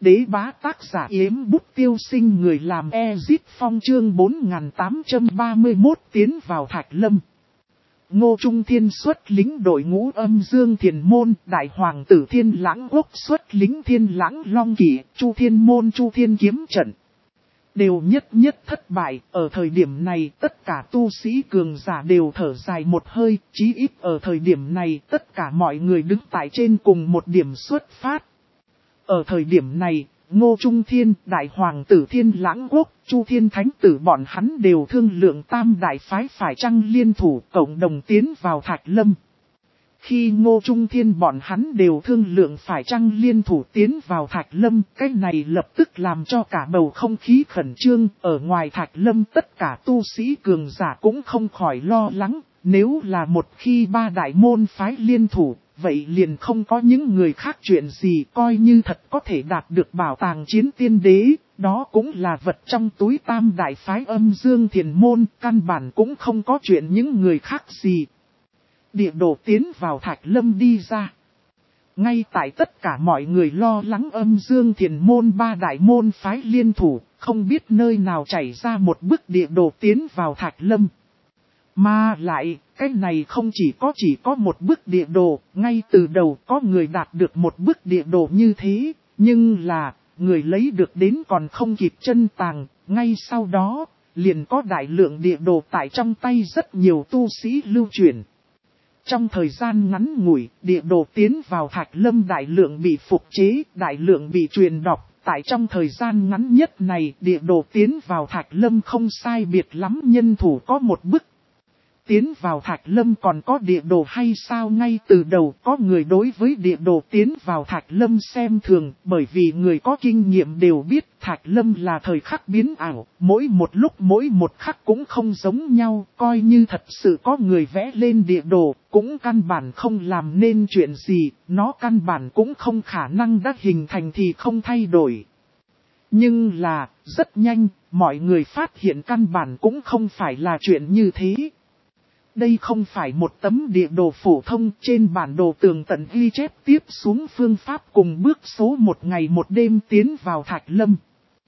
đế bá tác giả Yếm Bút Tiêu Sinh, người làm Ezit Phong, chương 4831 tiến vào Thạch Lâm. Ngô Trung Thiên xuất lính đội ngũ Âm Dương Thiền Môn, Đại Hoàng tử Thiên Lãng Quốc xuất lính Thiên Lãng Long Kỵ, Chu Thiên Môn Chu Thiên Kiếm Trận. Đều nhất thất bại. Ở thời điểm này tất cả tu sĩ cường giả đều thở dài một hơi, chí ít ở thời điểm này tất cả mọi người đứng tại trên cùng một điểm xuất phát. Ở thời điểm này, Ngô Trung Thiên, Đại Hoàng tử Thiên Lãng Quốc, Chu Thiên Thánh tử bọn hắn đều thương lượng tam đại phái phải chăng liên thủ cộng đồng tiến vào Thạch Lâm. Khi Ngô Trung Thiên bọn hắn đều thương lượng phải chăng liên thủ tiến vào Thạch Lâm, cái này lập tức làm cho cả bầu không khí khẩn trương. Ở ngoài Thạch Lâm tất cả tu sĩ cường giả cũng không khỏi lo lắng, nếu là một khi ba đại môn phái liên thủ, vậy liền không có những người khác chuyện gì, coi như thật có thể đạt được bảo tàng chiến tiên đế, đó cũng là vật trong túi tam đại phái Âm Dương Thiền Môn, căn bản cũng không có chuyện những người khác gì. Địa đồ tiến vào Thạch Lâm đi ra. Ngay tại tất cả mọi người lo lắng Âm Dương Thiền Môn ba đại môn phái liên thủ, không biết nơi nào chảy ra một bức địa đồ tiến vào Thạch Lâm. Mà lại, cái này không chỉ có một bức địa đồ, ngay từ đầu có người đạt được một bức địa đồ như thế, nhưng là, người lấy được đến còn không kịp chân tàng, ngay sau đó, liền có đại lượng địa đồ tại trong tay rất nhiều tu sĩ lưu truyền. Trong thời gian ngắn ngủi, địa đồ tiến vào Thạch Lâm đại lượng bị phục chế, đại lượng bị truyền đọc. Tại trong thời gian ngắn nhất này, địa đồ tiến vào Thạch Lâm không sai biệt lắm nhân thủ có một bức. Tiến vào Thạch Lâm còn có địa đồ hay sao? Ngay từ đầu có người đối với địa đồ tiến vào Thạch Lâm xem thường, bởi vì người có kinh nghiệm đều biết Thạch Lâm là thời khắc biến ảo, mỗi một lúc mỗi một khắc cũng không giống nhau, coi như thật sự có người vẽ lên địa đồ, cũng căn bản không làm nên chuyện gì, nó căn bản cũng không khả năng đã hình thành thì không thay đổi. Nhưng là, rất nhanh, mọi người phát hiện căn bản cũng không phải là chuyện như thế. Đây không phải một tấm địa đồ phổ thông, trên bản đồ tường tận ghi chép tiếp xuống phương pháp cùng bước số một ngày một đêm tiến vào Thạch Lâm.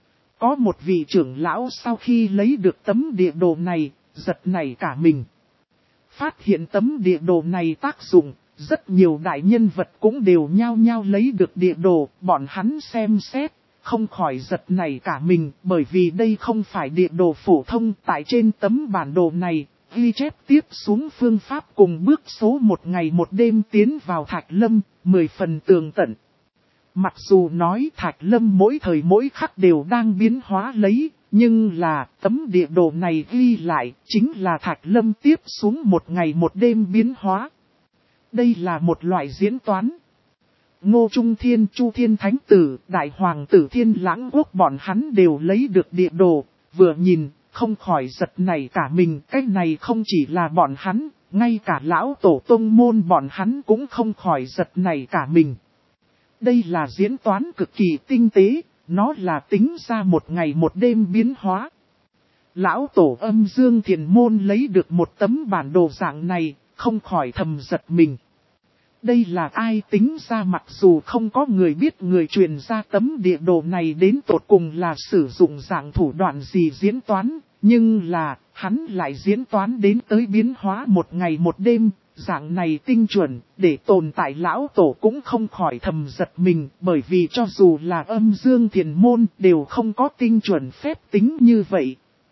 Có một vị trưởng lão sau khi lấy được tấm địa đồ này, giật nảy cả mình. Phát hiện tấm địa đồ này tác dụng, rất nhiều đại nhân vật cũng đều nhao nhao lấy được địa đồ, bọn hắn xem xét, không khỏi giật nảy cả mình, bởi vì đây không phải địa đồ phổ thông. Tại trên tấm bản đồ này, ghi chép tiếp xuống phương pháp cùng bước số một ngày một đêm tiến vào Thạch Lâm, 10 phần tường tận. Mặc dù nói Thạch Lâm mỗi thời mỗi khắc đều đang biến hóa lấy, nhưng là tấm địa đồ này ghi lại chính là Thạch Lâm tiếp xuống một ngày một đêm biến hóa. Đây là một loại diễn toán. Ngô Trung Thiên, Chu Thiên Thánh tử, Đại Hoàng tử Thiên Lãng Quốc bọn hắn đều lấy được địa đồ, vừa nhìn, không khỏi giật nảy cả mình. Cái này không chỉ là bọn hắn, ngay cả lão tổ tông môn bọn hắn cũng không khỏi giật nảy cả mình. Đây là diễn toán cực kỳ tinh tế, nó là tính ra một ngày một đêm biến hóa. Lão tổ Âm Dương Thiền Môn lấy được một tấm bản đồ dạng này, không khỏi thầm giật mình. Đây là ai tính ra? Mặc dù không có người biết người truyền ra tấm địa đồ này đến tột cùng là sử dụng dạng thủ đoạn gì diễn toán, nhưng là hắn lại diễn toán đến tới biến hóa một ngày một đêm, dạng này tinh chuẩn, để tồn tại lão tổ cũng không khỏi thầm giật mình, bởi vì cho dù là Âm Dương Thiền Môn đều không có tinh chuẩn phép tính như vậy.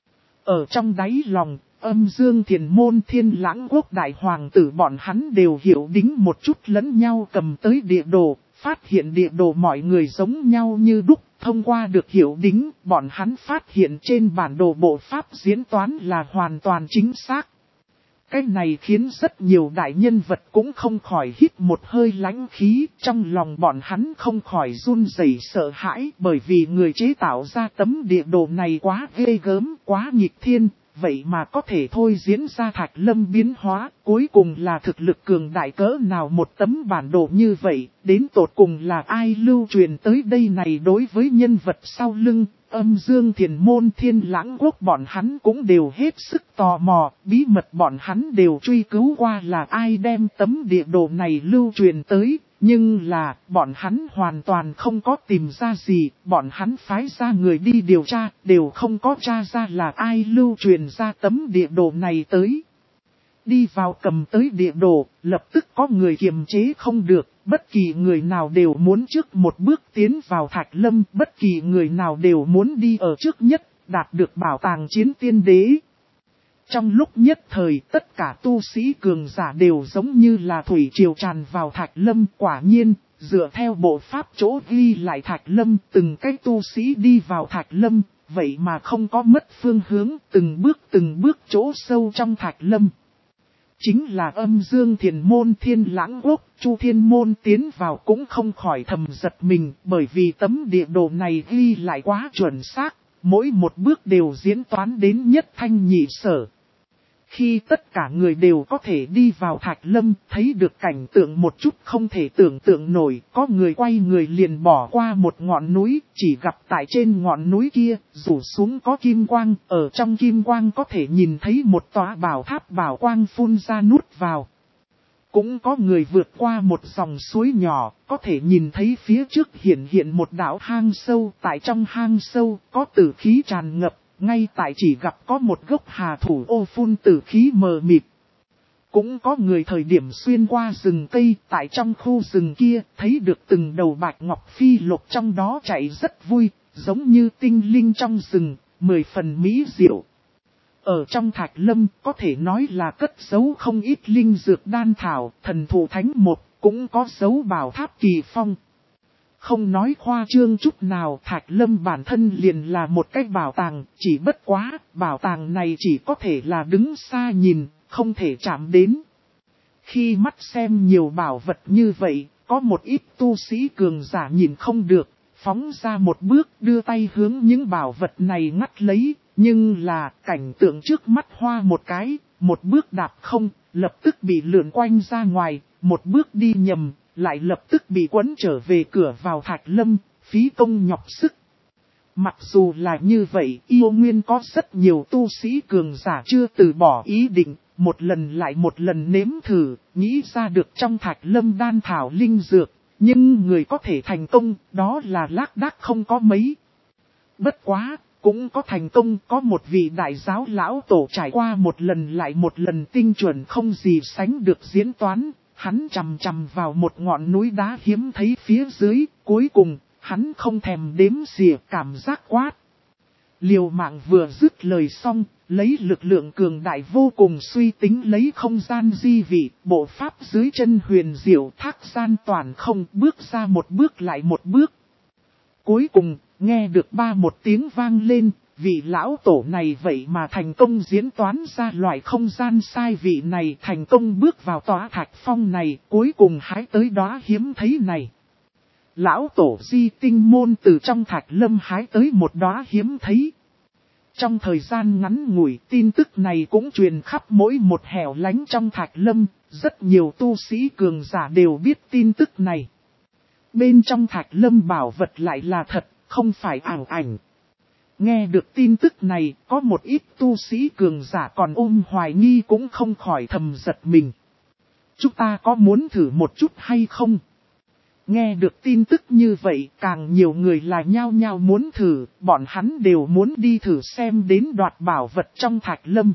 Ở trong đáy lòng, Âm Dương Thiền Môn Thiên Lãng Quốc Đại Hoàng tử bọn hắn đều hiểu đính một chút lẫn nhau, cầm tới địa đồ, phát hiện địa đồ mọi người giống nhau như đúc. Thông qua được hiểu đính, bọn hắn phát hiện trên bản đồ bộ pháp diễn toán là hoàn toàn chính xác. Cái này khiến rất nhiều đại nhân vật cũng không khỏi hít một hơi lãnh khí, trong lòng bọn hắn không khỏi run rẩy sợ hãi, bởi vì người chế tạo ra tấm địa đồ này quá ghê gớm, quá nghịch thiên, vậy mà có thể thôi diễn ra Thạch Lâm biến hóa, cuối cùng là thực lực cường đại cỡ nào. Một tấm bản đồ như vậy, đến tột cùng là ai lưu truyền tới đây này? Đối với nhân vật sau lưng, Âm Dương Thiền Môn Thiên Lãng Quốc bọn hắn cũng đều hết sức tò mò, bí mật bọn hắn đều truy cứu qua là ai đem tấm địa đồ này lưu truyền tới, Nhưng là, bọn hắn hoàn toàn không có tìm ra gì, bọn hắn phái ra người đi điều tra, đều không có tra ra là ai lưu truyền ra tấm địa đồ này tới. Đi vào cầm tới địa đồ, lập tức có người kiềm chế không được, bất kỳ người nào đều muốn trước một bước tiến vào Thạch Lâm, bất kỳ người nào đều muốn đi ở trước nhất, đạt được bảo tàng chiến tiên đế. Trong lúc nhất thời tất cả tu sĩ cường giả đều giống như là thủy triều tràn vào Thạch Lâm. Quả nhiên, dựa theo bộ pháp chỗ ghi lại Thạch Lâm, từng cái tu sĩ đi vào Thạch Lâm, vậy mà không có mất phương hướng, từng bước chỗ sâu trong Thạch Lâm. Chính là Âm Dương Thiền Môn Thiên Lãng Quốc, Chu Thiên Môn tiến vào cũng không khỏi thầm giật mình, bởi vì tấm địa đồ này ghi lại quá chuẩn xác, mỗi một bước đều diễn toán đến nhất thanh nhị sở. Khi tất cả người đều có thể đi vào Thạch Lâm, thấy được cảnh tượng một chút không thể tưởng tượng nổi, có người quay người liền bỏ qua một ngọn núi, chỉ gặp tại trên ngọn núi kia, rủ xuống có kim quang, ở trong kim quang có thể nhìn thấy một tòa bảo tháp bảo quang phun ra nuốt vào. Cũng có người vượt qua một dòng suối nhỏ, có thể nhìn thấy phía trước hiện một đạo hang sâu, tại trong hang sâu có tử khí tràn ngập. Ngay tại chỉ gặp có một gốc hà thủ ô phun tử khí mờ mịt. Cũng có người thời điểm xuyên qua rừng cây, tại trong khu rừng kia, thấy được từng đầu bạch ngọc phi lục trong đó chạy rất vui, giống như tinh linh trong rừng, 10 phần mỹ diệu. Ở trong Thạch Lâm, có thể nói là cất giấu không ít linh dược đan thảo, thần thụ thánh một, cũng có dấu bảo tháp kỳ phong. Không nói khoa trương chút nào, Thạch Lâm bản thân liền là một cái bảo tàng, chỉ bất quá, bảo tàng này chỉ có thể là đứng xa nhìn, không thể chạm đến. Khi mắt xem nhiều bảo vật như vậy, có một ít tu sĩ cường giả nhìn không được, phóng ra một bước đưa tay hướng những bảo vật này ngắt lấy, nhưng là cảnh tượng trước mắt hoa một cái, một bước đạp không, lập tức bị lượn quanh ra ngoài, một bước đi nhầm. Lại lập tức bị quấn trở về cửa vào Thạch Lâm, phí công nhọc sức. Mặc dù là như vậy, yêu nguyên có rất nhiều tu sĩ cường giả chưa từ bỏ ý định, một lần lại một lần nếm thử, nghĩ ra được trong Thạch Lâm đan thảo linh dược, nhưng người có thể thành công, đó là lác đác không có mấy. Bất quá, cũng có thành công, có một vị đại giáo lão tổ trải qua một lần lại một lần tinh chuẩn không gì sánh được diễn toán. Hắn chằm chằm vào một ngọn núi đá hiếm thấy phía dưới, cuối cùng, hắn không thèm đếm xỉa cảm giác quát. Liều mạng vừa dứt lời xong, lấy lực lượng cường đại vô cùng suy tính lấy không gian di vị, bộ pháp dưới chân huyền diệu thác gian toàn không bước ra một bước lại một bước. Cuối cùng, nghe được một tiếng vang lên. Vị lão tổ này vậy mà thành công diễn toán ra loại không gian sai vị này, thành công bước vào tòa Thạch Phong này, cuối cùng hái tới đóa hiếm thấy này. Lão tổ Di Tinh Môn từ trong Thạch Lâm hái tới một đóa hiếm thấy. Trong thời gian ngắn ngủi, tin tức này cũng truyền khắp mỗi một hẻo lánh trong Thạch Lâm, rất nhiều tu sĩ cường giả đều biết tin tức này. Bên trong Thạch Lâm bảo vật lại là thật, không phải ảo ảnh. Nghe được tin tức này, có một ít tu sĩ cường giả còn ôm hoài nghi cũng không khỏi thầm giật mình. Chúng ta có muốn thử một chút hay không? Nghe được tin tức như vậy, càng nhiều người là nhao nhao muốn thử, bọn hắn đều muốn đi thử xem đến đoạt bảo vật trong Thạch Lâm.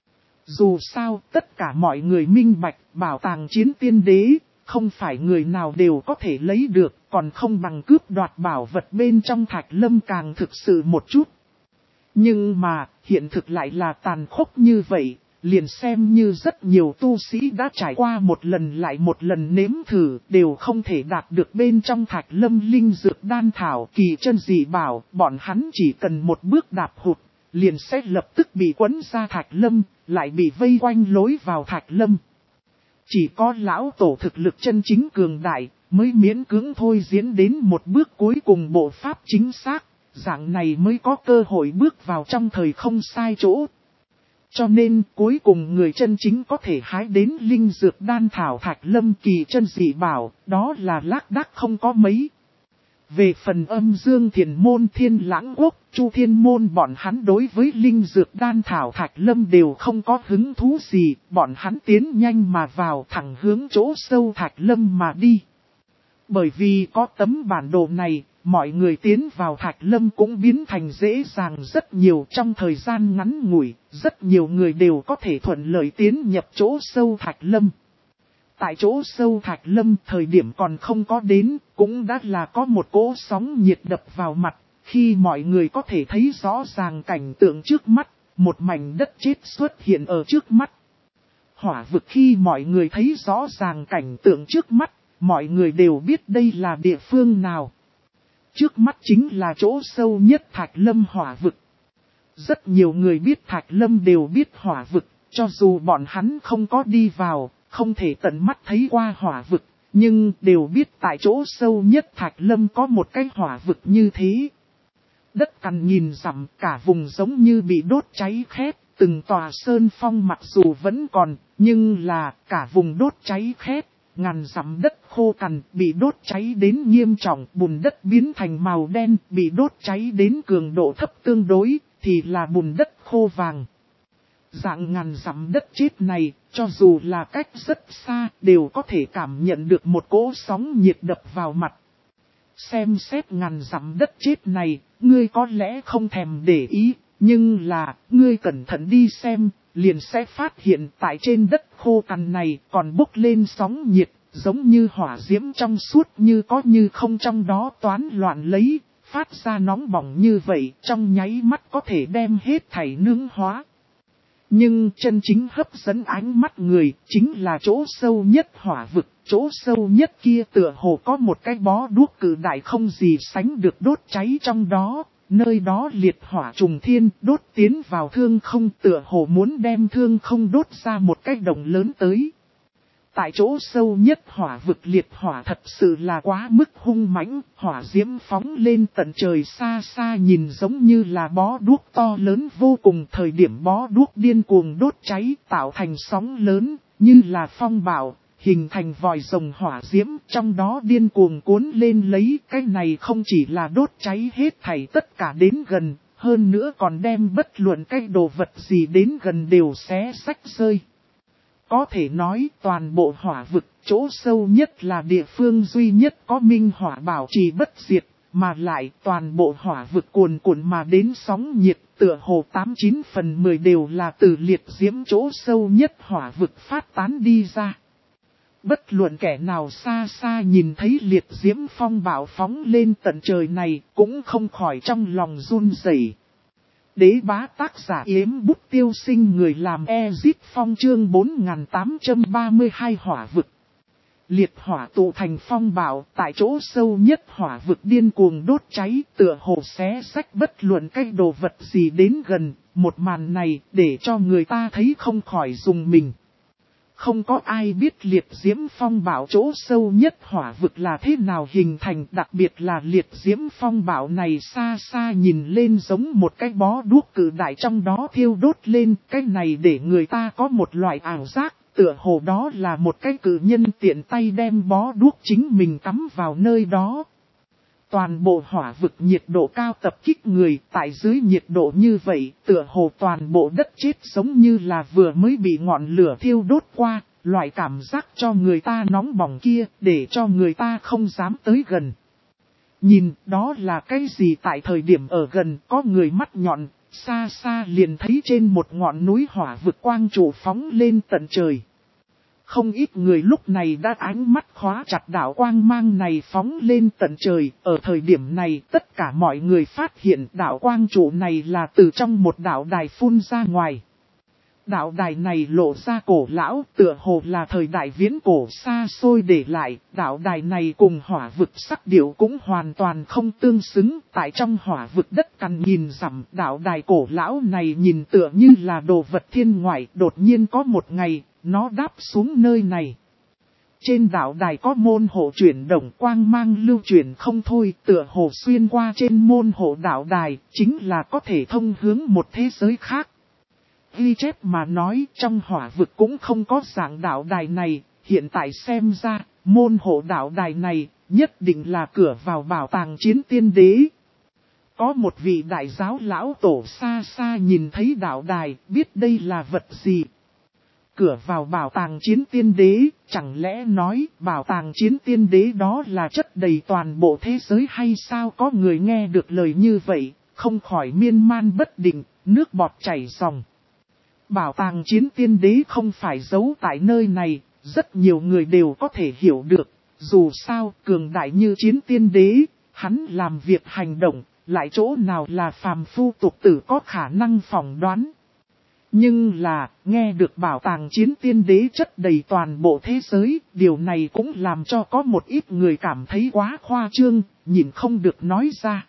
Dù sao, tất cả mọi người minh bạch, bảo tàng chiến tiên đế, không phải người nào đều có thể lấy được, còn không bằng cướp đoạt bảo vật bên trong Thạch Lâm càng thực sự một chút. Nhưng mà, hiện thực lại là tàn khốc như vậy, liền xem như rất nhiều tu sĩ đã trải qua một lần lại một lần nếm thử, đều không thể đạt được bên trong Thạch Lâm linh dược đan thảo kỳ chân dị bảo, bọn hắn chỉ cần một bước đạp hụt, liền sẽ lập tức bị quấn ra Thạch Lâm, lại bị vây quanh lối vào Thạch Lâm. Chỉ có lão tổ thực lực chân chính cường đại, mới miễn cưỡng thôi diễn đến một bước cuối cùng bộ pháp chính xác, dạng này mới có cơ hội bước vào trong thời không sai chỗ. Cho nên cuối cùng người chân chính có thể hái đến linh dược đan thảo Thạch Lâm kỳ chân dị bảo, đó là lác đác không có mấy. Về phần Âm Dương Thiền Môn Thiên Lãng Quốc, Chu Thiên Môn bọn hắn đối với linh dược đan thảo Thạch Lâm đều không có hứng thú gì, bọn hắn tiến nhanh mà vào thẳng hướng chỗ sâu Thạch Lâm mà đi. Bởi vì có tấm bản đồ này, mọi người tiến vào Thạch Lâm cũng biến thành dễ dàng rất nhiều trong thời gian ngắn ngủi, rất nhiều người đều có thể thuận lợi tiến nhập chỗ sâu Thạch Lâm. Tại chỗ sâu Thạch Lâm thời điểm còn không có đến, cũng đã là có một cỗ sóng nhiệt đập vào mặt, khi mọi người có thể thấy rõ ràng cảnh tượng trước mắt, một mảnh đất chết xuất hiện ở trước mắt. Hỏa vực khi mọi người thấy rõ ràng cảnh tượng trước mắt, mọi người đều biết đây là địa phương nào. Trước mắt chính là chỗ sâu nhất Thạch Lâm hỏa vực. Rất nhiều người biết Thạch Lâm đều biết hỏa vực, cho dù bọn hắn không có đi vào, không thể tận mắt thấy qua hỏa vực, nhưng đều biết tại chỗ sâu nhất Thạch Lâm có một cái hỏa vực như thế. Đất cằn nghìn dặm, cả vùng giống như bị đốt cháy khét, từng tòa sơn phong mặc dù vẫn còn, nhưng là cả vùng đốt cháy khét. Ngàn dặm đất khô cằn bị đốt cháy đến nghiêm trọng, bùn đất biến thành màu đen, bị đốt cháy đến cường độ thấp tương đối, thì là bùn đất khô vàng. Dạng ngàn dặm đất chết này, cho dù là cách rất xa, đều có thể cảm nhận được một cỗ sóng nhiệt đập vào mặt. Xem xét ngàn dặm đất chết này, ngươi có lẽ không thèm để ý, nhưng là, ngươi cẩn thận đi xem, liền sẽ phát hiện tại trên đất khô cằn này còn bốc lên sóng nhiệt, giống như hỏa diễm trong suốt như có như không trong đó toán loạn lấy, phát ra nóng bỏng như vậy, trong nháy mắt có thể đem hết thảy nướng hóa. Nhưng chân chính hấp dẫn ánh mắt người, chính là chỗ sâu nhất hỏa vực, chỗ sâu nhất kia tựa hồ có một cái bó đuốc cự đại không gì sánh được đốt cháy trong đó. Nơi đó liệt hỏa trùng thiên, đốt tiến vào thương không tựa hồ muốn đem thương không đốt ra một cái đồng lớn tới. Tại chỗ sâu nhất hỏa vực liệt hỏa thật sự là quá mức hung mãnh, hỏa diễm phóng lên tận trời xa xa nhìn giống như là bó đuốc to lớn vô cùng. Thời điểm bó đuốc điên cuồng đốt cháy tạo thành sóng lớn, như là phong bạo, hình thành vòi rồng hỏa diễm, trong đó điên cuồng cuốn lên lấy. Cái này không chỉ là đốt cháy hết thảy tất cả đến gần, hơn nữa còn đem bất luận cái đồ vật gì đến gần đều xé xách rơi. Có thể nói toàn bộ hỏa vực, chỗ sâu nhất là địa phương duy nhất có minh hỏa bảo trì bất diệt, mà lại toàn bộ hỏa vực cuồn cuộn mà đến sóng nhiệt, tựa hồ 89/10 đều là từ liệt diễm chỗ sâu nhất hỏa vực phát tán đi ra. Bất luận kẻ nào xa xa nhìn thấy liệt diễm phong bạo phóng lên tận trời này, cũng không khỏi trong lòng run rẩy. Đế bá tác giả Yếm Bút Tiêu Sinh, người làm Ezit Phong, chương 4832 hỏa vực. Liệt hỏa tụ thành phong bạo, tại chỗ sâu nhất hỏa vực điên cuồng đốt cháy, tựa hồ xé rách bất luận cái đồ vật gì đến gần. Một màn này để cho người ta thấy không khỏi rùng mình. Không có ai biết liệt diễm phong bạo chỗ sâu nhất hỏa vực là thế nào hình thành, đặc biệt là liệt diễm phong bạo này xa xa nhìn lên giống một cái bó đuốc cự đại trong đó thiêu đốt lên. Cái này để người ta có một loại ảo giác, tựa hồ đó là một cái cự nhân tiện tay đem bó đuốc chính mình cắm vào nơi đó. Toàn bộ hỏa vực nhiệt độ cao tập kích người, tại dưới nhiệt độ như vậy, tựa hồ toàn bộ đất chết giống như là vừa mới bị ngọn lửa thiêu đốt qua, loại cảm giác cho người ta nóng bỏng kia, để cho người ta không dám tới gần. Nhìn, đó là cái gì? Tại thời điểm ở gần, có người mắt nhọn, xa xa liền thấy trên một ngọn núi hỏa vực quang trụ phóng lên tận trời. Không ít người lúc này đã ánh mắt khóa chặt đạo quang mang này phóng lên tận trời. Ở thời điểm này tất cả mọi người phát hiện đạo quang trụ này là từ trong một đạo đài phun ra ngoài. Đạo đài này lộ ra cổ lão, tựa hồ là thời đại viễn cổ xa xôi để lại. Đạo đài này cùng hỏa vực sắc điệu cũng hoàn toàn không tương xứng. Tại trong hỏa vực đất cằn nghìn dặm, đạo đài cổ lão này nhìn tựa như là đồ vật thiên ngoại. Đột nhiên có một ngày, nó đáp xuống nơi này. Trên đạo đài có môn hộ chuyển động, quang mang lưu chuyển không thôi, tựa hồ xuyên qua trên môn hộ đạo đài, chính là có thể thông hướng một thế giới khác. Ghi chép mà nói, trong hỏa vực cũng không có dạng đạo đài này, hiện tại xem ra, môn hộ đạo đài này, nhất định là cửa vào bảo tàng chiến tiên đế. Có một vị đại giáo lão tổ xa xa nhìn thấy đạo đài, biết đây là vật gì. cửa vào bảo tàng chiến tiên đế, chẳng lẽ nói bảo tàng chiến tiên đế đó là chất đầy toàn bộ thế giới hay sao? Có người nghe được lời như vậy, không khỏi miên man bất định, nước bọt chảy ròng. Bảo tàng chiến tiên đế không phải giấu tại nơi này, rất nhiều người đều có thể hiểu được. Dù sao, cường đại như chiến tiên đế, hắn làm việc hành động, lại chỗ nào là phàm phu tục tử có khả năng phỏng đoán. Nhưng là, nghe được bảo tàng chiến tiên đế chất đầy toàn bộ thế giới, điều này cũng làm cho có một ít người cảm thấy quá khoa trương, nhìn không được nói ra.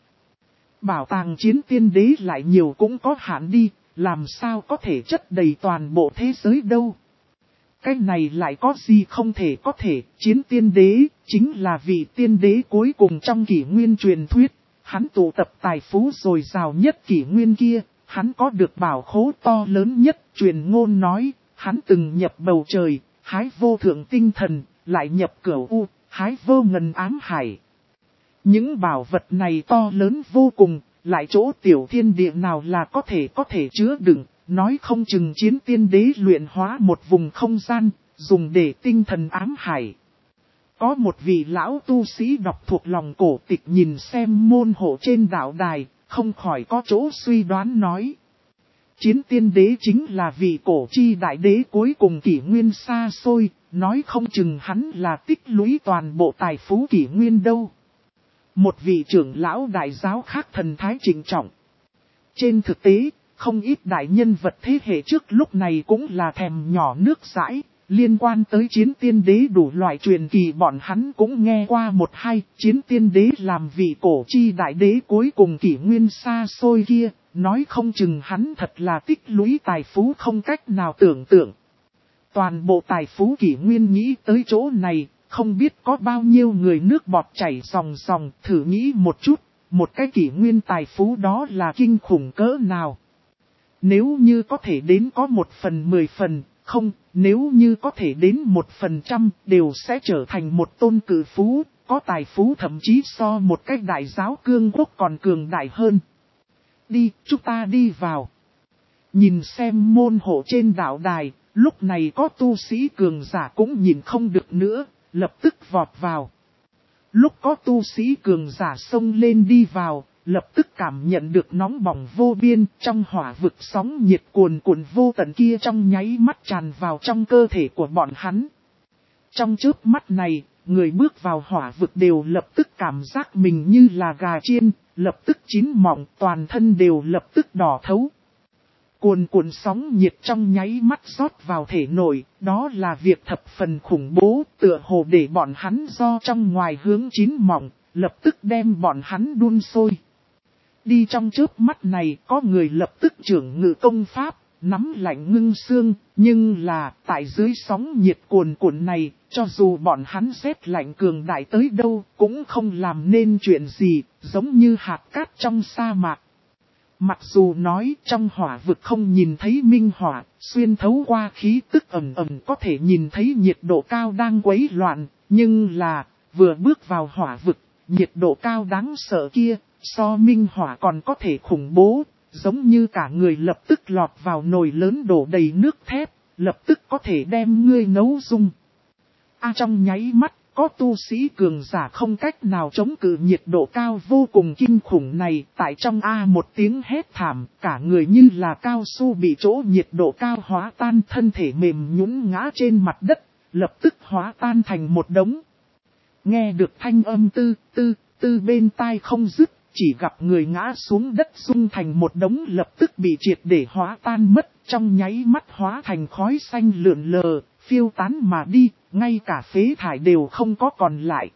Bảo tàng chiến tiên đế lại nhiều cũng có hạn đi, làm sao có thể chất đầy toàn bộ thế giới đâu. Cái này lại có gì không thể có thể, chiến tiên đế, chính là vị tiên đế cuối cùng trong kỷ nguyên truyền thuyết. Hắn tụ tập tài phú dồi dào nhất kỷ nguyên kia, hắn có được bảo khố to lớn nhất, truyền ngôn nói, hắn từng nhập bầu trời, hái vô thượng tinh thần, lại nhập cửu u, hái vô ngần ám hải. Những bảo vật này to lớn vô cùng, lại chỗ tiểu thiên địa nào là có thể chứa đựng, nói không chừng chiến tiên đế luyện hóa một vùng không gian, dùng để tinh thần ám hải. Có một vị lão tu sĩ đọc thuộc lòng cổ tịch nhìn xem môn hộ trên đạo đài, không khỏi có chỗ suy đoán nói. Chiến tiên đế chính là vị cổ chi đại đế cuối cùng kỷ nguyên xa xôi, nói không chừng hắn là tích lũy toàn bộ tài phú kỷ nguyên đâu. Một vị trưởng lão đại giáo khác thần thái trịnh trọng. Trên thực tế, không ít đại nhân vật thế hệ trước lúc này cũng là thèm nhỏ nước dãi. Liên quan tới chiến tiên đế đủ loại truyền kỳ bọn hắn cũng nghe qua một hai, chiến tiên đế làm vị cổ chi đại đế cuối cùng kỷ nguyên xa xôi kia, nói không chừng hắn thật là tích lũy tài phú không cách nào tưởng tượng. Toàn bộ tài phú kỷ nguyên nghĩ tới chỗ này, không biết có bao nhiêu người nước bọt chảy ròng ròng, thử nghĩ một chút, một cái kỷ nguyên tài phú đó là kinh khủng cỡ nào. Nếu như có thể đến có 1/10, không, nếu như có thể đến 1% đều sẽ trở thành một tôn cử phú, có tài phú thậm chí so một cái đại giáo cương quốc còn cường đại hơn. Đi, chúng ta đi vào. Nhìn xem môn hộ trên đạo đài, lúc này có tu sĩ cường giả cũng nhìn không được nữa, lập tức vọt vào. Lúc có tu sĩ cường giả xông lên đi vào, lập tức cảm nhận được nóng bỏng vô biên, trong hỏa vực sóng nhiệt cuồn cuộn vô tận kia trong nháy mắt tràn vào trong cơ thể của bọn hắn. Trong chớp mắt này, người bước vào hỏa vực đều lập tức cảm giác mình như là gà chiên, lập tức chín mọng, toàn thân đều lập tức đỏ thấu. Cuồn cuộn sóng nhiệt trong nháy mắt rót vào thể nội, đó là việc thập phần khủng bố, tựa hồ để bọn hắn do trong ngoài hướng chín mọng, lập tức đem bọn hắn đun sôi. Đi trong chớp mắt này có người lập tức trưởng ngự công pháp, nắm lạnh ngưng xương, nhưng là tại dưới sóng nhiệt cuồn cuộn này, cho dù bọn hắn rét lạnh cường đại tới đâu cũng không làm nên chuyện gì, giống như hạt cát trong sa mạc. Mặc dù nói trong hỏa vực không nhìn thấy minh hỏa, xuyên thấu qua khí tức ẩm ẩm có thể nhìn thấy nhiệt độ cao đang quấy loạn, nhưng là vừa bước vào hỏa vực, nhiệt độ cao đáng sợ kia, so minh hỏa còn có thể khủng bố, giống như cả người lập tức lọt vào nồi lớn đổ đầy nước thép, lập tức có thể đem ngươi nấu dung. Trong nháy mắt, có tu sĩ cường giả không cách nào chống cự nhiệt độ cao vô cùng kinh khủng này, tại trong một tiếng hét thảm, cả người như là cao su bị chỗ nhiệt độ cao hóa tan, thân thể mềm nhũn ngã trên mặt đất, lập tức hóa tan thành một đống. Nghe được thanh âm tư bên tai không dứt, chỉ gặp người ngã xuống đất rung thành một đống lập tức bị triệt để hóa tan mất, trong nháy mắt hóa thành khói xanh lượn lờ, phiêu tán mà đi, ngay cả phế thải đều không có còn lại.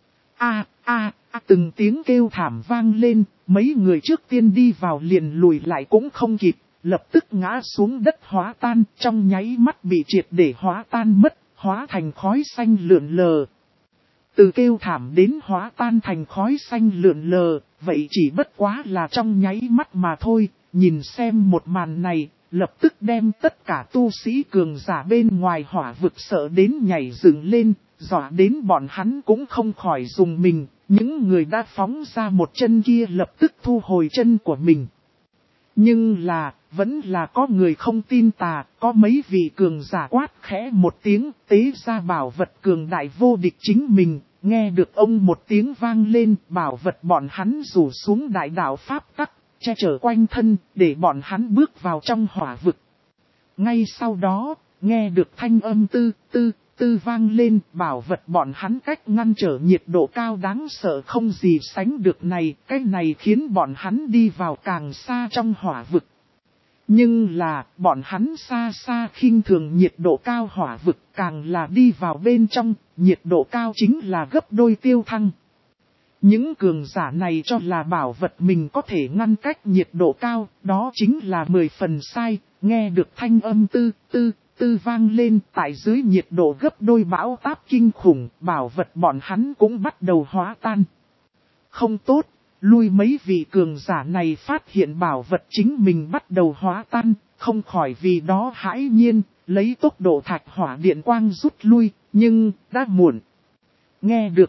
Từng tiếng kêu thảm vang lên, mấy người trước tiên đi vào liền lùi lại cũng không kịp, lập tức ngã xuống đất hóa tan, trong nháy mắt bị triệt để hóa tan mất, hóa thành khói xanh lượn lờ. Từ kêu thảm đến hóa tan thành khói xanh lượn lờ, vậy chỉ bất quá là trong nháy mắt mà thôi, nhìn xem một màn này, lập tức đem tất cả tu sĩ cường giả bên ngoài hỏa vực sợ đến nhảy dựng lên, dọa đến bọn hắn cũng không khỏi dùng mình, những người đã phóng ra một chân kia lập tức thu hồi chân của mình. Nhưng là, vẫn là có người không tin tà, có mấy vị cường giả quát khẽ một tiếng, tế ra bảo vật cường đại vô địch chính mình, nghe được ông một tiếng vang lên, bảo vật bọn hắn rủ xuống đại đạo pháp tắc, che chở quanh thân, để bọn hắn bước vào trong hỏa vực. Ngay sau đó, nghe được thanh âm tư vang lên, bảo vật bọn hắn cách ngăn trở nhiệt độ cao đáng sợ không gì sánh được này, cái này khiến bọn hắn đi vào càng xa trong hỏa vực. Nhưng là, bọn hắn xa xa khinh thường nhiệt độ cao hỏa vực, càng là đi vào bên trong, nhiệt độ cao chính là gấp đôi tiêu thăng. Những cường giả này cho là bảo vật mình có thể ngăn cách nhiệt độ cao, đó chính là 10 phần sai, nghe được thanh âm tư vang lên tại dưới nhiệt độ gấp đôi bão táp kinh khủng, bảo vật bọn hắn cũng bắt đầu hóa tan. Không tốt, lui mấy vị cường giả này phát hiện bảo vật chính mình bắt đầu hóa tan, không khỏi vì đó hãi nhiên, lấy tốc độ thạch hỏa điện quang rút lui, nhưng đã muộn. Nghe được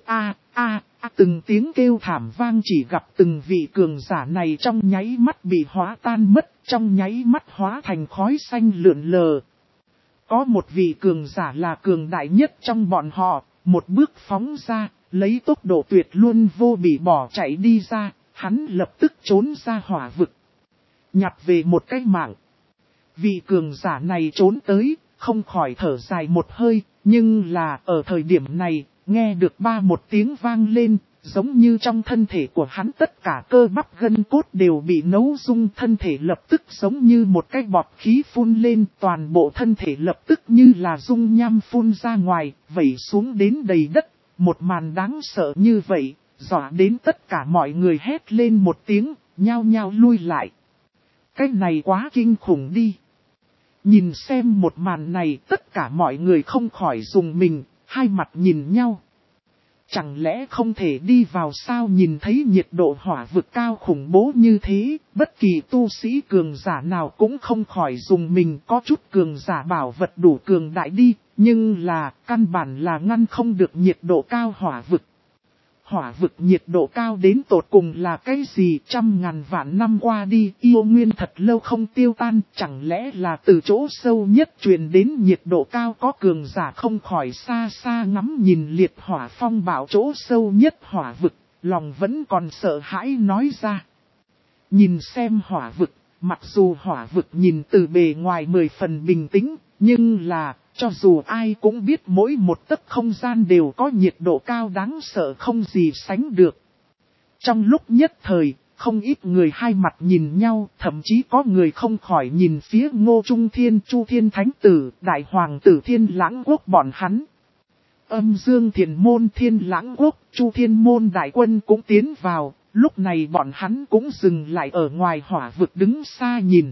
từng tiếng kêu thảm vang chỉ gặp từng vị cường giả này trong nháy mắt bị hóa tan mất, trong nháy mắt hóa thành khói xanh lượn lờ. Có một vị cường giả là cường đại nhất trong bọn họ, một bước phóng ra, lấy tốc độ tuyệt luôn vô bị bỏ chạy đi ra, hắn lập tức trốn ra hỏa vực. Nhặt về một cái mạng. Vị cường giả này trốn tới, không khỏi thở dài một hơi, nhưng là ở thời điểm này, nghe được một tiếng vang lên, giống như trong thân thể của hắn tất cả cơ bắp gân cốt đều bị nấu dung, thân thể lập tức giống như một cái bọt khí phun lên, toàn bộ thân thể lập tức như là dung nham phun ra ngoài, vẩy xuống đến đầy đất, một màn đáng sợ như vậy, dọa đến tất cả mọi người hét lên một tiếng, nhao nhao lui lại. Cái này quá kinh khủng đi. Nhìn xem một màn này, tất cả mọi người không khỏi rùng mình, hai mặt nhìn nhau. Chẳng lẽ không thể đi vào sao? Nhìn thấy nhiệt độ hỏa vực cao khủng bố như thế, bất kỳ tu sĩ cường giả nào cũng không khỏi rùng mình, có chút cường giả bảo vật đủ cường đại đi, nhưng là căn bản là ngăn không được nhiệt độ cao hỏa vực. Hỏa vực nhiệt độ cao đến tột cùng là cái gì? 100.000 vạn năm qua đi, yêu nguyên thật lâu không tiêu tan, chẳng lẽ là từ chỗ sâu nhất truyền đến nhiệt độ cao? Có cường giả không khỏi xa xa ngắm nhìn liệt hỏa phong bạo chỗ sâu nhất hỏa vực, lòng vẫn còn sợ hãi nói ra. Nhìn xem hỏa vực, mặc dù hỏa vực nhìn từ bề ngoài 10 phần bình tĩnh, nhưng là, cho dù ai cũng biết mỗi một tấc không gian đều có nhiệt độ cao đáng sợ không gì sánh được. Trong lúc nhất thời, không ít người hai mặt nhìn nhau, thậm chí có người không khỏi nhìn phía Ngô Trung Thiên, Chu Thiên Thánh Tử, Đại Hoàng tử Thiên Lãng Quốc bọn hắn. Âm Dương Thiền Môn Thiên Lãng Quốc, Chu Thiên Môn Đại Quân cũng tiến vào, lúc này bọn hắn cũng dừng lại ở ngoài hỏa vực đứng xa nhìn.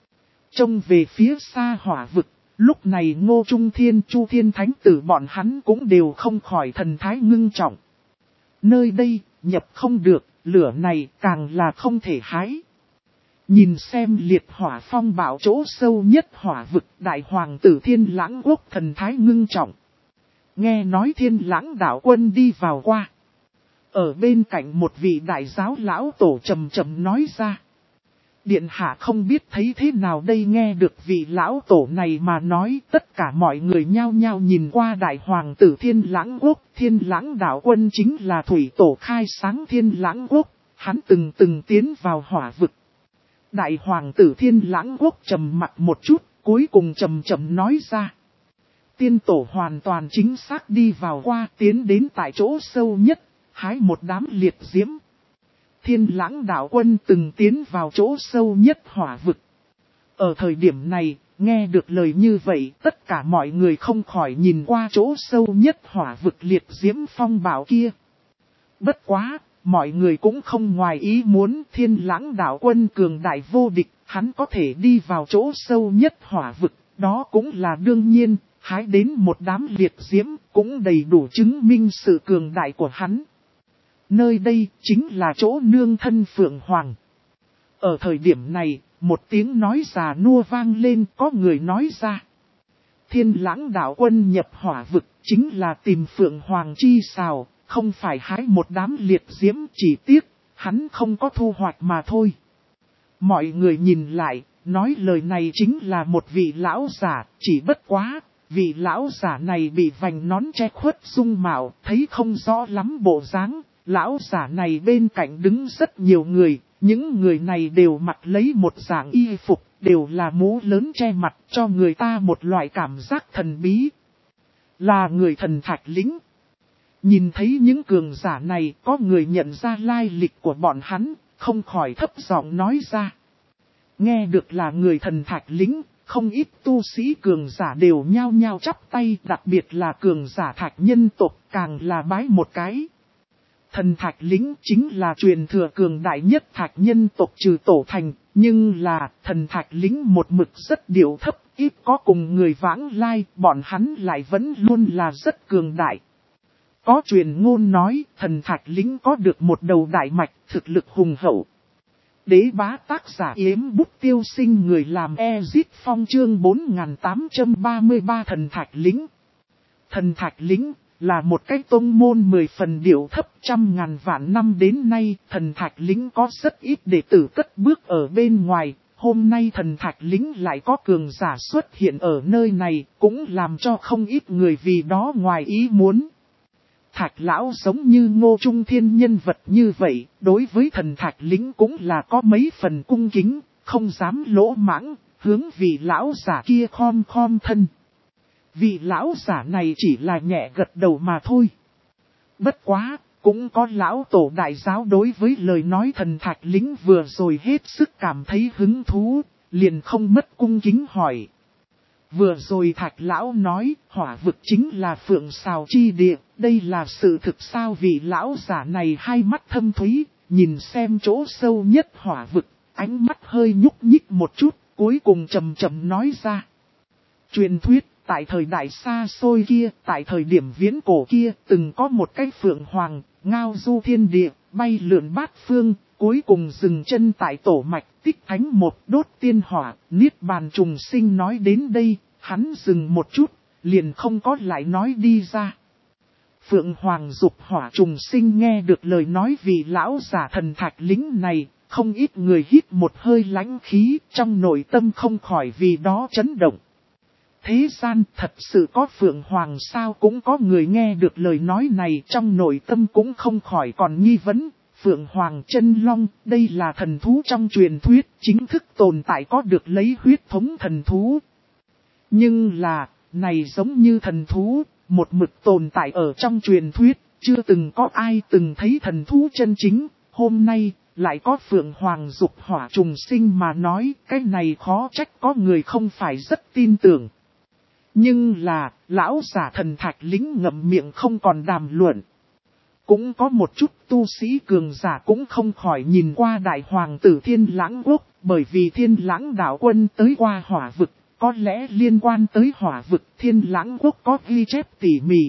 Trông về phía xa hỏa vực. Lúc này Ngô Trung Thiên, Chu Thiên Thánh Tử bọn hắn cũng đều không khỏi thần thái ngưng trọng. Nơi đây, nhập không được, lửa này càng là không thể hái. Nhìn xem liệt hỏa phong bạo chỗ sâu nhất hỏa vực, Đại Hoàng tử Thiên Lãng Quốc thần thái ngưng trọng. Nghe nói Thiên Lãng đạo quân đi vào qua. Ở bên cạnh một vị đại giáo lão tổ trầm trầm nói ra. Điện hạ không biết thấy thế nào đây? Nghe được vị lão tổ này mà nói, tất cả mọi người nhao nhao nhìn qua Đại Hoàng tử Thiên Lãng Quốc. Thiên Lãng đạo quân chính là thủy tổ khai sáng Thiên Lãng Quốc, hắn từng tiến vào hỏa vực. Đại Hoàng tử Thiên Lãng Quốc trầm mặt một chút, cuối cùng trầm nói ra. Tiên tổ hoàn toàn chính xác đi vào qua, tiến đến tại chỗ sâu nhất, hái một đám liệt diễm. Thiên Lãng đạo quân từng tiến vào chỗ sâu nhất hỏa vực. Ở thời điểm này, nghe được lời như vậy, tất cả mọi người không khỏi nhìn qua chỗ sâu nhất hỏa vực liệt diễm phong bạo kia. Bất quá, mọi người cũng không ngoài ý muốn. Thiên Lãng đạo quân cường đại vô địch, hắn có thể đi vào chỗ sâu nhất hỏa vực, đó cũng là đương nhiên, hái đến một đám liệt diễm, cũng đầy đủ chứng minh sự cường đại của hắn. Nơi đây chính là chỗ nương thân Phượng Hoàng. Ở thời điểm này, một tiếng nói già nua vang lên, có người nói ra. Thiên Lãng đạo quân nhập hỏa vực chính là tìm Phượng Hoàng chi xào, không phải hái một đám liệt diễm, chỉ tiếc, hắn không có thu hoạch mà thôi. Mọi người nhìn lại, nói lời này chính là một vị lão giả, chỉ bất quá, vị lão giả này bị vành nón che khuất dung mạo, thấy không rõ lắm bộ dáng. Lão giả này bên cạnh đứng rất nhiều người, những người này đều mặc lấy một dạng y phục, đều là mũ lớn che mặt cho người ta một loại cảm giác thần bí. Là người thần Thạch Lĩnh. Nhìn thấy những cường giả này, có người nhận ra lai lịch của bọn hắn, không khỏi thấp giọng nói ra. Nghe được là người thần Thạch Lĩnh, không ít tu sĩ cường giả đều nhao nhao chắp tay, đặc biệt là cường giả Thạch nhân tộc càng là bái một cái. Thần Thạch Lĩnh chính là truyền thừa cường đại nhất Thạch nhân tộc trừ tổ thành, nhưng là thần Thạch Lĩnh một mực rất điệu thấp, ít có cùng người vãng lai, bọn hắn lại vẫn luôn là rất cường đại. Có truyền ngôn nói, thần Thạch Lĩnh có được một đầu đại mạch, thực lực hùng hậu. Đế bá tác giả Yếm Bút Tiêu Sinh, người làm Ezit Phong chương 4833 thần Thạch Lĩnh. Thần Thạch Lĩnh là một cái tông môn 10 phần điệu thấp, trăm ngàn vạn năm đến nay, thần Thạch Lĩnh có rất ít đệ tử cất bước ở bên ngoài. Hôm nay thần Thạch Lĩnh lại có cường giả xuất hiện ở nơi này, cũng làm cho không ít người vì đó ngoài ý muốn. Thạch lão giống như Ngô Trung Thiên nhân vật như vậy, đối với thần Thạch Lĩnh cũng là có mấy phần cung kính, không dám lỗ mãng, hướng vị lão giả kia khom khom thân. Vị lão giả này chỉ là nhẹ gật đầu mà thôi. Bất quá, cũng có lão tổ đại giáo đối với lời nói thần Thạch Lĩnh vừa rồi hết sức cảm thấy hứng thú, liền không mất cung kính hỏi. Vừa rồi Thạch lão nói, hỏa vực chính là phượng sào chi địa, đây là sự thực sao? Vị lão giả này hai mắt thâm thúy, nhìn xem chỗ sâu nhất hỏa vực, ánh mắt hơi nhúc nhích một chút, cuối cùng trầm trầm nói ra. Truyền thuyết, tại thời đại xa xôi kia, tại thời điểm viễn cổ kia, từng có một cái phượng hoàng, ngao du thiên địa, bay lượn bát phương, cuối cùng dừng chân tại tổ mạch, tích thánh một đốt tiên hỏa, niết bàn trùng sinh. Nói đến đây, hắn dừng một chút, liền không có lại nói đi ra. Phượng hoàng dục hỏa trùng sinh, nghe được lời nói vì lão giả thần Thạch Lĩnh này, không ít người hít một hơi lãnh khí, trong nội tâm không khỏi vì đó chấn động. Thế gian thật sự có Phượng Hoàng sao? Cũng có người nghe được lời nói này, trong nội tâm cũng không khỏi còn nghi vấn. Phượng Hoàng chân long, đây là thần thú trong truyền thuyết, chính thức tồn tại, có được lấy huyết thống thần thú. Nhưng là, này giống như thần thú, một mực tồn tại ở trong truyền thuyết, chưa từng có ai từng thấy thần thú chân chính. Hôm nay, lại có Phượng Hoàng dục hỏa trùng sinh mà nói, cái này khó trách có người không phải rất tin tưởng. Nhưng là, lão giả thần Thạch Lĩnh ngậm miệng không còn đàm luận. Cũng có một chút tu sĩ cường giả cũng không khỏi nhìn qua đại hoàng tử Thiên Lãng Quốc, bởi vì Thiên Lãng đạo quân tới qua hỏa vực, có lẽ liên quan tới hỏa vực Thiên Lãng Quốc có ghi chép tỉ mỉ.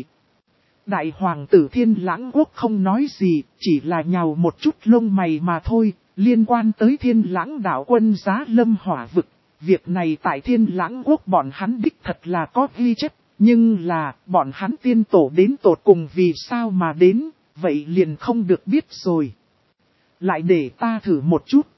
Đại hoàng tử Thiên Lãng Quốc không nói gì, chỉ là nhào một chút lông mày mà thôi, liên quan tới Thiên Lãng đạo quân giá lâm hỏa vực. Việc này tại Thiên Lãng Quốc bọn hắn đích thật là có ghi chép, nhưng là bọn hắn tiên tổ đến tột cùng vì sao mà đến, vậy liền không được biết rồi. Lại để ta thử một chút.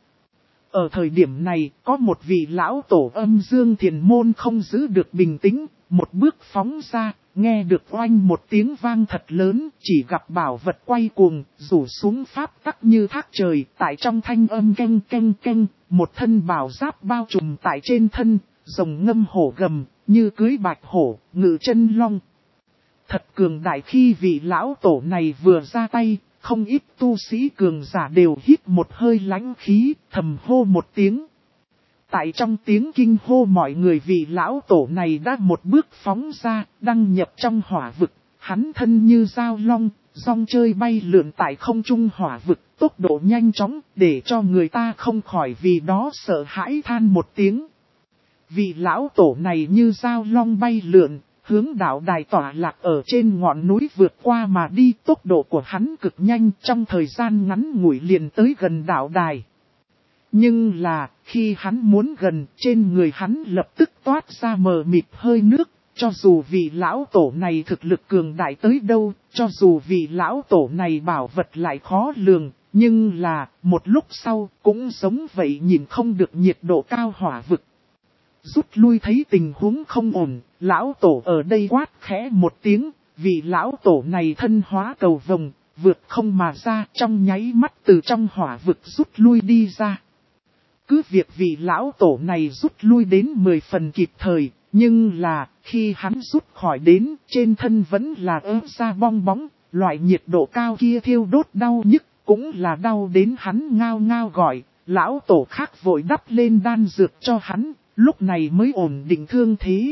Ở thời điểm này, có một vị lão tổ Âm Dương Thiền Môn không giữ được bình tĩnh, một bước phóng ra, nghe được oanh một tiếng vang thật lớn, chỉ gặp bảo vật quay cuồng, rủ xuống pháp tắc như thác trời, tại trong thanh âm canh canh canh, một thân bảo giáp bao trùm tại trên thân, rồng ngâm hổ gầm, như cưới bạch hổ, ngự chân long. Thật cường đại. Khi vị lão tổ này vừa ra tay, không ít tu sĩ cường giả đều hít một hơi lãnh khí, thầm hô một tiếng. Tại trong tiếng kinh hô mọi người, vị lão tổ này đã một bước phóng ra, đăng nhập trong hỏa vực, hắn thân như dao long, rong chơi bay lượn tại không trung hỏa vực, tốc độ nhanh chóng, để cho người ta không khỏi vì đó sợ hãi than một tiếng. Vị lão tổ này như dao long bay lượn, hướng đạo đài tỏa lạc ở trên ngọn núi vượt qua mà đi, tốc độ của hắn cực nhanh, trong thời gian ngắn ngủi liền tới gần đạo đài. Nhưng là, khi hắn muốn gần, trên người hắn lập tức toát ra mờ mịt hơi nước, cho dù vị lão tổ này thực lực cường đại tới đâu, cho dù vị lão tổ này bảo vật lại khó lường, nhưng là, một lúc sau, cũng giống vậy nhìn không được nhiệt độ cao hỏa vực. Rút lui thấy tình huống không ổn, lão tổ ở đây quát khẽ một tiếng, vì lão tổ này thân hóa cầu vồng, vượt không mà ra trong nháy mắt từ trong hỏa vực rút lui đi ra. Cứ việc vì lão tổ này rút lui đến 10 phần kịp thời, nhưng là khi hắn rút khỏi đến trên thân vẫn là ớt ra bong bóng, loại nhiệt độ cao kia thiêu đốt đau nhức, cũng là đau đến hắn ngao ngao gọi, lão tổ khác vội đắp lên đan dược cho hắn, lúc này mới ổn định thương thế.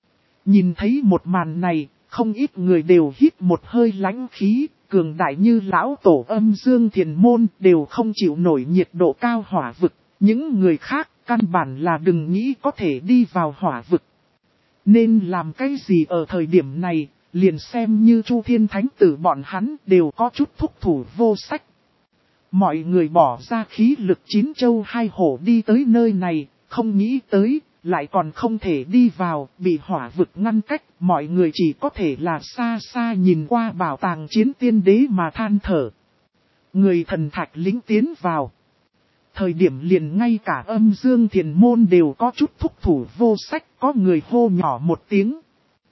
Nhìn thấy một màn này, không ít người đều hít một hơi lãnh khí, cường đại như lão tổ Âm Dương Thiền Môn đều không chịu nổi nhiệt độ cao hỏa vực, những người khác căn bản là đừng nghĩ có thể đi vào hỏa vực. Nên làm cái gì ở thời điểm này, liền xem như Chu Thiên Thánh Tử bọn hắn đều có chút thúc thủ vô sách. Mọi người bỏ ra khí lực 9 châu 2 hổ đi tới nơi này, không nghĩ tới, lại còn không thể đi vào, bị hỏa vực ngăn cách, mọi người chỉ có thể là xa xa nhìn qua bảo tàng chiến tiên đế mà than thở. Người thần thạch lính tiến vào. Thời điểm liền ngay cả Âm Dương Thiền Môn đều có chút thúc thủ vô sách, có người hô nhỏ một tiếng.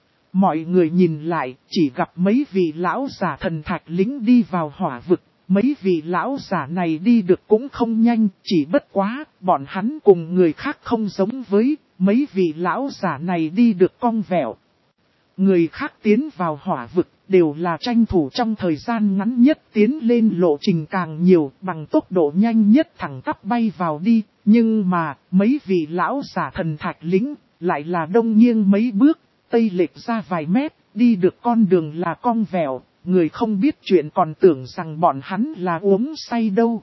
Mọi người nhìn lại, chỉ gặp mấy vị lão giả thần thạch lính đi vào hỏa vực. Mấy vị lão giả này đi được cũng không nhanh, chỉ bất quá, bọn hắn cùng người khác không giống với, mấy vị lão giả này đi được cong vẹo. Người khác tiến vào hỏa vực, đều là tranh thủ trong thời gian ngắn nhất tiến lên lộ trình càng nhiều, bằng tốc độ nhanh nhất thẳng tắp bay vào đi, nhưng mà, mấy vị lão giả thần thạch lính, lại là đông nghiêng mấy bước, tây lệch ra vài mét, đi được con đường là cong vẹo. Người không biết chuyện còn tưởng rằng bọn hắn là uống say đâu.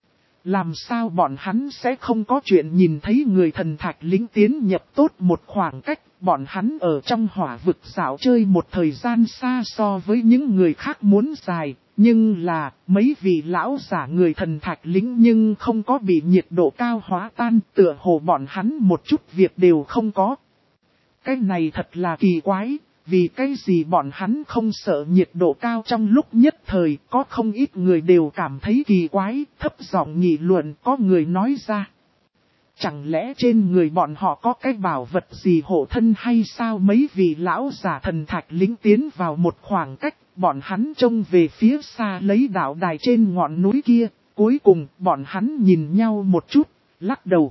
Làm sao bọn hắn sẽ không có chuyện nhìn thấy người thần thạch lính tiến nhập tốt một khoảng cách, bọn hắn ở trong hỏa vực dạo chơi một thời gian xa so với những người khác muốn dài, nhưng là mấy vị lão giả người thần thạch lính nhưng không có bị nhiệt độ cao hóa tan, tựa hồ bọn hắn một chút việc đều không có. Cái này thật là kỳ quái. Vì cái gì bọn hắn không sợ nhiệt độ cao trong lúc nhất thời, có không ít người đều cảm thấy kỳ quái, thấp giọng nghị luận có người nói ra. Chẳng lẽ trên người bọn họ có cái bảo vật gì hộ thân hay sao? Mấy vị lão giả thần thạch lính tiến vào một khoảng cách, bọn hắn trông về phía xa lấy đạo đài trên ngọn núi kia, cuối cùng bọn hắn nhìn nhau một chút, lắc đầu.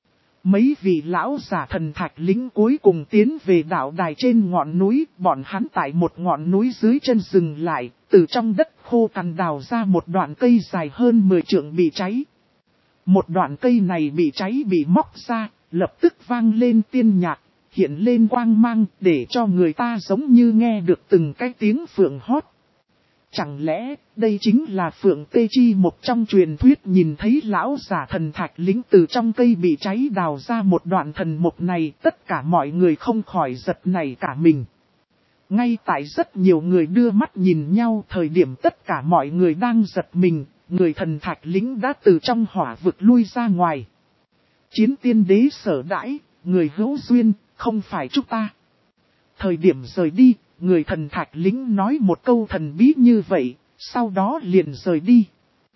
Mấy vị lão giả thần thạch lính cuối cùng tiến về đạo đài trên ngọn núi, bọn hắn tại một ngọn núi dưới chân dừng lại, từ trong đất khô cằn đào ra một đoạn cây dài hơn 10 trượng bị cháy. Một đoạn cây này bị cháy bị móc ra, lập tức vang lên tiên nhạc, hiện lên quang mang để cho người ta giống như nghe được từng cái tiếng phượng hót. Chẳng lẽ, đây chính là Phượng Tê Chi một trong truyền thuyết nhìn thấy lão giả thần thạch lính từ trong cây bị cháy đào ra một đoạn thần mục này, tất cả mọi người không khỏi giật nảy cả mình. Ngay tại rất nhiều người đưa mắt nhìn nhau thời điểm tất cả mọi người đang giật mình, người thần thạch lính đã từ trong hỏa vực lui ra ngoài. Chiến tiên đế sở đãi, người hữu duyên, không phải chúng ta. Thời điểm rời đi, người thần thạch lính nói một câu thần bí như vậy, sau đó liền rời đi.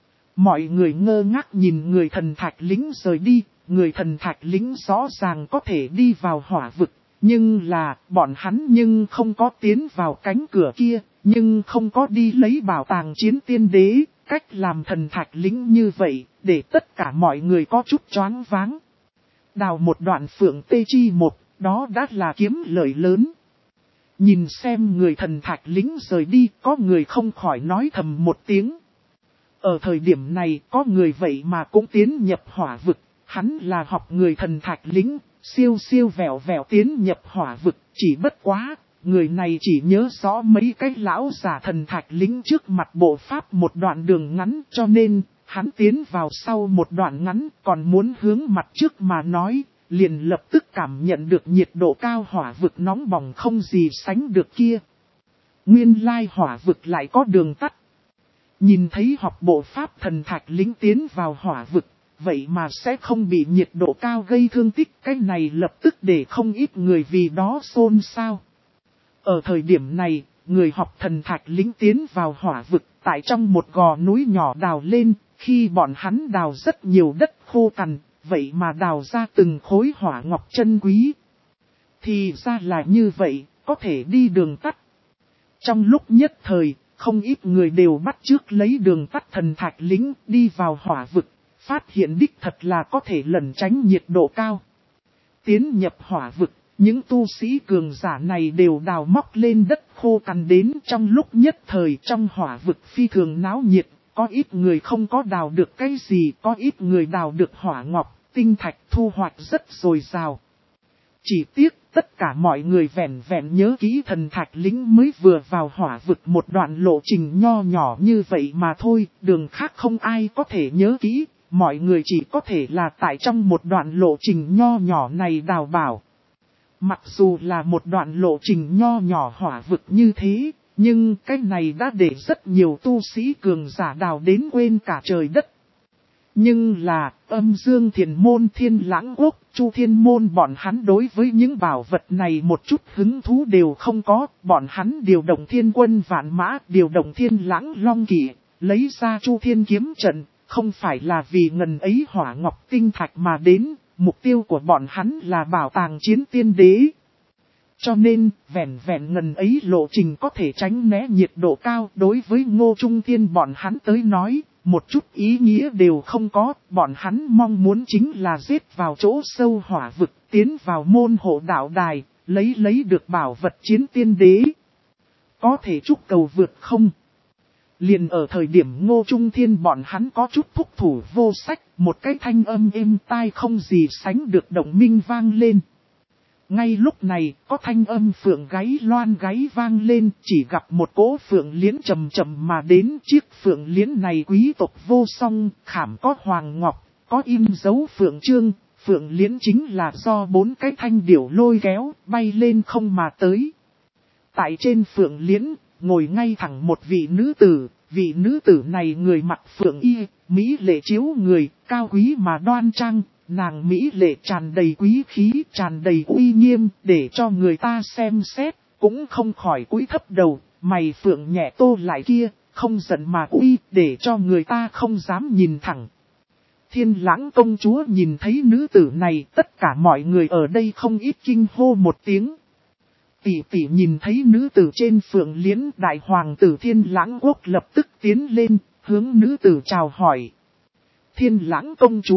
Mọi người ngơ ngác nhìn người thần thạch lính rời đi, người thần thạch lính rõ ràng có thể đi vào hỏa vực, nhưng là bọn hắn nhưng không có tiến vào cánh cửa kia, nhưng không có đi lấy bảo tàng chiến tiên đế, cách làm thần thạch lính như vậy, để tất cả mọi người có chút choáng váng. Đào một đoạn Phượng Tê Chi một, đó đã là kiếm lợi lớn. Nhìn xem người thần thạch lính rời đi, có người không khỏi nói thầm một tiếng. Ở thời điểm này, có người vậy mà cũng tiến nhập hỏa vực, hắn là học người thần thạch lính, siêu siêu vẹo vẹo tiến nhập hỏa vực, chỉ bất quá, người này chỉ nhớ rõ mấy cái lão giả thần thạch lính trước mặt bộ pháp một đoạn đường ngắn, cho nên, hắn tiến vào sau một đoạn ngắn, còn muốn hướng mặt trước mà nói. Liền lập tức cảm nhận được nhiệt độ cao hỏa vực nóng bỏng không gì sánh được kia. Nguyên lai hỏa vực lại có đường tắt. Nhìn thấy học bộ pháp thần thạch lính tiến vào hỏa vực, vậy mà sẽ không bị nhiệt độ cao gây thương tích. Cái này lập tức để không ít người vì đó xôn xao. Ở thời điểm này, người học thần thạch lính tiến vào hỏa vực, tại trong một gò núi nhỏ đào lên, Khi bọn hắn đào rất nhiều đất khô cằn, vậy mà đào ra từng khối hỏa ngọc chân quý. Thì ra là như vậy, có thể đi đường tắt. Trong lúc nhất thời, không ít người đều bắt chước lấy đường tắt thần thạch lính đi vào hỏa vực, phát hiện đích thật là có thể lẩn tránh nhiệt độ cao. Tiến nhập hỏa vực, những tu sĩ cường giả này đều đào móc lên đất khô cằn đến trong lúc nhất thời trong hỏa vực phi thường náo nhiệt, có ít người không có đào được cái gì, có ít người đào được hỏa ngọc, tinh thạch thu hoạch rất dồi dào. Chỉ tiếc tất cả mọi người vẹn vẹn nhớ kỹ thần thạch lính mới vừa vào hỏa vực một đoạn lộ trình nho nhỏ như vậy mà thôi, đường khác không ai có thể nhớ kỹ, mọi người chỉ có thể là tại trong một đoạn lộ trình nho nhỏ này đào bảo. Mặc dù là một đoạn lộ trình nho nhỏ hỏa vực như thế, nhưng cái này đã để rất nhiều tu sĩ cường giả đào đến quên cả trời đất. Nhưng là, Âm Dương Thiền Môn, Thiên Lãng Quốc, Chu Thiên Môn bọn hắn đối với những bảo vật này một chút hứng thú đều không có, bọn hắn điều động thiên quân vạn mã, điều động thiên lãng long kỵ, lấy ra Chu Thiên kiếm trận, không phải là vì ngần ấy hỏa ngọc tinh thạch mà đến, mục tiêu của bọn hắn là bảo tàng chiến tiên đế. Cho nên, vẹn vẹn ngần ấy lộ trình có thể tránh né nhiệt độ cao đối với Ngô Trung Thiên bọn hắn tới nói. Một chút ý nghĩa đều không có, bọn hắn mong muốn chính là giết vào chỗ sâu hỏa vực, tiến vào môn hộ đạo đài, lấy được bảo vật chiến tiên đế. Có thể chúc cầu vượt không? Liền ở thời điểm Ngô Trung Thiên bọn hắn có chút thúc thủ vô sách, một cái thanh âm êm tai không gì sánh được động minh vang lên. Ngay lúc này, có thanh âm phượng gáy loan gáy vang lên, chỉ gặp một cỗ phượng liễn trầm trầm mà đến. Chiếc phượng liễn này quý tộc vô song, khảm có hoàng ngọc, có in dấu phượng chương. Phượng liễn chính là do 4 cái thanh điểu lôi kéo, bay lên không mà tới. Tại trên phượng liễn, ngồi ngay thẳng một vị nữ tử này người mặc phượng y, mỹ lệ chiếu người, cao quý mà đoan trang. Nàng mỹ lệ tràn đầy quý khí, tràn đầy uy nghiêm, để cho người ta xem xét, cũng không khỏi cúi thấp đầu, mày phượng nhẹ tô lại kia, không giận mà uy, để cho người ta không dám nhìn thẳng. Thiên Lãng công chúa nhìn thấy nữ tử này, tất cả mọi người ở đây không ít kinh hô một tiếng. Tỷ tỷ nhìn thấy nữ tử trên phượng liễn, đại hoàng tử Thiên Lãng Quốc lập tức tiến lên, hướng nữ tử chào hỏi. Thiên Lãng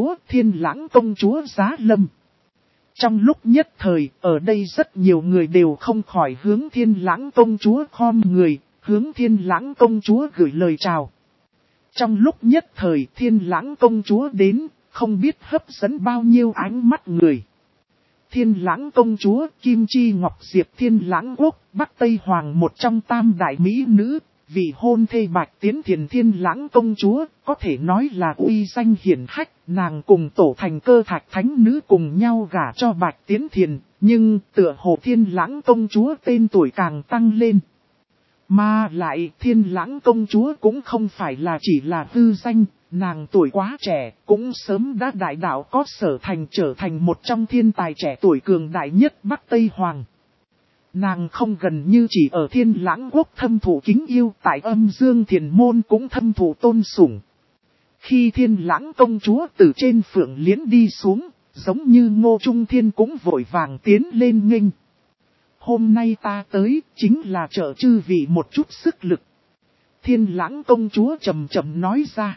công chúa Giá Lâm. Trong lúc nhất thời, ở đây rất nhiều người đều không khỏi hướng Thiên Lãng công chúa khom người, hướng Thiên Lãng công chúa gửi lời chào. Trong lúc nhất thời Thiên Lãng công chúa đến, không biết hấp dẫn bao nhiêu ánh mắt người. Thiên Lãng công chúa Kim Chi Ngọc Diệp Thiên Lãng Quốc, Bắc Tây Hoàng một trong tam đại mỹ nữ. Vị hôn thê Bạch Tiến Thiền Thiên Lãng công chúa, có thể nói là uy danh hiển hách, nàng cùng tổ thành Cơ Thạch thánh nữ cùng nhau gả cho Bạch Tiến Thiền, nhưng tựa hồ Thiên Lãng công chúa tên tuổi càng tăng lên. Mà lại Thiên Lãng công chúa cũng không phải là chỉ là hư danh, nàng tuổi quá trẻ, cũng sớm đã đại đạo có sở thành trở thành một trong thiên tài trẻ tuổi cường đại nhất Bắc Tây Hoàng. Nàng không gần như chỉ ở Thiên Lãng Quốc thâm thụ kính yêu, tại Âm Dương Thiền Môn cũng thâm thụ tôn sủng. Khi Thiên Lãng công chúa từ trên phượng liễn đi xuống, giống như Ngô Trung Thiên cũng vội vàng tiến lên nghênh. Hôm nay ta tới, chính là trợ chư vị một chút sức lực. Thiên Lãng công chúa trầm trầm nói ra.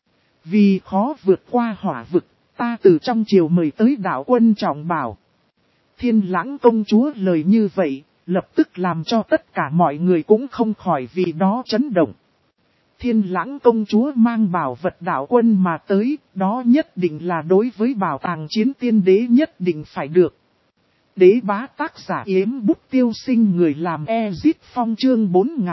Vì khó vượt qua hỏa vực, ta từ trong triều mời tới đạo quân trọng bảo. Thiên Lãng công chúa lời như vậy, lập tức làm cho tất cả mọi người cũng không khỏi vì đó chấn động. Thiên Lãng công chúa mang bảo vật đạo quân mà tới, đó nhất định là đối với bảo tàng chiến tiên đế nhất định phải được. Đế bá tác giả Yếm Bút Tiêu Sinh, người làm Ezit Phong chương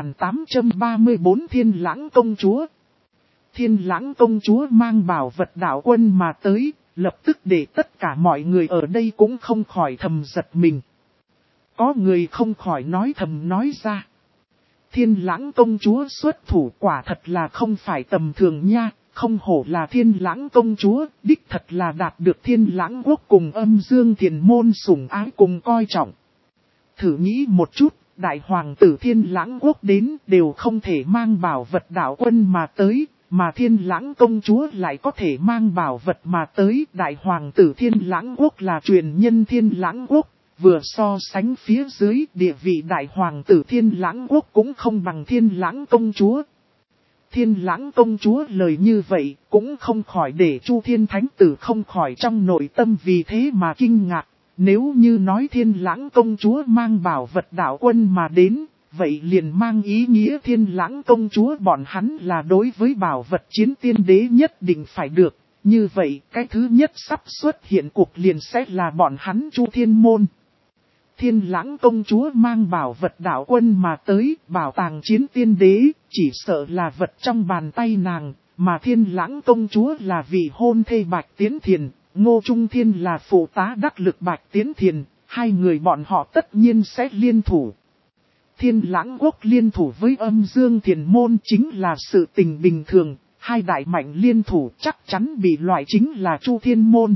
4834 Thiên Lãng công chúa. Thiên Lãng công chúa mang bảo vật đạo quân mà tới, lập tức để tất cả mọi người ở đây cũng không khỏi thầm giật mình. Có người không khỏi nói thầm nói ra. Thiên Lãng công chúa xuất thủ quả thật là không phải tầm thường nha, không hổ là Thiên Lãng công chúa, đích thật là đạt được Thiên Lãng Quốc cùng Âm Dương Thiền Môn sủng ái cùng coi trọng. Thử nghĩ một chút, đại hoàng tử Thiên Lãng Quốc đến đều không thể mang bảo vật đạo quân mà tới, mà Thiên Lãng công chúa lại có thể mang bảo vật mà tới. Đại hoàng tử Thiên Lãng quốc là truyền nhân Thiên Lãng quốc, vừa so sánh phía dưới địa vị đại hoàng tử Thiên Lãng quốc cũng không bằng Thiên Lãng công chúa. Thiên Lãng công chúa lời như vậy cũng không khỏi để Chu Thiên Thánh tử không khỏi trong nội tâm vì thế mà kinh ngạc. Nếu như nói Thiên Lãng công chúa mang bảo vật đạo quân mà đến, vậy liền mang ý nghĩa Thiên Lãng công chúa bọn hắn là đối với bảo vật chiến tiên đế nhất định phải được. Như vậy cái thứ nhất sắp xuất hiện cuộc liền sẽ là bọn hắn Chu Thiên môn. Thiên Lãng công chúa mang bảo vật đạo quân mà tới, bảo tàng chiến tiên đế, chỉ sợ là vật trong bàn tay nàng, mà Thiên Lãng công chúa là vị hôn thê Bạch Tiến Thiền, Ngô Trung Thiên là phụ tá đắc lực Bạch Tiến Thiền, hai người bọn họ tất nhiên sẽ liên thủ. Thiên Lãng quốc liên thủ với Âm Dương Thiền môn chính là sự tình bình thường, hai đại mạnh liên thủ chắc chắn bị loại chính là Chu Thiên môn.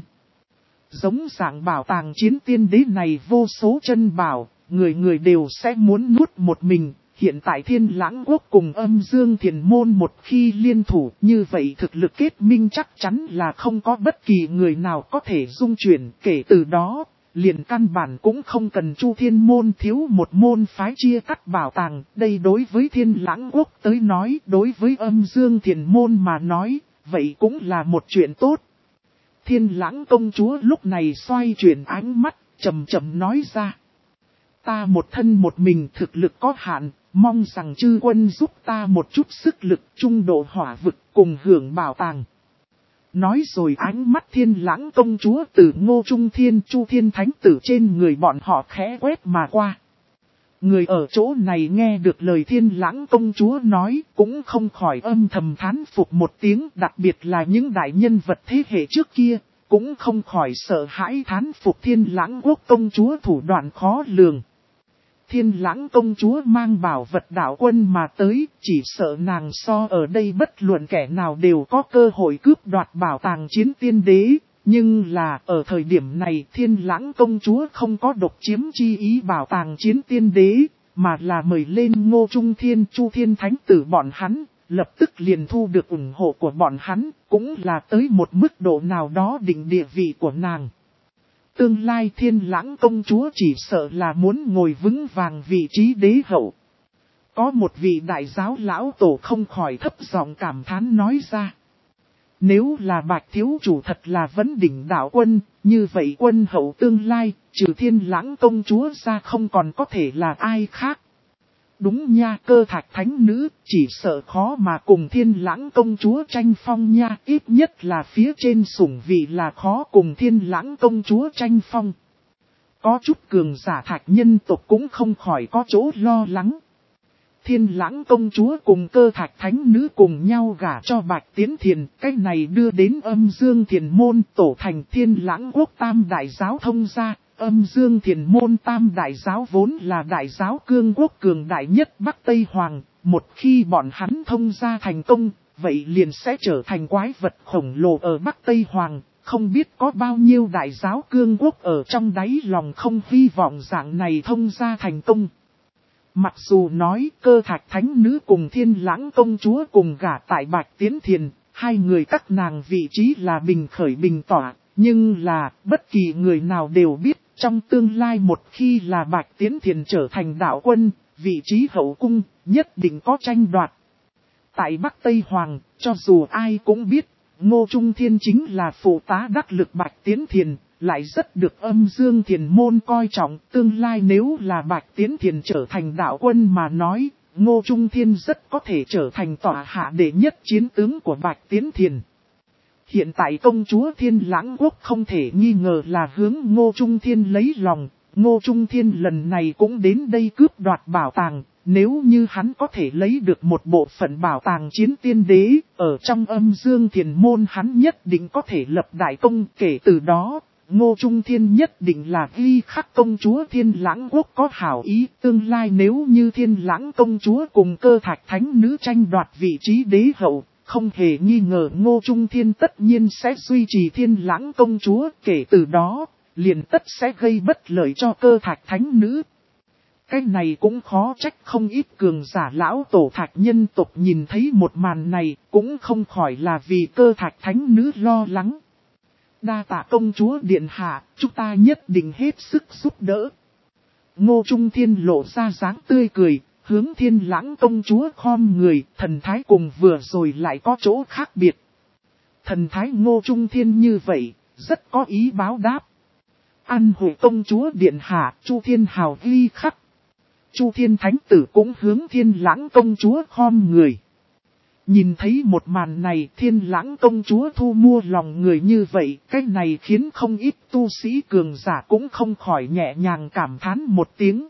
Giống dạng bảo tàng chiến tiên đế này vô số chân bảo, người người đều sẽ muốn nuốt một mình. Hiện tại Thiên Lãng quốc cùng Âm Dương Thiền môn một khi liên thủ, như vậy thực lực kết minh chắc chắn là không có bất kỳ người nào có thể dung chuyển. Kể từ đó, liền căn bản cũng không cần Chu Thiên môn thiếu một môn phái chia cắt bảo tàng. Đây đối với Thiên Lãng quốc tới nói, đối với Âm Dương Thiền môn mà nói, vậy cũng là một chuyện tốt. Thiên Lãng công chúa lúc này xoay chuyển ánh mắt, chậm chậm nói ra. Ta một thân một mình thực lực có hạn, mong rằng chư quân giúp ta một chút sức lực trung độ hỏa vực cùng hưởng bảo tàng. Nói rồi ánh mắt Thiên Lãng công chúa từ Ngô Trung Thiên Chu Thiên Thánh tử trên người bọn họ khẽ quét mà qua. Người ở chỗ này nghe được lời Thiên Lãng công chúa nói cũng không khỏi âm thầm thán phục một tiếng, đặc biệt là những đại nhân vật thế hệ trước kia, cũng không khỏi sợ hãi thán phục Thiên Lãng quốc công chúa thủ đoạn khó lường. Thiên Lãng công chúa mang bảo vật đạo quân mà tới, chỉ sợ nàng so ở đây bất luận kẻ nào đều có cơ hội cướp đoạt bảo tàng chiến tiên đế. Nhưng là ở thời điểm này Thiên Lãng công chúa không có độc chiếm chi ý bảo tàng chiến tiên đế, mà là mời lên Ngô Trung Thiên Chu Thiên Thánh tử bọn hắn, lập tức liền thu được ủng hộ của bọn hắn, cũng là tới một mức độ nào đó định địa vị của nàng. Tương lai Thiên Lãng công chúa chỉ sợ là muốn ngồi vững vàng vị trí đế hậu. Có một vị đại giáo lão tổ không khỏi thấp giọng cảm thán nói ra. Nếu là Bạch thiếu chủ thật là vấn đỉnh đạo quân, như vậy quân hậu tương lai, trừ Thiên Lãng công chúa ra không còn có thể là ai khác. Đúng nha, Cơ Thạch thánh nữ, chỉ sợ khó mà cùng Thiên Lãng công chúa tranh phong nha, ít nhất là phía trên sủng vị là khó cùng Thiên Lãng công chúa tranh phong. Có chút cường giả Thạch nhân tộc cũng không khỏi có chỗ lo lắng. Thiên Lãng công chúa cùng Cơ Thạch thánh nữ cùng nhau gả cho Bạch Tiến Thiền, cái này đưa đến Âm Dương Thiền môn tổ thành Thiên Lãng quốc tam đại giáo thông gia. Âm Dương Thiền môn tam đại giáo vốn là đại giáo cương quốc cường đại nhất Bắc Tây Hoàng, một khi bọn hắn thông gia thành công, vậy liền sẽ trở thành quái vật khổng lồ ở Bắc Tây Hoàng, không biết có bao nhiêu đại giáo cương quốc ở trong đáy lòng không hy vọng dạng này thông gia thành công. Mặc dù nói Cơ Thạch thánh nữ cùng Thiên Lãng công chúa cùng gả tại Bạch Tiến Thiền, hai người các nàng vị trí là bình khởi bình tỏa, nhưng là bất kỳ người nào đều biết trong tương lai một khi là Bạch Tiến Thiền trở thành đạo quân, vị trí hậu cung nhất định có tranh đoạt. Tại Bắc Tây Hoàng, cho dù ai cũng biết, Ngô Trung Thiên chính là phụ tá đắc lực Bạch Tiến Thiền, lại rất được Âm Dương Thiền môn coi trọng. Tương lai nếu là Bạch Tiến Thiền trở thành đạo quân mà nói, Ngô Trung Thiên rất có thể trở thành tọa hạ đệ nhất chiến tướng của Bạch Tiến Thiền. Hiện tại công chúa Thiên Lãng quốc không thể nghi ngờ là hướng Ngô Trung Thiên lấy lòng. Ngô Trung Thiên lần này cũng đến đây cướp đoạt bảo tàng. Nếu như hắn có thể lấy được một bộ phận bảo tàng chiến tiên đế, ở trong Âm Dương Thiền môn hắn nhất định có thể lập đại công. Kể từ đó, Ngô Trung Thiên nhất định là ghi khắc công chúa Thiên Lãng quốc có hảo ý. Tương lai nếu như Thiên Lãng công chúa cùng Cơ Thạch thánh nữ tranh đoạt vị trí đế hậu, không hề nghi ngờ Ngô Trung Thiên tất nhiên sẽ duy trì Thiên Lãng công chúa. Kể từ đó, liền tất sẽ gây bất lợi cho Cơ Thạch thánh nữ. Cái này cũng khó trách không ít cường giả lão tổ thạch nhân tộc nhìn thấy một màn này cũng không khỏi là vì cơ thạch thánh nữ lo lắng. Đa tạ công chúa điện hạ, chúng ta nhất định hết sức giúp đỡ. Ngô Trung Thiên lộ ra dáng tươi cười, hướng Thiên Lãng công chúa khom người, thần thái cùng vừa rồi lại có chỗ khác biệt. Thần thái Ngô Trung Thiên như vậy, rất có ý báo đáp. An hội công chúa điện hạ, Chu Thiên hào ghi khắc. Chu Thiên thánh tử cũng hướng Thiên Lãng công chúa khom người. Nhìn thấy một màn này, Thiên Lãng công chúa thu mua lòng người như vậy, cái này khiến không ít tu sĩ cường giả cũng không khỏi nhẹ nhàng cảm thán một tiếng.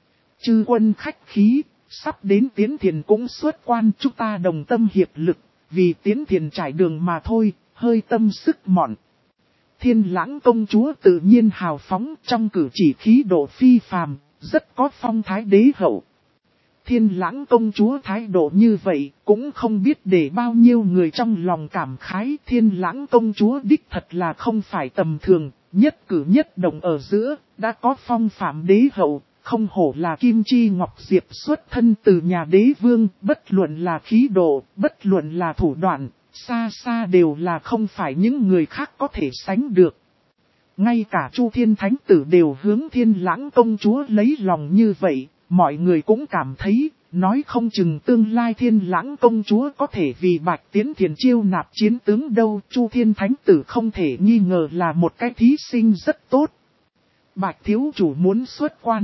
Chư quân khách khí, sắp đến Tiến Thiền cũng xuất quan, chúng ta đồng tâm hiệp lực, vì Tiến Thiền trải đường mà thôi, hơi tâm sức mọn. Thiên Lãng công chúa tự nhiên hào phóng, trong cử chỉ khí độ phi phàm, rất có phong thái đế hậu. Thiên Lãng công chúa thái độ như vậy, cũng không biết để bao nhiêu người trong lòng cảm khái. Thiên Lãng công chúa đích thật là không phải tầm thường, nhất cử nhất động ở giữa, đã có phong phạm đế hậu, không hổ là Kim Chi Ngọc Diệp xuất thân từ nhà đế vương, bất luận là khí độ, bất luận là thủ đoạn, xa xa đều là không phải những người khác có thể sánh được. Ngay cả Chu Thiên Thánh Tử đều hướng Thiên Lãng công chúa lấy lòng như vậy, mọi người cũng cảm thấy, nói không chừng tương lai Thiên Lãng công chúa có thể vì Bạch Tiến Thiền chiêu nạp chiến tướng đâu. Chu Thiên Thánh Tử không thể nghi ngờ là một cái thí sinh rất tốt. Bạch thiếu chủ muốn xuất quan.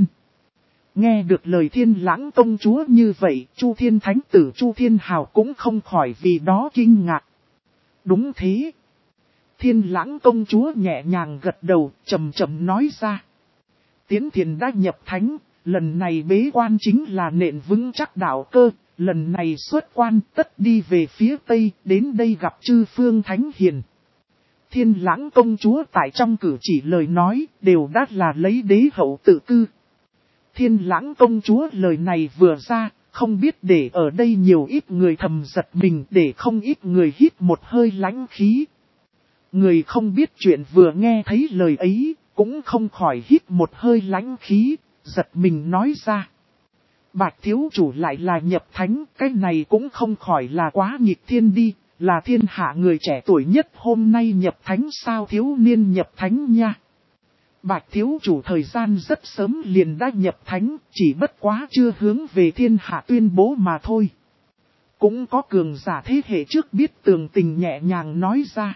Nghe được lời Thiên Lãng công chúa như vậy, Chu Thiên Thánh Tử Chu Thiên Hào cũng không khỏi vì đó kinh ngạc. Đúng thế. Thiên Lãng công chúa nhẹ nhàng gật đầu, chậm chậm nói ra. Tiến Thiền đã nhập thánh, lần này bế quan chính là nền vững chắc đạo cơ, lần này xuất quan tất đi về phía Tây, đến đây gặp chư phương thánh hiền. Thiên Lãng công chúa tại trong cử chỉ lời nói, đều đã là lấy đế hậu tự cư. Thiên Lãng công chúa lời này vừa ra, không biết để ở đây nhiều ít người thầm giật mình, để không ít người hít một hơi lãnh khí. Người không biết chuyện vừa nghe thấy lời ấy, cũng không khỏi hít một hơi lãnh khí, giật mình nói ra. Bạch thiếu chủ lại là nhập thánh, cái này cũng không khỏi là quá nghịch thiên đi, là thiên hạ người trẻ tuổi nhất hôm nay nhập thánh sao thiếu niên nhập thánh nha. Bạch thiếu chủ thời gian rất sớm liền đã nhập thánh, chỉ bất quá chưa hướng về thiên hạ tuyên bố mà thôi. Cũng có cường giả thế hệ trước biết tường tình nhẹ nhàng nói ra.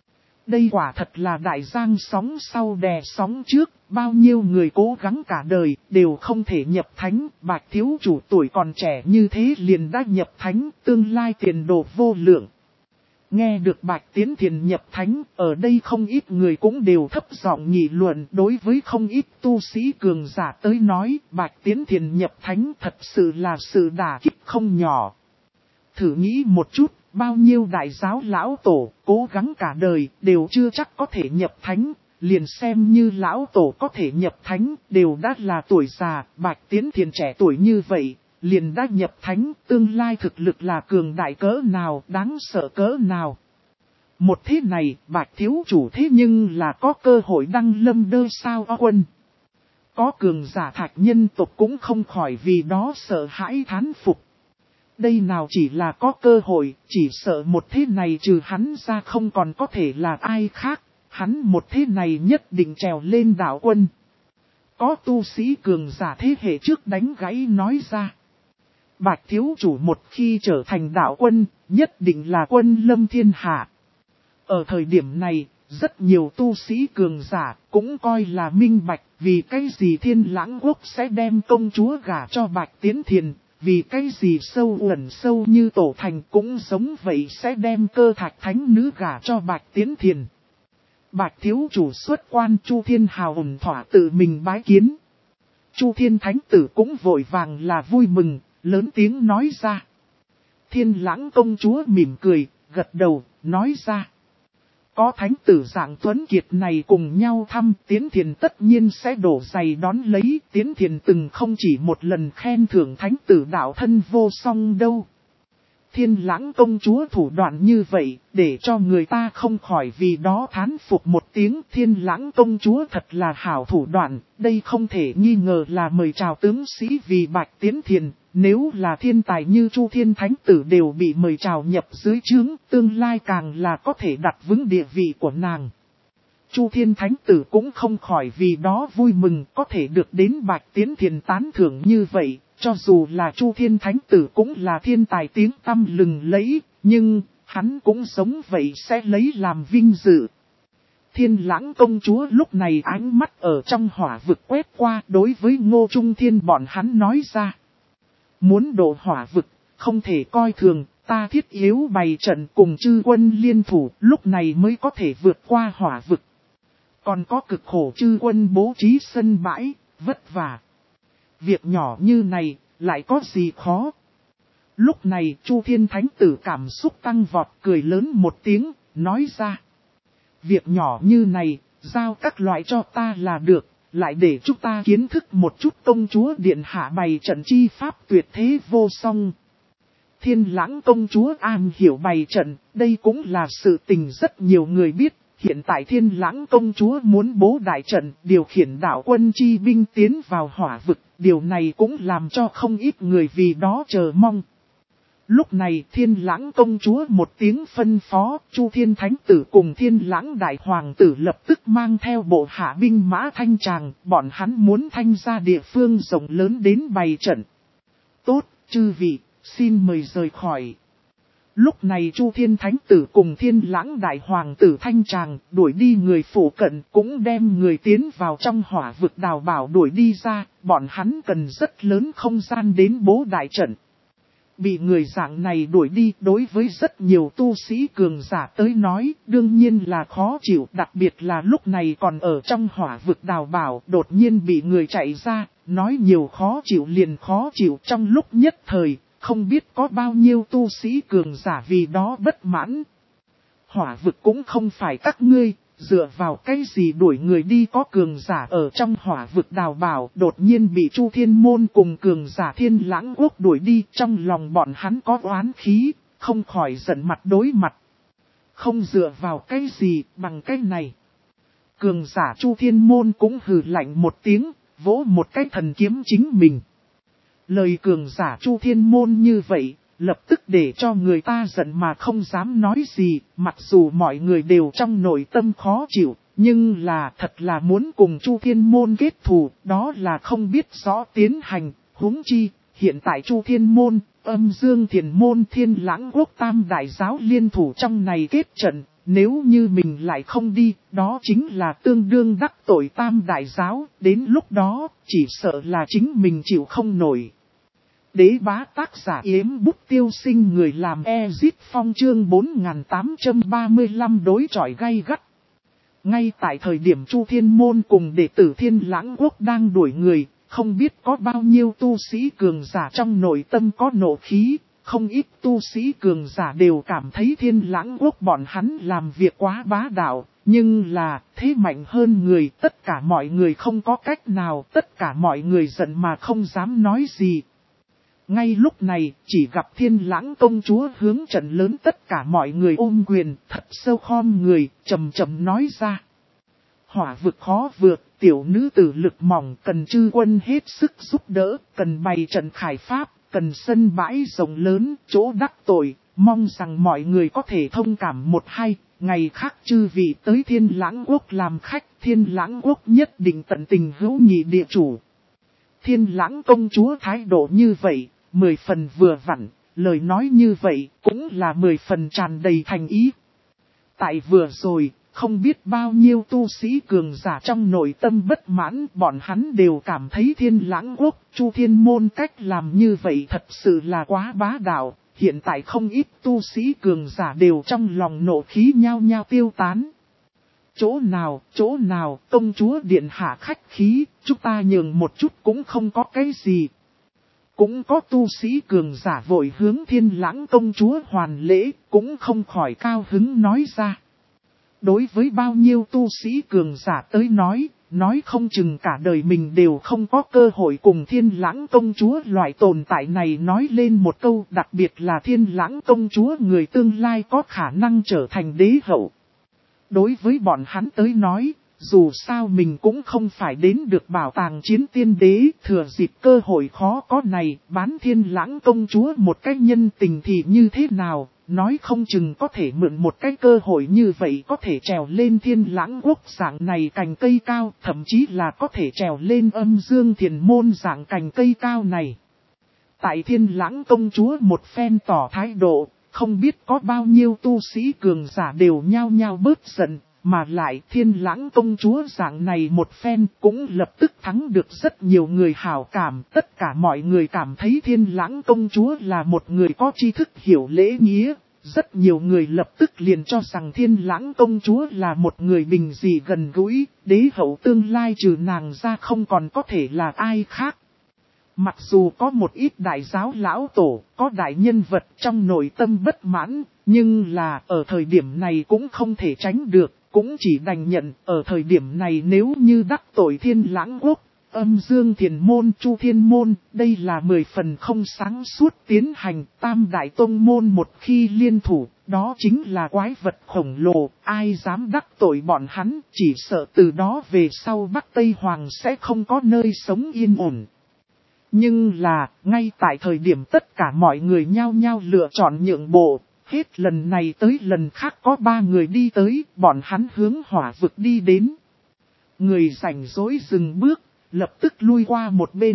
Đây quả thật là đại giang sóng sau đè sóng trước, bao nhiêu người cố gắng cả đời, đều không thể nhập thánh, Bạch thiếu chủ tuổi còn trẻ như thế liền đã nhập thánh, tương lai tiền đồ vô lượng. Nghe được Bạch Tiến Thiền nhập thánh, ở đây không ít người cũng đều thấp giọng nghị luận, đối với không ít tu sĩ cường giả tới nói, Bạch Tiến Thiền nhập thánh thật sự là sự đả kích không nhỏ. Thử nghĩ một chút, bao nhiêu đại giáo lão tổ, cố gắng cả đời, đều chưa chắc có thể nhập thánh, liền xem như lão tổ có thể nhập thánh, đều đã là tuổi già, Bạch Tiến Thiền trẻ tuổi như vậy, liền đã nhập thánh, tương lai thực lực là cường đại cỡ nào, đáng sợ cỡ nào. Một thế này, Bạch thiếu chủ thế nhưng là có cơ hội đăng lâm đơ sao o quân. Có cường giả thạch nhân tộc cũng không khỏi vì đó sợ hãi thán phục. Đây nào chỉ là có cơ hội, chỉ sợ một thế này trừ hắn ra không còn có thể là ai khác, hắn một thế này nhất định trèo lên đạo quân. Có tu sĩ cường giả thế hệ trước đánh gãy nói ra. Bạch thiếu chủ một khi trở thành đạo quân, nhất định là quân lâm thiên hạ. Ở thời điểm này, rất nhiều tu sĩ cường giả cũng coi là minh bạch, vì cái gì Thiên Lãng quốc sẽ đem công chúa gả cho Bạch Tiến Thiền, vì cái gì sâu ẩn sâu như Tổ Thành cũng giống vậy sẽ đem Cơ Thạch thánh nữ gả cho Bạch Tiến Thiền. Bạch thiếu chủ xuất quan, Chu Thiên hào ổn thỏa tự mình bái kiến. Chu Thiên thánh tử cũng vội vàng là vui mừng, lớn tiếng nói ra. Thiên Lãng công chúa mỉm cười, gật đầu, nói ra. Có thánh tử dạng tuấn kiệt này cùng nhau thăm, Tiến Thiền tất nhiên sẽ đổ giày đón lấy. Tiến Thiền từng không chỉ một lần khen thưởng thánh tử đạo thân vô song đâu. Thiên Lãng công chúa thủ đoạn như vậy, để cho người ta không khỏi vì đó thán phục một tiếng. Thiên Lãng công chúa thật là hảo thủ đoạn, đây không thể nghi ngờ là mời chào tướng sĩ vì Bạch Tiến Thiền. Nếu là thiên tài như Chu Thiên Thánh Tử đều bị mời chào nhập dưới trướng, tương lai càng là có thể đặt vững địa vị của nàng. Chu Thiên Thánh Tử cũng không khỏi vì đó vui mừng có thể được đến Bạch Tiến Thiền tán thưởng như vậy. Cho dù là Chu Thiên Thánh Tử cũng là thiên tài tiếng tăm lừng lẫy, nhưng hắn cũng giống vậy sẽ lấy làm vinh dự. Thiên Lãng công chúa lúc này ánh mắt ở trong hỏa vực quét qua đối với Ngô Trung Thiên bọn hắn nói ra. Muốn độ hỏa vực, không thể coi thường, ta thiết yếu bày trận cùng chư quân liên thủ, lúc này mới có thể vượt qua hỏa vực. Còn có cực khổ chư quân bố trí sân bãi, vất vả. Việc nhỏ như này, lại có gì khó. Lúc này Chu Thiên Thánh Tử cảm xúc tăng vọt cười lớn một tiếng, nói ra. Việc nhỏ như này, giao các loại cho ta là được, lại để chúng ta kiến thức một chút công chúa điện hạ bày trận chi pháp tuyệt thế vô song. Thiên Lãng công chúa an hiểu bày trận, đây cũng là sự tình rất nhiều người biết. Hiện tại Thiên Lãng công chúa muốn bố đại trận, điều khiển đạo quân chi binh tiến vào hỏa vực, điều này cũng làm cho không ít người vì đó chờ mong. Lúc này Thiên Lãng công chúa một tiếng phân phó, Chu Thiên Thánh Tử cùng Thiên Lãng Đại Hoàng tử lập tức mang theo bộ hạ binh mã thanh tràng, bọn hắn muốn thanh ra địa phương rộng lớn đến bày trận. Tốt, chư vị, xin mời rời khỏi. Lúc này Chu Thiên Thánh Tử cùng Thiên Lãng Đại Hoàng tử thanh tràng đuổi đi người phủ cận cũng đem người tiến vào trong hỏa vực đào bảo đuổi đi ra, bọn hắn cần rất lớn không gian đến bố đại trận. Bị người dạng này đuổi đi đối với rất nhiều tu sĩ cường giả tới nói đương nhiên là khó chịu, đặc biệt là lúc này còn ở trong hỏa vực đào bảo đột nhiên bị người chạy ra, nói nhiều khó chịu liền khó chịu trong lúc nhất thời. Không biết có bao nhiêu tu sĩ cường giả vì đó bất mãn. Hỏa vực cũng không phải các ngươi, dựa vào cái gì đuổi người đi, có cường giả ở trong hỏa vực đào bảo đột nhiên bị Chu Thiên Môn cùng cường giả Thiên Lãng Quốc đuổi đi, trong lòng bọn hắn có oán khí, không khỏi giận mặt đối mặt. Không dựa vào cái gì bằng cái này. Cường giả Chu Thiên Môn cũng hừ lạnh một tiếng, vỗ một cái thần kiếm chính mình. Lời cường giả Chu Thiên Môn như vậy, lập tức để cho người ta giận mà không dám nói gì, mặc dù mọi người đều trong nội tâm khó chịu, nhưng là thật là muốn cùng Chu Thiên Môn kết thù, đó là không biết rõ tiến hành, huống chi, hiện tại Chu Thiên Môn, Âm Dương Thiền Môn Thiên Lãng Quốc Tam Đại Giáo liên thủ trong này kết trận, nếu như mình lại không đi, đó chính là tương đương đắc tội Tam Đại Giáo, đến lúc đó, chỉ sợ là chính mình chịu không nổi. Đế bá tác giả Yếm Bút Tiêu Sinh, người làm Ezit Phong chương 4835 đối chọi gay gắt. Ngay tại thời điểm Chu Thiên Môn cùng đệ tử Thiên Lãng Quốc đang đuổi người, không biết có bao nhiêu tu sĩ cường giả trong nội tâm có nộ khí, không ít tu sĩ cường giả đều cảm thấy Thiên Lãng Quốc bọn hắn làm việc quá bá đạo, nhưng là thế mạnh hơn người, tất cả mọi người không có cách nào, tất cả mọi người giận mà không dám nói gì. Ngay lúc này, chỉ gặp Thiên Lãng công chúa hướng trận lớn, tất cả mọi người ôm quyền, thật sâu khom người, trầm trầm nói ra. Hỏa vực khó vượt, tiểu nữ tử lực mỏng, cần chư quân hết sức giúp đỡ, cần bày trận khải pháp, cần sân bãi rộng lớn, chỗ đắc tội, mong rằng mọi người có thể thông cảm một hai, ngày khác chư vị tới Thiên Lãng Quốc làm khách, Thiên Lãng Quốc nhất định tận tình hữu nhị địa chủ. Thiên Lãng công chúa thái độ như vậy, 10 phần vừa vặn, lời nói như vậy cũng là 10 phần tràn đầy thành ý. Tại vừa rồi, không biết bao nhiêu tu sĩ cường giả trong nội tâm bất mãn, bọn hắn đều cảm thấy Thiên Lãng Quốc, Chu Thiên Môn cách làm như vậy thật sự là quá bá đạo. Hiện tại không ít tu sĩ cường giả đều trong lòng nộ khí nhao nhao tiêu tán. Chỗ nào, công chúa điện hạ khách khí, chúng ta nhường một chút cũng không có cái gì. Cũng có tu sĩ cường giả vội hướng Thiên Lãng công chúa hoàn lễ, cũng không khỏi cao hứng nói ra. Đối với bao nhiêu tu sĩ cường giả tới nói, nói không chừng cả đời mình đều không có cơ hội cùng Thiên Lãng công chúa loại tồn tại này nói lên một câu, đặc biệt là Thiên Lãng công chúa người tương lai có khả năng trở thành đế hậu. Đối với bọn hắn tới nói, dù sao mình cũng không phải đến được bảo tàng chiến tiên đế, thừa dịp cơ hội khó có này, bán Thiên Lãng công chúa một cái nhân tình thì như thế nào, nói không chừng có thể mượn một cái cơ hội như vậy có thể trèo lên Thiên Lãng quốc dạng này cành cây cao, thậm chí là có thể trèo lên Âm Dương Thiền môn dạng cành cây cao này. Tại Thiên Lãng công chúa một phen tỏ thái độ, không biết có bao nhiêu tu sĩ cường giả đều nhao nhao bớt giận. Mà lại Thiên Lãng công chúa dạng này một phen cũng lập tức thắng được rất nhiều người hảo cảm. Tất cả mọi người cảm thấy Thiên Lãng công chúa là một người có tri thức hiểu lễ nghĩa. Rất nhiều người lập tức liền cho rằng Thiên Lãng công chúa là một người bình dị gần gũi. Đế hậu tương lai trừ nàng ra không còn có thể là ai khác. Mặc dù có một ít đại giáo lão tổ, có đại nhân vật trong nội tâm bất mãn, nhưng là ở thời điểm này cũng không thể tránh được. Cũng chỉ đành nhận, ở thời điểm này nếu như đắc tội Thiên Lãng quốc, Âm Dương Thiền môn, Chu Thiên môn, đây là 10 phần không sáng suốt tiến hành. Tam đại tông môn một khi liên thủ, đó chính là quái vật khổng lồ, ai dám đắc tội bọn hắn, chỉ sợ từ đó về sau Bắc Tây Hoàng sẽ không có nơi sống yên ổn. Nhưng là, ngay tại thời điểm tất cả mọi người nhao nhao lựa chọn nhượng bộ. Hết lần này tới lần khác có 3 người đi tới, bọn hắn hướng hỏa vực đi đến. Người rảnh rỗi dừng bước, lập tức lui qua một bên.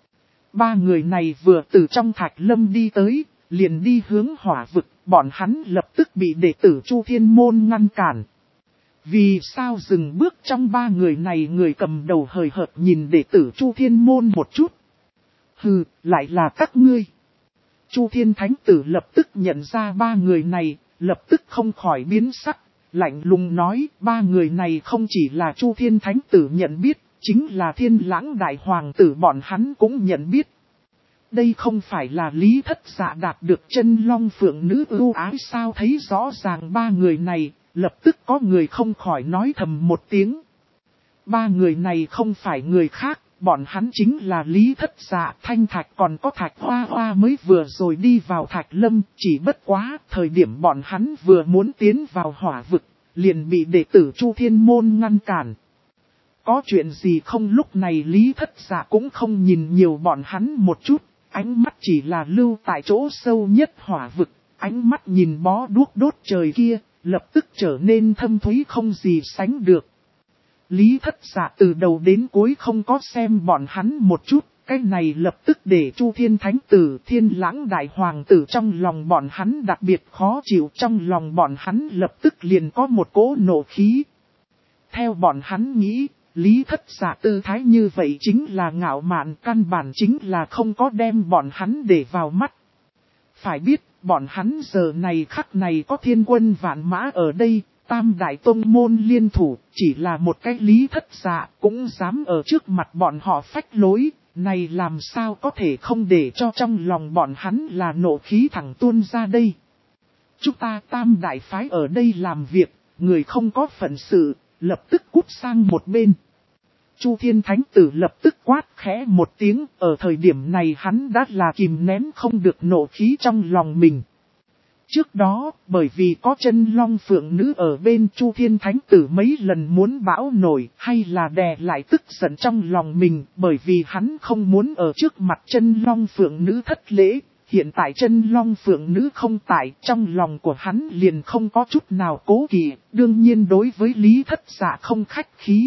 3 người này vừa từ trong Thạch Lâm đi tới, liền đi hướng hỏa vực, bọn hắn lập tức bị đệ tử Chu Thiên môn ngăn cản. Vì sao dừng bước trong 3 người này, người cầm đầu hời hợt nhìn đệ tử Chu Thiên môn một chút. Hừ, lại là các ngươi. Chu Thiên Thánh Tử lập tức nhận ra 3 người này, lập tức không khỏi biến sắc, lạnh lùng nói 3 người này không chỉ là Chu Thiên Thánh Tử nhận biết, chính là Thiên Lãng Đại Hoàng tử bọn hắn cũng nhận biết. Đây không phải là Lý Thất Dạ đạt được chân long phượng nữ ưu ái sao? Thấy rõ ràng 3 người này, lập tức có người không khỏi nói thầm một tiếng. 3 người này không phải người khác. Bọn hắn chính là Lý Thất Dạ, Thanh Thạch còn có Thạch Hoa Hoa mới vừa rồi đi vào Thạch Lâm, chỉ bất quá, thời điểm bọn hắn vừa muốn tiến vào hỏa vực, liền bị đệ tử Chu Thiên môn ngăn cản. Có chuyện gì không? Lúc này Lý Thất Dạ cũng không nhìn nhiều bọn hắn một chút, ánh mắt chỉ là lưu tại chỗ sâu nhất hỏa vực, ánh mắt nhìn bó đuốc đốt trời kia, lập tức trở nên thâm thúy không gì sánh được. Lý Thất Dạ từ đầu đến cuối không có xem bọn hắn một chút, cái này lập tức để Chu Thiên Thánh Tử, Thiên Lãng Đại Hoàng tử trong lòng bọn hắn đặc biệt khó chịu, trong lòng bọn hắn lập tức liền có một cỗ nộ khí. Theo bọn hắn nghĩ, Lý Thất Dạ tư thái như vậy chính là ngạo mạn, căn bản chính là không có đem bọn hắn để vào mắt. Phải biết, bọn hắn giờ này khắc này có thiên quân vạn mã ở đây. Tam đại tông môn liên thủ, chỉ là một cái Lý Thất Dạ cũng dám ở trước mặt bọn họ phách lối, này làm sao có thể không để cho trong lòng bọn hắn là nộ khí thẳng tuôn ra đây. Chúng ta tam đại phái ở đây làm việc, người không có phận sự, lập tức cút sang một bên. Chu Thiên Thánh Tử lập tức quát khẽ một tiếng, ở thời điểm này hắn đã là kìm nén không được nộ khí trong lòng mình. Trước đó, bởi vì có chân long phượng nữ ở bên, Chu Thiên Thánh Tử mấy lần muốn bão nổi, hay là đè lại tức giận trong lòng mình, bởi vì hắn không muốn ở trước mặt chân long phượng nữ thất lễ. Hiện tại chân long phượng nữ không tại, trong lòng của hắn liền không có chút nào cố kỵ, đương nhiên đối với Lý Thất Dạ không khách khí.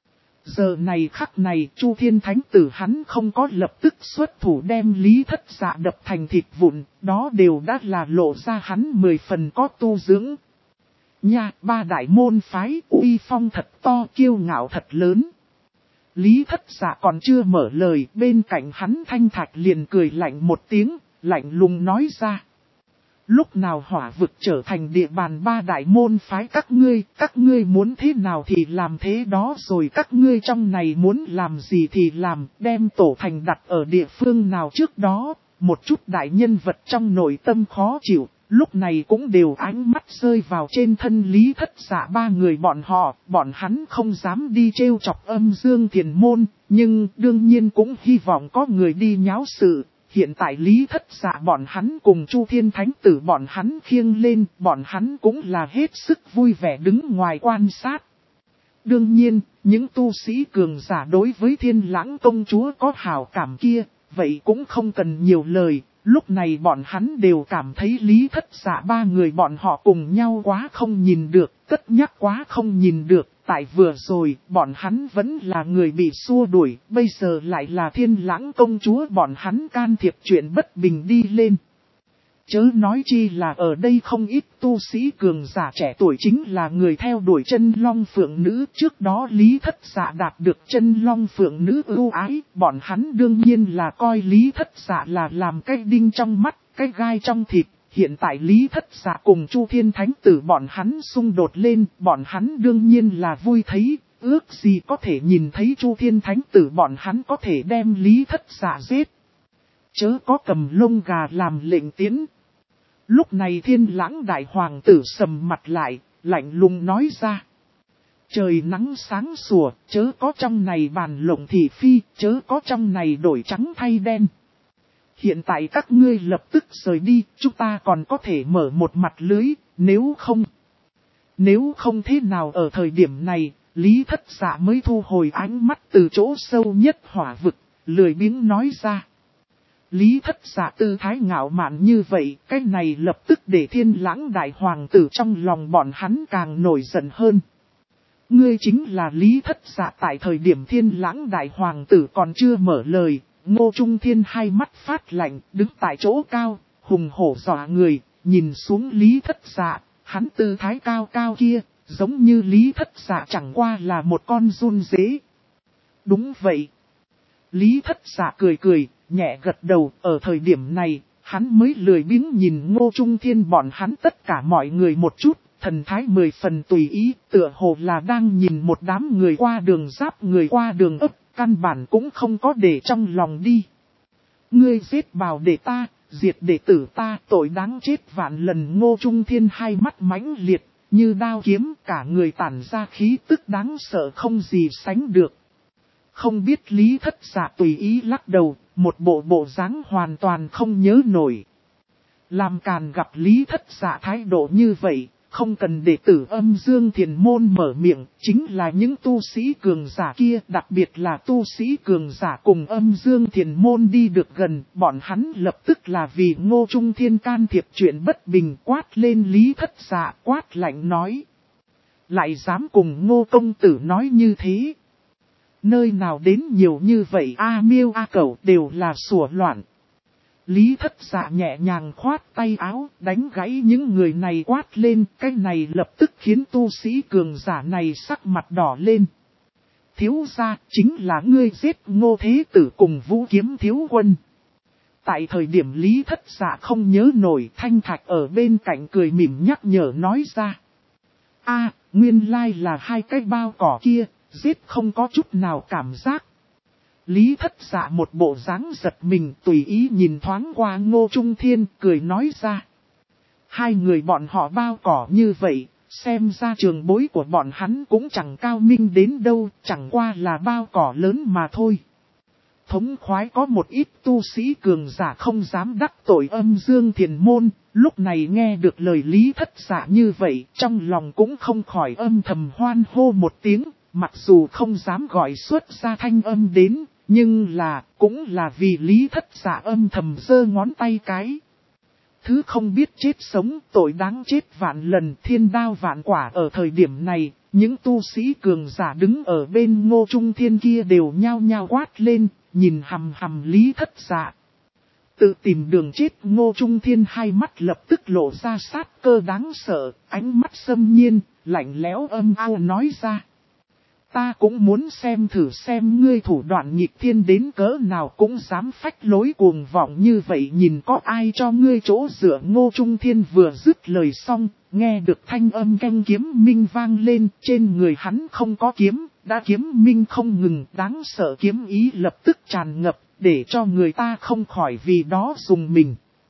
Giờ này khắc này, Chu Thiên Thánh Tử hắn không có lập tức xuất thủ đem Lý Thất Dạ đập thành thịt vụn, đó đều đã là lộ ra hắn 10 phần có tu dưỡng. Nha, 3 đại môn phái, uy phong thật to, kiêu ngạo thật lớn. Lý Thất Dạ còn chưa mở lời, bên cạnh hắn Thanh Thạch liền cười lạnh một tiếng, lạnh lùng nói ra. Lúc nào hỏa vực trở thành địa bàn 3 đại môn phái các ngươi muốn thế nào thì làm thế đó rồi, các ngươi trong này muốn làm gì thì làm, đem tổ thành đặt ở địa phương nào trước đó, một chút đại nhân vật trong nội tâm khó chịu, lúc này cũng đều ánh mắt rơi vào trên thân Lý Thất Dạ ba người bọn hắn không dám đi trêu chọc Âm Dương Thiền Môn, nhưng đương nhiên cũng hy vọng có người đi nháo sự. Hiện tại Lý Thất Dạ bọn hắn cùng Chu Thiên Thánh Tử bọn hắn khiêng lên, bọn hắn cũng là hết sức vui vẻ đứng ngoài quan sát. Đương nhiên, những tu sĩ cường giả đối với Thiên Lãng công chúa có hảo cảm kia, vậy cũng không cần nhiều lời. Lúc này bọn hắn đều cảm thấy Lý Thất Dạ ba người bọn họ cùng nhau quá không nhìn được, cất nhắc quá không nhìn được. Tại vừa rồi, bọn hắn vẫn là người bị xua đuổi, bây giờ lại là Thiên Lãng công chúa bọn hắn can thiệp chuyện bất bình đi lên. Chớ nói chi là ở đây không ít tu sĩ cường giả trẻ tuổi chính là người theo đuổi chân long phượng nữ. Trước đó Lý Thất Dạ đạt được chân long phượng nữ ưu ái, bọn hắn đương nhiên là coi Lý Thất Dạ là làm cái đinh trong mắt, cái gai trong thịt. Hiện tại Lý Thất Dạ cùng Chu Thiên Thánh Tử bọn hắn xung đột lên, bọn hắn đương nhiên là vui thấy, ước gì có thể nhìn thấy Chu Thiên Thánh Tử bọn hắn có thể đem Lý Thất Dạ giết. Chớ có cầm lông gà làm lệnh tiến. Lúc này Thiên Lãng đại hoàng tử sầm mặt lại, lạnh lùng nói ra. Trời nắng sáng sủa, chớ có trong này bàn lộng thị phi, chớ có trong này đổi trắng thay đen. Hiện tại các ngươi lập tức rời đi, chúng ta còn có thể mở một mặt lưới, nếu không thế nào ở thời điểm này, Lý Thất Dạ mới thu hồi ánh mắt từ chỗ sâu nhất hỏa vực, lười biếng nói ra. Lý Thất Dạ tư thái ngạo mạn như vậy, cái này lập tức để Thiên Lãng đại hoàng tử trong lòng bọn hắn càng nổi giận hơn. Ngươi chính là Lý Thất Dạ. Tại thời điểm Thiên Lãng đại hoàng tử còn chưa mở lời, Ngô Trung Thiên hai mắt phát lạnh, đứng tại chỗ cao, hùng hổ dọa người, nhìn xuống Lý Thất Dạ, hắn tư thái cao cao kia, giống như Lý Thất Dạ chẳng qua là một con giun dế. Đúng vậy. Lý Thất Dạ cười cười, nhẹ gật đầu, ở thời điểm này, hắn mới lười biếng nhìn Ngô Trung Thiên bọn hắn tất cả mọi người một chút, thần thái 10 phần tùy ý, tựa hồ là đang nhìn một đám người qua đường giáp người qua đường ấp, căn bản cũng không có để trong lòng đi. Ngươi giết bào để ta, diệt đệ tử ta, tội đáng chết vạn lần. Ngô Trung Thiên hai mắt mãnh liệt, như đao kiếm, cả người tản ra khí tức đáng sợ không gì sánh được. Không biết Lý Thất Dạ tùy ý lắc đầu, một bộ dáng hoàn toàn không nhớ nổi. Làm càn gặp Lý Thất Dạ thái độ như vậy, không cần đệ tử Âm Dương Thiền Môn mở miệng, chính là những tu sĩ cường giả kia, đặc biệt là tu sĩ cường giả cùng Âm Dương Thiền Môn đi được gần, bọn hắn lập tức là vì Ngô Trung Thiên can thiệp chuyện bất bình quát lên Lý Thất Dạ, quát lạnh nói. Lại dám cùng Ngô công tử nói như thế. Nơi nào đến nhiều như vậy a miêu a cẩu đều là sủa loạn. Lý Thất Dạ nhẹ nhàng khoát tay áo, đánh gãy những người này quát lên, cái này lập tức khiến tu sĩ cường giả này sắc mặt đỏ lên. Thiếu gia, chính là ngươi giết Ngô Thế Tử cùng Vũ Kiếm thiếu quân. Tại thời điểm Lý Thất Dạ không nhớ nổi, Thanh Thạch ở bên cạnh cười mỉm nhắc nhở nói ra. Nguyên lai là hai cái bao cỏ kia, giết không có chút nào cảm giác. Lý Thất Dạ một bộ dáng giật mình, tùy ý nhìn thoáng qua Ngô Trung Thiên, cười nói ra. Hai người bọn họ bao cỏ như vậy, xem ra trường bối của bọn hắn cũng chẳng cao minh đến đâu, chẳng qua là bao cỏ lớn mà thôi. Thống khoái có một ít tu sĩ cường giả không dám đắc tội Âm Dương Thiền Môn, lúc này nghe được lời Lý Thất Dạ như vậy, trong lòng cũng không khỏi âm thầm hoan hô một tiếng, mặc dù không dám gọi xuất ra thanh âm đến, nhưng cũng là vì Lý Thất Dạ âm thầm giơ ngón tay cái. Thứ không biết chết sống, tội đáng chết vạn lần, thiên đao vạn quả. Ở thời điểm này, những tu sĩ cường giả đứng ở bên Ngô Trung Thiên kia đều nhao nhao quát lên, nhìn hằm hằm Lý Thất Dạ. Tự tìm đường chết. Ngô Trung Thiên hai mắt lập tức lộ ra sát cơ đáng sợ, ánh mắt xâm nhiên, lạnh lẽo âm ao nói ra. Ta cũng muốn xem thử xem ngươi thủ đoạn nghịch thiên đến cỡ nào cũng dám phách lối cuồng vọng như vậy, nhìn có ai cho ngươi chỗ dựa. Ngô Trung Thiên vừa dứt lời xong, nghe được thanh âm canh kiếm minh vang lên, trên người hắn không có kiếm, đã kiếm minh không ngừng, đáng sợ kiếm ý lập tức tràn ngập, để cho người ta không khỏi vì đó dùng mình.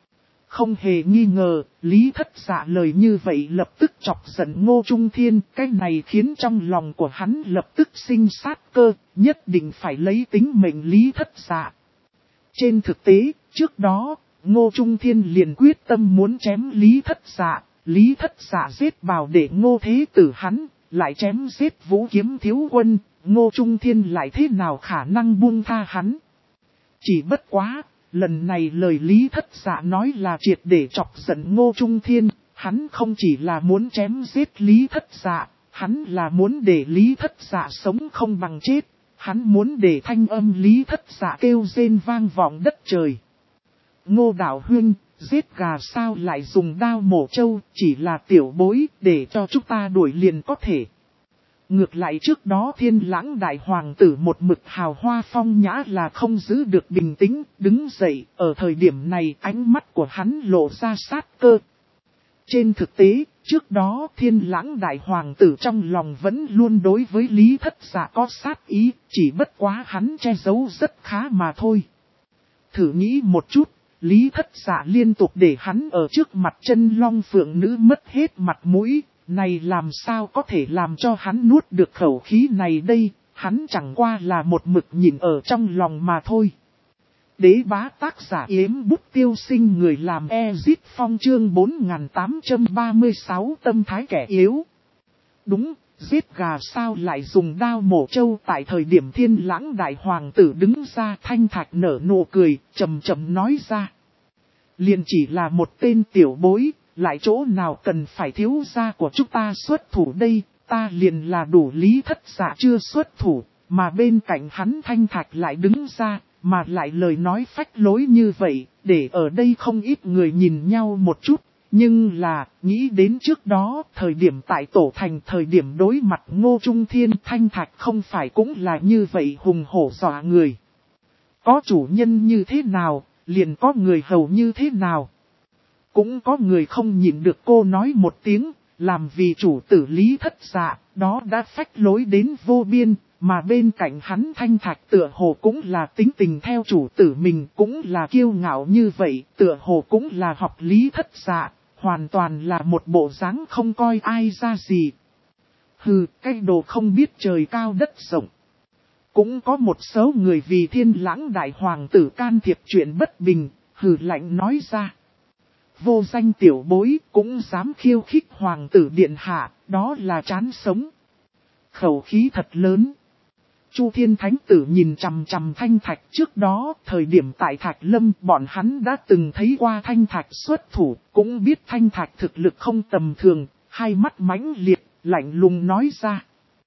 Không hề nghi ngờ, Lý Thất Dạ lời như vậy lập tức chọc giận Ngô Trung Thiên, cái này khiến trong lòng của hắn lập tức sinh sát cơ, nhất định phải lấy tính mệnh Lý Thất Dạ. Trên thực tế, trước đó, Ngô Trung Thiên liền quyết tâm muốn chém Lý Thất Dạ, Lý Thất Dạ giết bảo để Ngô Thế Tử hắn, lại chém giết Vũ Kiếm thiếu quân, Ngô Trung Thiên lại thế nào khả năng buông tha hắn. Chỉ bất quá, lần này lời Lý Thất Dạ nói là triệt để chọc giận Ngô Trung Thiên, hắn không chỉ là muốn chém giết Lý Thất Dạ, hắn là muốn để Lý Thất Dạ sống không bằng chết, hắn muốn để thanh âm Lý Thất Dạ kêu rên vang vọng đất trời. Ngô Đạo Huynh, giết gà sao lại dùng đao mổ trâu, chỉ là tiểu bối, để cho chúng ta đuổi liền có thể. Ngược lại trước đó Thiên Lãng đại hoàng tử một mực hào hoa phong nhã là không giữ được bình tĩnh, đứng dậy, ở thời điểm này ánh mắt của hắn lộ ra sát cơ. Trên thực tế, trước đó Thiên Lãng đại hoàng tử trong lòng vẫn luôn đối với Lý Thất Dạ có sát ý, chỉ bất quá hắn che giấu rất khá mà thôi. Thử nghĩ một chút, Lý Thất Dạ liên tục để hắn ở trước mặt Chân Long Phượng Nữ mất hết mặt mũi, này làm sao có thể làm cho hắn nuốt được khẩu khí này đây, hắn chẳng qua là một mực nhìn ở trong lòng mà thôi. Đế bá tác giả Yếm Bút Tiêu Sinh người làm Ezit Phong chương 4836 tâm thái kẻ yếu. Đúng, giết gà sao lại dùng đao mổ trâu tại thời điểm Thiên Lãng đại hoàng tử đứng ra thanh thạch nở nụ cười, trầm trầm nói ra. Liền chỉ là một tên tiểu bối, lại chỗ nào cần phải thiếu gia của chúng ta xuất thủ đây, ta liền là đủ Lý Thất Dạ chưa xuất thủ, mà bên cạnh hắn thanh thạch lại đứng ra, mà lại lời nói phách lối như vậy, để ở đây không ít người nhìn nhau một chút. Nhưng là, nghĩ đến trước đó, thời điểm tại Tổ Thành thời điểm đối mặt Ngô Trung Thiên thanh thạch không phải cũng là như vậy hùng hổ dọa người. Có chủ nhân như thế nào, liền có người hầu như thế nào. Cũng có người không nhịn được cô nói một tiếng, làm vì chủ tử Lý Thất Dạ, đó đã phách lối đến vô biên, mà bên cạnh hắn thanh thạch tựa hồ cũng là tính tình theo chủ tử mình, cũng là kiêu ngạo như vậy, tựa hồ cũng là học Lý Thất Dạ, hoàn toàn là một bộ dáng không coi ai ra gì. Hừ, cái đồ không biết trời cao đất rộng. Cũng có một số người vì Thiên Lãng đại hoàng tử can thiệp chuyện bất bình, hừ lạnh nói ra. Vô danh tiểu bối cũng dám khiêu khích hoàng tử điện hạ, đó là chán sống. Khẩu khí thật lớn. Chu Thiên Thánh Tử nhìn chằm chằm Thanh Thạch trước đó, thời điểm tại Thạch Lâm bọn hắn đã từng thấy qua Thanh Thạch xuất thủ, cũng biết Thanh Thạch thực lực không tầm thường, hai mắt mãnh liệt, lạnh lùng nói ra.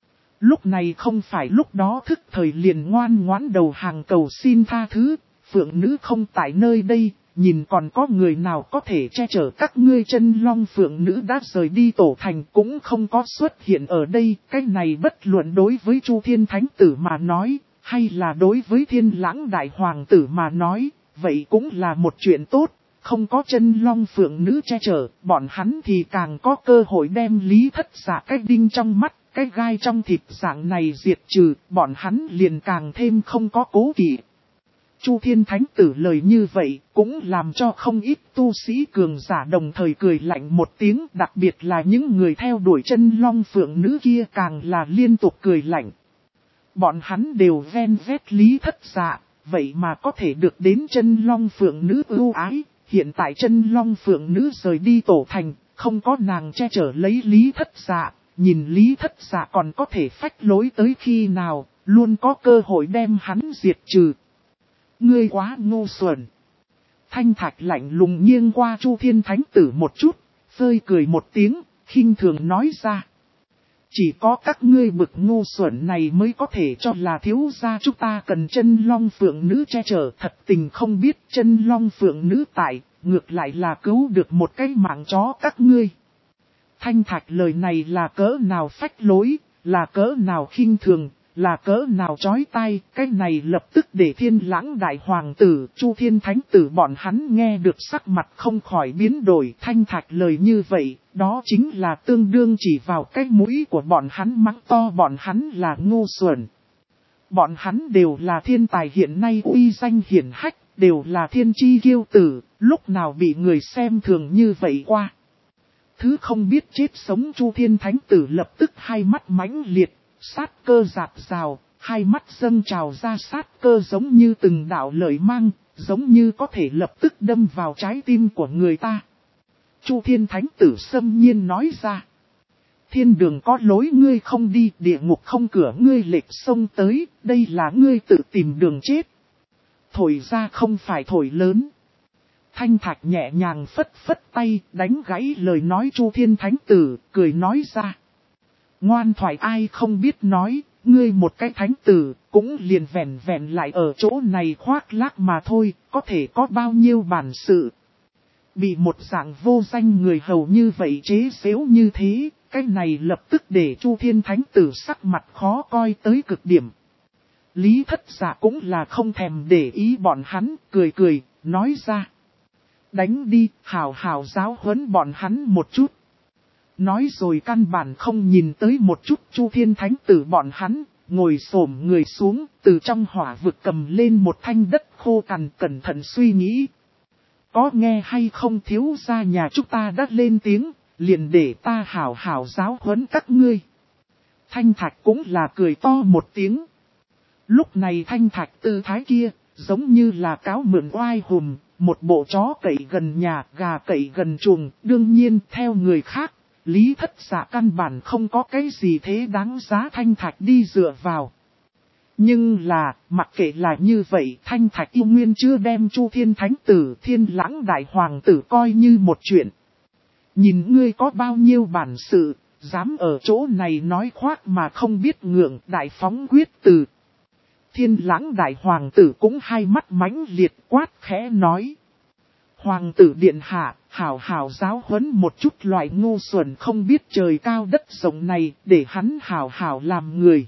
Lúc này không phải lúc đó thức thời liền ngoan ngoãn đầu hàng cầu xin tha thứ, Phượng Nữ không tại nơi đây, nhìn còn có người nào có thể che chở các ngươi. Chân Long Phượng Nữ đã rời đi Tổ Thành cũng không có xuất hiện ở đây, cái này bất luận đối với Chu Thiên Thánh Tử mà nói, hay là đối với Thiên Lãng đại hoàng tử mà nói, vậy cũng là một chuyện tốt. Không có Chân Long Phượng Nữ che chở, bọn hắn thì càng có cơ hội đem Lý Thất Dạ cái đinh trong mắt, cái gai trong thịt dạng này diệt trừ, bọn hắn liền càng thêm không có cố kỵ. Chu Thiên Thánh Tử lời như vậy, cũng làm cho không ít tu sĩ cường giả đồng thời cười lạnh một tiếng, đặc biệt là những người theo đuổi Chân Long Phượng Nữ kia càng là liên tục cười lạnh. Bọn hắn đều ven vét Lý Thất Dạ, vậy mà có thể được đến Chân Long Phượng Nữ ưu ái, hiện tại Chân Long Phượng Nữ rời đi Tổ Thành, không có nàng che chở lấy Lý Thất Dạ, nhìn Lý Thất Dạ còn có thể phách lối tới khi nào, luôn có cơ hội đem hắn diệt trừ. Ngươi quá ngu xuẩn. Thanh Thạch lạnh lùng nghiêng qua Chu Thiên Thánh Tử một chút, phơi cười một tiếng, khinh thường nói ra. Chỉ có các ngươi bực ngu xuẩn này mới có thể cho là thiếu gia chúng ta cần Chân Long Phượng Nữ che chở, thật tình không biết Chân Long Phượng Nữ tại, ngược lại là cứu được một cái mạng chó các ngươi. Thanh Thạch lời này là cỡ nào phách lối, là cỡ nào khinh thường, là cỡ nào chói tai, cái này lập tức để Thiên Lãng đại hoàng tử, Chu Thiên Thánh Tử bọn hắn nghe được sắc mặt không khỏi biến đổi. Thanh Thạch lời như vậy, đó chính là tương đương chỉ vào cái mũi của bọn hắn mắng to bọn hắn là ngu xuẩn. Bọn hắn đều là thiên tài hiện nay uy danh hiển hách, đều là thiên chi kiêu tử, lúc nào bị người xem thường như vậy qua. Thứ không biết chết sống Chu Thiên Thánh Tử lập tức hai mắt mãnh liệt, sát cơ dạt dào, hai mắt dâng trào ra sát cơ giống như từng đạo lợi mang, giống như có thể lập tức đâm vào trái tim của người ta. Chu Thiên Thánh Tử xâm nhiên nói ra. Thiên đường có lối ngươi không đi, địa ngục không cửa ngươi lệch sông tới, đây là ngươi tự tìm đường chết. Thổi ra không phải thổi lớn. Thanh Thạch nhẹ nhàng phất phất tay, đánh gãy lời nói Chu Thiên Thánh Tử, cười nói ra. Ngoan thoại ai không biết nói, ngươi một cái thánh tử, cũng liền vẹn vẹn lại ở chỗ này khoác lác mà thôi, có thể có bao nhiêu bản sự. Bị một dạng vô danh người hầu như vậy chế giễu như thế, cái này lập tức để Chu Thiên Thánh Tử sắc mặt khó coi tới cực điểm. Lý Thất Dạ cũng là không thèm để ý bọn hắn, cười cười, nói ra. Đánh đi, hảo hảo giáo huấn bọn hắn một chút. Nói rồi căn bản không nhìn tới một chút Chu Thiên Thánh Tử bọn hắn, ngồi xổm người xuống, từ trong hỏa vực cầm lên một thanh đất khô cằn cẩn thận suy nghĩ. Có nghe hay không thiếu gia nhà chúng ta đã lên tiếng, liền để ta hảo hảo giáo huấn các ngươi. Thanh Thạch cũng là cười to một tiếng. Lúc này Thanh Thạch tư thái kia, giống như là cáo mượn oai hùm, một bộ chó cậy gần nhà, gà cậy gần chuồng, đương nhiên theo người khác. Lý Thất Dạ căn bản không có cái gì thế đáng giá Thanh Thạch đi dựa vào. Nhưng là, mặc kệ là như vậy, Thanh Thạch yêu nguyên chưa đem Chu Thiên Thánh Tử, Thiên Lãng Đại Hoàng Tử coi như một chuyện. Nhìn ngươi có bao nhiêu bản sự, dám ở chỗ này nói khoác mà không biết ngượng, đại phóng quyết từ. Thiên Lãng Đại Hoàng Tử cũng hai mắt mãnh liệt quát khẽ nói. Hoàng tử điện hạ, hảo hảo giáo huấn một chút loại ngu xuẩn không biết trời cao đất rộng này, để hắn hảo hảo làm người.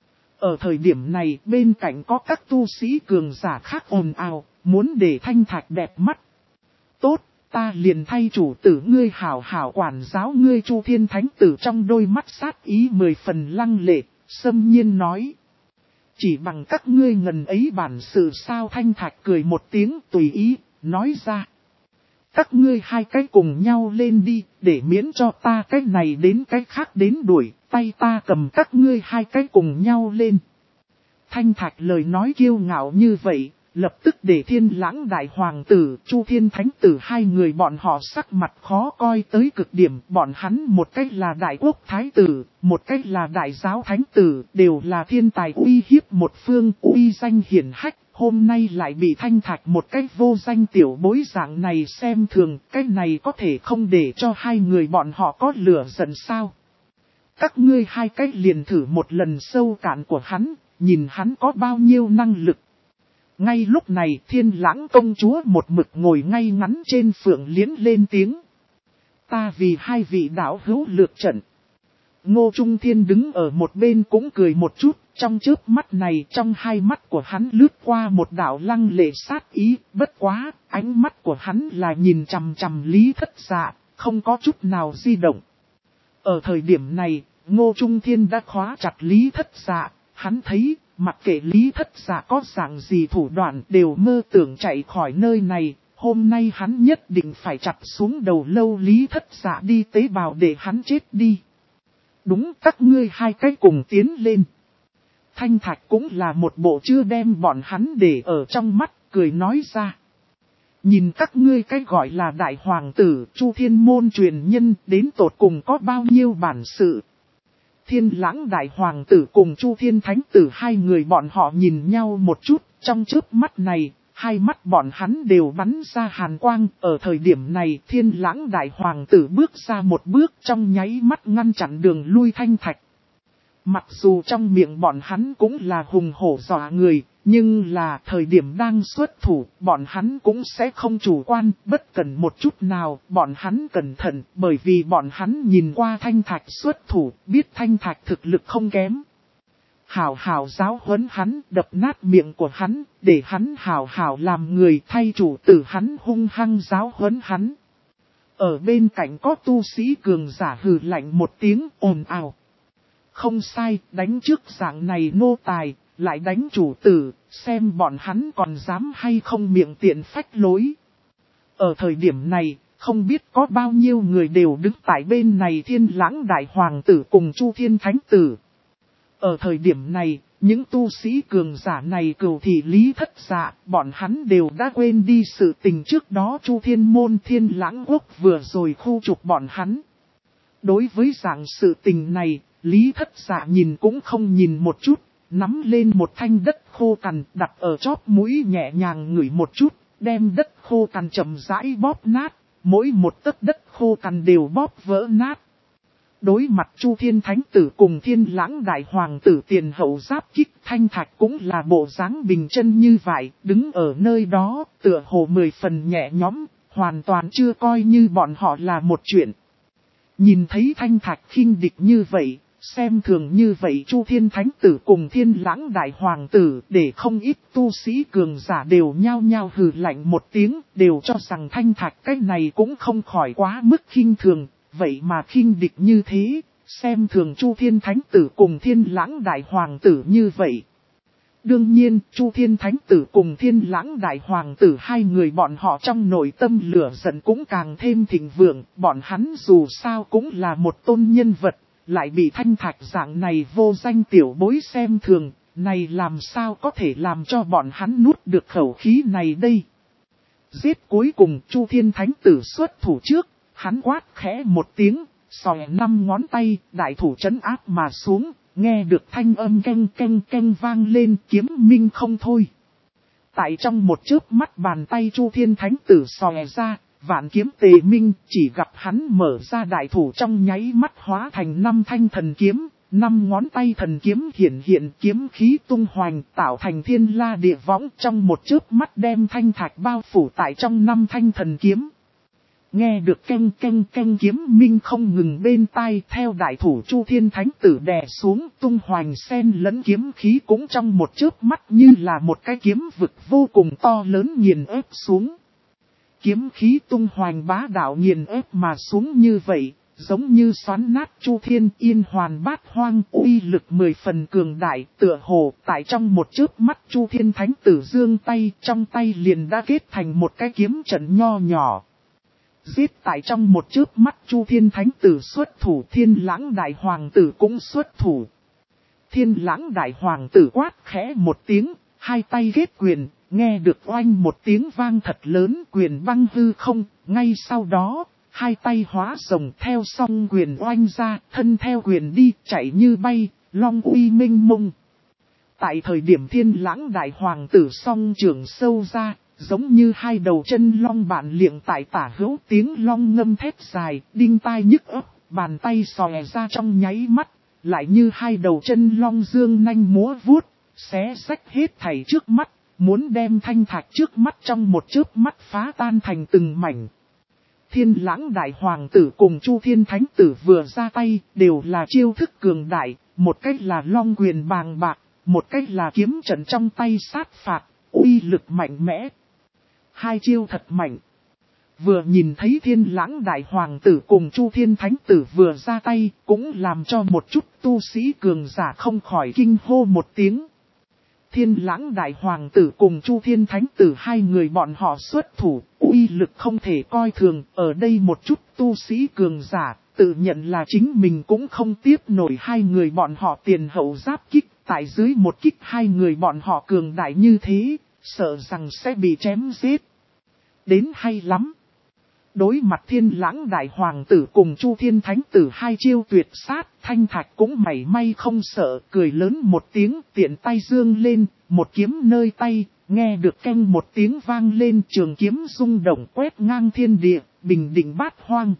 Ở thời điểm này, bên cạnh có các tu sĩ cường giả khác ồn ào, muốn để Thanh Thạch đẹp mắt. Tốt, ta liền thay chủ tử ngươi hảo hảo quản giáo ngươi. Chu Thiên Thánh Tử trong đôi mắt sát ý 10 phần lăng lệ, xâm nhiên nói. Chỉ bằng các ngươi ngần ấy bản sự sao? Thanh Thạch cười một tiếng tùy ý, nói ra. Các ngươi hai cái cùng nhau lên đi, để miễn cho ta cái này đến cái khác đến đuổi, tay ta cầm các ngươi hai cái cùng nhau lên. Thanh Thạch lời nói kiêu ngạo như vậy, lập tức để Thiên Lãng Đại Hoàng Tử, Chu Thiên Thánh Tử hai người bọn họ sắc mặt khó coi tới cực điểm. Bọn hắn một cách là Đại Quốc Thái Tử, một cách là Đại Giáo Thánh Tử, đều là thiên tài uy hiếp một phương, uy danh hiển hách. Hôm nay lại bị Thanh Thạch một cách vô danh tiểu bối dạng này xem thường, cái này có thể không để cho hai người bọn họ có lửa giận sao. Các ngươi hai cách liền thử một lần sâu cạn của hắn, nhìn hắn có bao nhiêu năng lực. Ngay lúc này Thiên Lãng công chúa một mực ngồi ngay ngắn trên phượng liễn lên tiếng. Ta vì hai vị đạo hữu lược trận. Ngô Trung Thiên đứng ở một bên cũng cười một chút, trong chớp mắt này trong hai mắt của hắn lướt qua một đạo lăng lệ sát ý, bất quá, ánh mắt của hắn là nhìn chằm chằm Lý Thất Dạ, không có chút nào di động. Ở thời điểm này, Ngô Trung Thiên đã khóa chặt Lý Thất Dạ, hắn thấy, mặc kệ Lý Thất Dạ có dạng gì thủ đoạn đều mơ tưởng chạy khỏi nơi này, hôm nay hắn nhất định phải chặt xuống đầu lâu Lý Thất Dạ đi tế bào để hắn chết đi. Đúng, các ngươi hai cái cùng tiến lên. Thanh Thạch cũng là một bộ chưa đem bọn hắn để ở trong mắt, cười nói ra. Nhìn các ngươi cái gọi là Đại Hoàng Tử, Chu Thiên Môn truyền nhân, đến tột cùng có bao nhiêu bản sự. Thiên Lãng Đại Hoàng Tử cùng Chu Thiên Thánh Tử hai người bọn họ nhìn nhau một chút, trong chớp mắt này, hai mắt bọn hắn đều bắn ra hàn quang. Ở thời điểm này Thiên Lãng Đại Hoàng Tử bước ra một bước trong nháy mắt ngăn chặn đường lui Thanh Thạch. Mặc dù trong miệng bọn hắn cũng là hùng hổ dọa người, nhưng là thời điểm đang xuất thủ, bọn hắn cũng sẽ không chủ quan, bất cần một chút nào, bọn hắn cẩn thận, bởi vì bọn hắn nhìn qua Thanh Thạch xuất thủ, biết Thanh Thạch thực lực không kém. Hảo hảo giáo huấn hắn, đập nát miệng của hắn, để hắn hảo hảo làm người, thay chủ tử hắn hung hăng giáo huấn hắn. Ở bên cạnh có tu sĩ cường giả hừ lạnh một tiếng ồn ào. Không sai, đánh trước dạng này nô tài, lại đánh chủ tử, xem bọn hắn còn dám hay không miệng tiện phách lối. Ở thời điểm này, không biết có bao nhiêu người đều đứng tại bên này Thiên Lãng Đại Hoàng tử cùng Chu Thiên Thánh tử. Ở thời điểm này, những tu sĩ cường giả này cừu thị Lý Thất Dạ, bọn hắn đều đã quên đi sự tình trước đó Chu Thiên Môn Thiên Lãng Quốc vừa rồi khu trục bọn hắn. Đối với dạng sự tình này, Lý Thất Dạ nhìn cũng không nhìn một chút, nắm lên một thanh đất khô cằn đặt ở chóp mũi nhẹ nhàng ngửi một chút, đem đất khô cằn chậm rãi bóp nát, mỗi một tấc đất khô cằn đều bóp vỡ nát. Đối mặt Chu Thiên Thánh tử cùng Thiên Lãng Đại Hoàng tử tiền hậu giáp kích, Thanh Thạch cũng là bộ dáng bình chân như vậy, đứng ở nơi đó, tựa hồ 10 phần nhẹ nhõm, hoàn toàn chưa coi như bọn họ là một chuyện. Nhìn thấy Thanh Thạch khinh địch như vậy, xem thường như vậy Chu Thiên Thánh tử cùng Thiên Lãng Đại Hoàng tử, để không ít tu sĩ cường giả đều nhao nhao hừ lạnh một tiếng, đều cho rằng Thanh Thạch cái này cũng không khỏi quá mức khinh thường, vậy mà khinh địch như thế, xem thường Chu Thiên Thánh tử cùng Thiên Lãng Đại Hoàng tử như vậy. Đương nhiên, Chu Thiên Thánh tử cùng Thiên Lãng Đại Hoàng tử hai người bọn họ trong nội tâm lửa giận cũng càng thêm thịnh vượng, bọn hắn dù sao cũng là một tôn nhân vật, lại bị Thanh Thạch dạng này vô danh tiểu bối xem thường, này làm sao có thể làm cho bọn hắn nuốt được khẩu khí này đây. Giết cuối cùng Chu Thiên Thánh tử xuất thủ trước, hắn quát khẽ một tiếng, xòe 5 ngón tay, đại thủ trấn áp mà xuống. Nghe được thanh âm canh canh canh vang lên kiếm minh không thôi. Tại trong một chớp mắt bàn tay Chu Thiên Thánh tử xòe ra, vạn kiếm tề minh, chỉ gặp hắn mở ra đại thủ trong nháy mắt hóa thành 5 thanh thần kiếm, 5 ngón tay thần kiếm hiển hiện kiếm khí tung hoành tạo thành thiên la địa võng trong một chớp mắt đem Thanh Thạch bao phủ tại trong 5 thanh thần kiếm. Nghe được canh canh canh kiếm minh không ngừng bên tai theo đại thủ Chu Thiên Thánh tử đè xuống tung hoành sen lẫn kiếm khí cũng trong một chớp mắt như là một cái kiếm vực vô cùng to lớn nghiền ép xuống. Kiếm khí tung hoành bá đạo nghiền ép mà xuống như vậy, giống như xoắn nát Chu Thiên Yên Hoàn Bát Hoang uy lực 10 phần cường đại tựa hồ tại trong một chớp mắt Chu Thiên Thánh tử giương tay trong tay liền đã kết thành một cái kiếm trận nho nhỏ. Giết tại trong một chớp mắt Chu Thiên Thánh tử xuất thủ Thiên Lãng Đại Hoàng tử cũng xuất thủ. Thiên Lãng Đại Hoàng tử quát khẽ một tiếng, hai tay ghét quyền, nghe được oanh một tiếng vang thật lớn quyền băng hư không, ngay sau đó, hai tay hóa rồng theo song quyền oanh ra, thân theo quyền đi, chạy như bay, long uy minh mông. Tại thời điểm Thiên Lãng Đại Hoàng tử song trưởng sâu ra, giống như hai đầu chân long bạn liệng tại tả hữu tiếng long ngâm thét dài, đinh tai nhức óc, bàn tay xòe ra trong nháy mắt, lại như hai đầu chân long dương nanh múa vuốt, xé rách hết thảy trước mắt, muốn đem Thanh Thạch trước mắt trong một chớp mắt phá tan thành từng mảnh. Thiên Lãng Đại Hoàng tử cùng Chu Thiên Thánh tử vừa ra tay, đều là chiêu thức cường đại, một cách là long quyền bàng bạc, một cách là kiếm trận trong tay sát phạt, uy lực mạnh mẽ. Hai chiêu thật mạnh. Vừa nhìn thấy Thiên Lãng Đại Hoàng tử cùng Chu Thiên Thánh tử vừa ra tay, cũng làm cho một chút tu sĩ cường giả không khỏi kinh hô một tiếng. Thiên Lãng Đại Hoàng tử cùng Chu Thiên Thánh tử hai người bọn họ xuất thủ, uy lực không thể coi thường, ở đây một chút tu sĩ cường giả, tự nhận là chính mình cũng không tiếp nổi hai người bọn họ tiền hậu giáp kích, tại dưới một kích hai người bọn họ cường đại như thế, sợ rằng sẽ bị chém giết. Đến hay lắm. Đối mặt Thiên Lãng Đại Hoàng tử cùng Chu Thiên Thánh tử hai chiêu tuyệt sát, Thanh Thạch cũng mảy may không sợ, cười lớn một tiếng tiện tay dương lên, một kiếm nơi tay, nghe được canh một tiếng vang lên trường kiếm rung động quét ngang thiên địa, bình định bát hoang.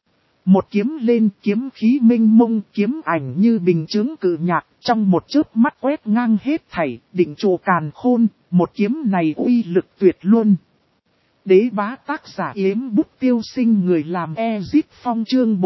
Một kiếm lên kiếm khí minh mông kiếm ảnh như bình chướng cự nhạc, trong một chớp mắt quét ngang hết thảy, định trụ càn khôn, một kiếm này uy lực tuyệt luôn. Đế bá tác giả yếm bút tiêu sinh người làm Ezip Phong chương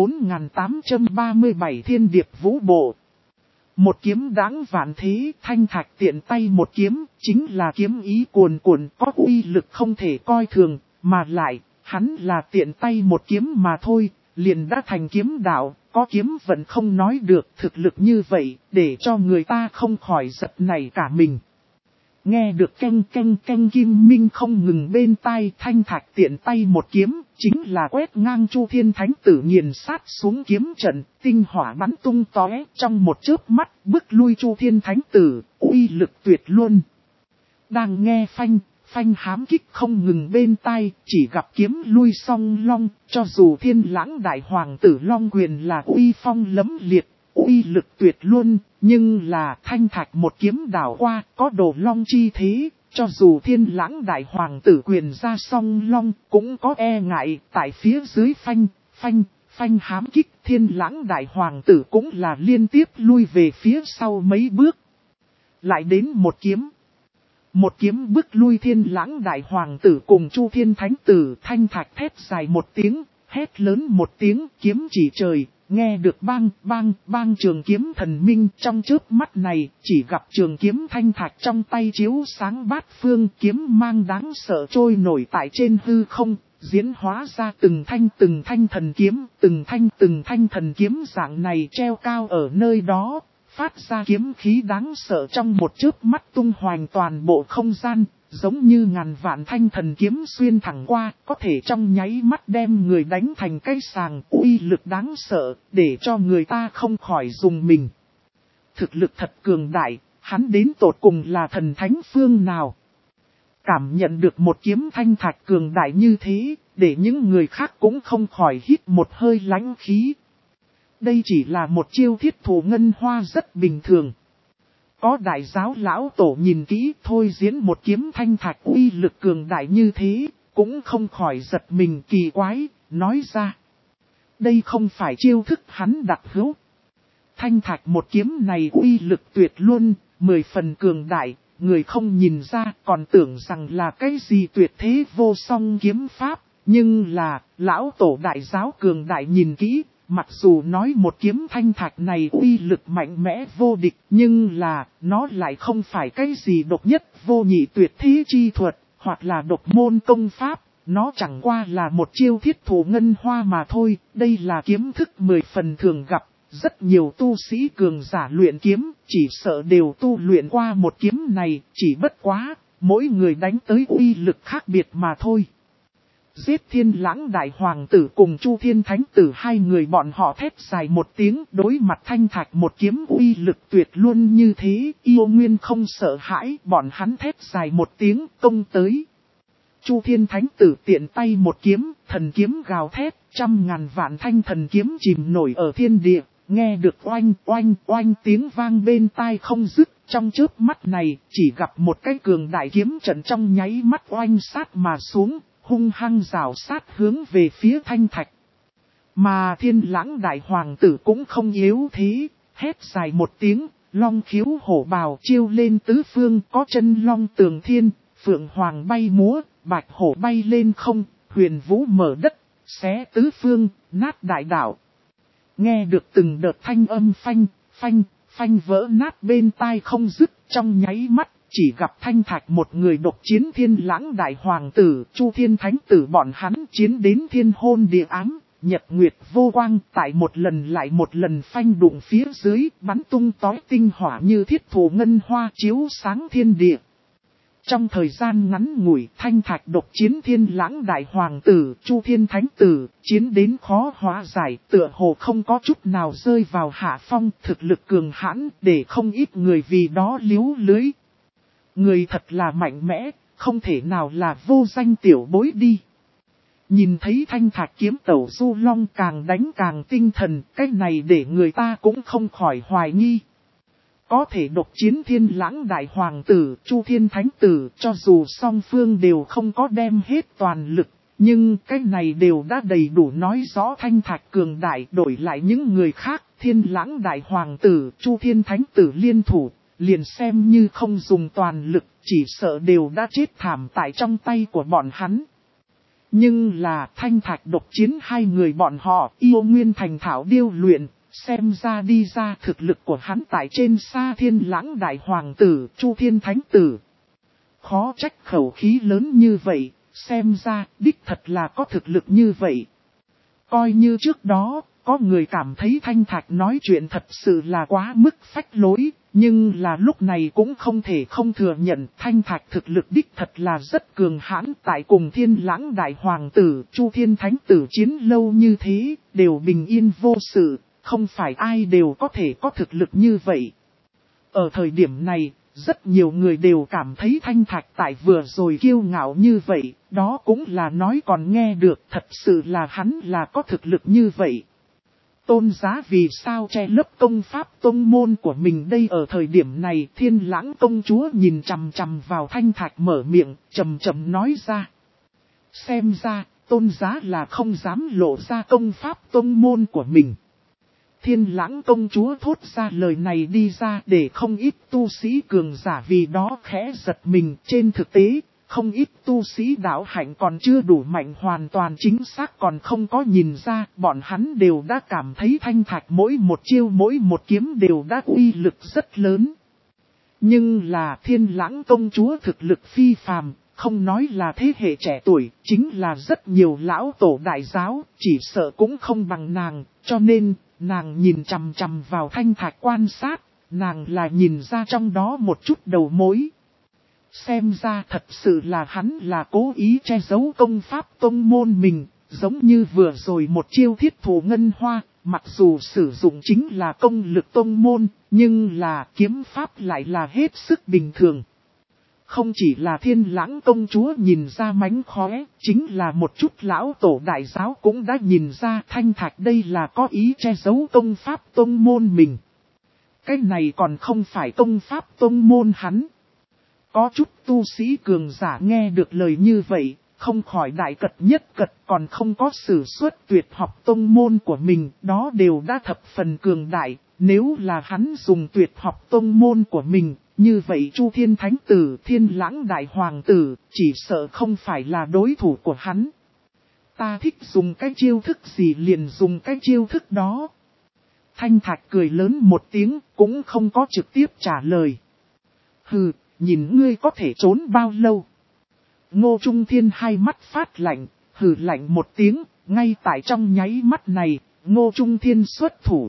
4837 Thiên Điệp Vũ Bộ. Một kiếm đáng vạn thế, Thanh Thạch tiện tay một kiếm, chính là kiếm ý cuồn cuộn có uy lực không thể coi thường, mà lại, hắn là tiện tay một kiếm mà thôi, liền đã thành kiếm đạo, có kiếm vẫn không nói được, thực lực như vậy, để cho người ta không khỏi giật nảy cả mình. Nghe được canh canh canh kim minh không ngừng bên tai, Thanh Thạch tiện tay một kiếm, chính là quét ngang Chu Thiên Thánh Tử nghiền sát xuống kiếm trận, tinh hỏa bắn tung tóe, trong một chớp mắt, bước lui Chu Thiên Thánh Tử, uy lực tuyệt luôn. Đang nghe phanh hám kích không ngừng bên tai, chỉ gặp kiếm lui song long, cho dù Thiên Lãng Đại Hoàng Tử Long Quyền là uy phong lẫm liệt, uy lực tuyệt luôn, nhưng là Thanh Thạch một kiếm đảo qua, có đồ long chi thế, cho dù Thiên Lãng Đại Hoàng Tử quyền ra song long, cũng có e ngại, tại phía dưới phanh hám kích, Thiên Lãng Đại Hoàng Tử cũng là liên tiếp lui về phía sau mấy bước. Lại đến một kiếm. Một kiếm bước lui Thiên Lãng Đại Hoàng Tử cùng Chu Thiên Thánh Tử, Thanh Thạch thét dài một tiếng, hét lớn một tiếng, kiếm chỉ trời, nghe được bang trường kiếm thần minh trong chớp mắt này, chỉ gặp trường kiếm Thanh Thạch trong tay chiếu sáng bát phương, kiếm mang đáng sợ trôi nổi tại trên hư không, diễn hóa ra từng thanh thần kiếm, từng thanh thần kiếm dạng này treo cao ở nơi đó. Phát ra kiếm khí đáng sợ trong một chớp mắt tung hoành toàn bộ không gian, giống như ngàn vạn thanh thần kiếm xuyên thẳng qua, có thể trong nháy mắt đem người đánh thành cái sàng, uy lực đáng sợ, để cho người ta không khỏi dùng mình. Thực lực thật cường đại, hắn đến tột cùng là thần thánh phương nào? Cảm nhận được một kiếm Thanh Thạch cường đại như thế, để những người khác cũng không khỏi hít một hơi lãnh khí. Đây chỉ là một chiêu thiết thủ ngân hoa rất bình thường. Có đại giáo lão tổ nhìn kỹ thôi diễn một kiếm Thanh Thạch uy lực cường đại như thế, cũng không khỏi giật mình kỳ quái, nói ra. Đây không phải chiêu thức hắn đặc hữu. Thanh Thạch một kiếm này uy lực tuyệt luôn, 10 phần cường đại, người không nhìn ra còn tưởng rằng là cái gì tuyệt thế vô song kiếm pháp. Nhưng là, lão tổ đại giáo cường đại nhìn kỹ. Mặc dù nói một kiếm Thanh Thạch này uy lực mạnh mẽ vô địch, nhưng là, nó lại không phải cái gì độc nhất vô nhị tuyệt thế chi thuật, hoặc là độc môn công pháp, nó chẳng qua là một chiêu thiết thủ ngân hoa mà thôi, đây là kiếm thức 10 phần thường gặp, rất nhiều tu sĩ cường giả luyện kiếm, chỉ sợ đều tu luyện qua một kiếm này, chỉ bất quá, mỗi người đánh tới uy lực khác biệt mà thôi. Giết Thiên Lãng Đại Hoàng Tử cùng Chu Thiên Thánh Tử hai người bọn họ thét dài một tiếng đối mặt Thanh Thạch một kiếm uy lực tuyệt luôn như thế, yêu nguyên không sợ hãi, bọn hắn thét dài một tiếng công tới. Chu Thiên Thánh Tử tiện tay một kiếm, thần kiếm gào thét, 100.000 vạn thanh thần kiếm chìm nổi ở thiên địa, nghe được oanh tiếng vang bên tai không dứt, trong chớp mắt này chỉ gặp một cái cường đại kiếm trận trong nháy mắt oanh sát mà xuống. Hung hăng rào sát hướng về phía Thanh Thạch. Mà Thiên Lãng Đại Hoàng Tử cũng không yếu thế, hét dài một tiếng, long khiếu hổ bào chiêu lên tứ phương, có chân long tường thiên, phượng hoàng bay múa, bạch hổ bay lên không, huyền vũ mở đất, xé tứ phương, nát đại đảo. Nghe được từng đợt thanh âm phanh vỡ nát bên tai không dứt, trong nháy mắt. Chỉ gặp Thanh Thạch một người độc chiến Thiên Lãng Đại Hoàng Tử, Chu Thiên Thánh Tử bọn hắn chiến đến thiên hôn địa ám, nhật nguyệt vô quang, tại một lần lại một lần phanh đụng phía dưới, bắn tung tói tinh hỏa như thiết thủ ngân hoa chiếu sáng thiên địa. Trong thời gian ngắn ngủi, Thanh Thạch độc chiến Thiên Lãng Đại Hoàng Tử, Chu Thiên Thánh Tử, chiến đến khó hóa giải, tựa hồ không có chút nào rơi vào hạ phong, thực lực cường hãn, để không ít người vì đó líu lưới. Người thật là mạnh mẽ, không thể nào là vô danh tiểu bối đi. Nhìn thấy Thanh Thạch kiếm tẩu Du Long càng đánh càng tinh thần, cái này để người ta cũng không khỏi hoài nghi. Có thể độc chiến Thiên Lãng Đại Hoàng Tử, Chu Thiên Thánh Tử, cho dù song phương đều không có đem hết toàn lực, nhưng cái này đều đã đầy đủ nói rõ Thanh Thạch cường đại, đổi lại những người khác, Thiên Lãng Đại Hoàng Tử, Chu Thiên Thánh Tử liên thủ. Liền xem như không dùng toàn lực, chỉ sợ đều đã chết thảm tại trong tay của bọn hắn. Nhưng là Thanh Thạch độc chiến hai người bọn họ yêu nguyên thành thảo điêu luyện, xem ra đi ra thực lực của hắn tại trên xa Thiên Lãng Đại Hoàng Tử, Chu Thiên Thánh Tử. Khó trách khẩu khí lớn như vậy, xem ra đích thật là có thực lực như vậy. Coi như trước đó, Có người cảm thấy Thanh Thạch nói chuyện thật sự là quá mức phách lối, nhưng là lúc này cũng không thể không thừa nhận Thanh Thạch thực lực đích thật là rất cường hãn. Tại cùng Thiên Lãng Đại Hoàng tử, Chu Thiên Thánh tử chiến lâu như thế, đều bình yên vô sự, không phải ai đều có thể có thực lực như vậy. Ở thời điểm này, rất nhiều người đều cảm thấy Thanh Thạch tại vừa rồi kiêu ngạo như vậy, đó cũng là nói còn nghe được, thật sự là hắn là có thực lực như vậy. Tôn Giá vì sao che lấp công pháp tông môn của mình đây? Ở thời điểm này Thiên Lãng công chúa nhìn chằm chằm vào Thanh Thạch mở miệng, chậm chậm nói ra. Xem ra, Tôn Giá là không dám lộ ra công pháp tông môn của mình. Thiên Lãng công chúa thốt ra lời này đi ra để không ít tu sĩ cường giả vì đó khẽ giật mình. Trên thực tế, không ít tu sĩ đạo hạnh còn chưa đủ mạnh hoàn toàn chính xác còn không có nhìn ra. Bọn hắn đều đã cảm thấy Thanh Thạch mỗi một chiêu mỗi một kiếm đều đã uy lực rất lớn. Nhưng là Thiên Lãng công chúa thực lực phi phàm, không nói là thế hệ trẻ tuổi, chính là rất nhiều lão tổ đại giáo, chỉ sợ cũng không bằng nàng, cho nên nàng nhìn chằm chằm vào Thanh Thạch quan sát, nàng là nhìn ra trong đó một chút đầu mối. Xem ra thật sự là hắn là cố ý che giấu công pháp tông môn mình, giống như vừa rồi một chiêu thiết thủ ngân hoa, mặc dù sử dụng chính là công lực tông môn, nhưng là kiếm pháp lại là hết sức bình thường. Không chỉ là Thiên Lãng công chúa nhìn ra mánh khóe, chính là một chút lão tổ đại giáo cũng đã nhìn ra Thanh Thạch đây là có ý che giấu công pháp tông môn mình. Cái này còn không phải công pháp tông môn hắn. Có chút tu sĩ cường giả nghe được lời như vậy, không khỏi đại cật nhất cật còn không có sử xuất tuyệt học tông môn của mình, đó đều đã thập phần cường đại, nếu là hắn dùng tuyệt học tông môn của mình. Như vậy Chu Thiên Thánh Tử, Thiên Lãng Đại Hoàng tử, chỉ sợ không phải là đối thủ của hắn. Ta thích dùng cái chiêu thức gì liền dùng cái chiêu thức đó. Thanh Thạch cười lớn một tiếng, cũng không có trực tiếp trả lời. Hừ, nhìn ngươi có thể trốn bao lâu. Ngô Trung Thiên hai mắt phát lạnh, hừ lạnh một tiếng, ngay tại trong nháy mắt này, Ngô Trung Thiên xuất thủ.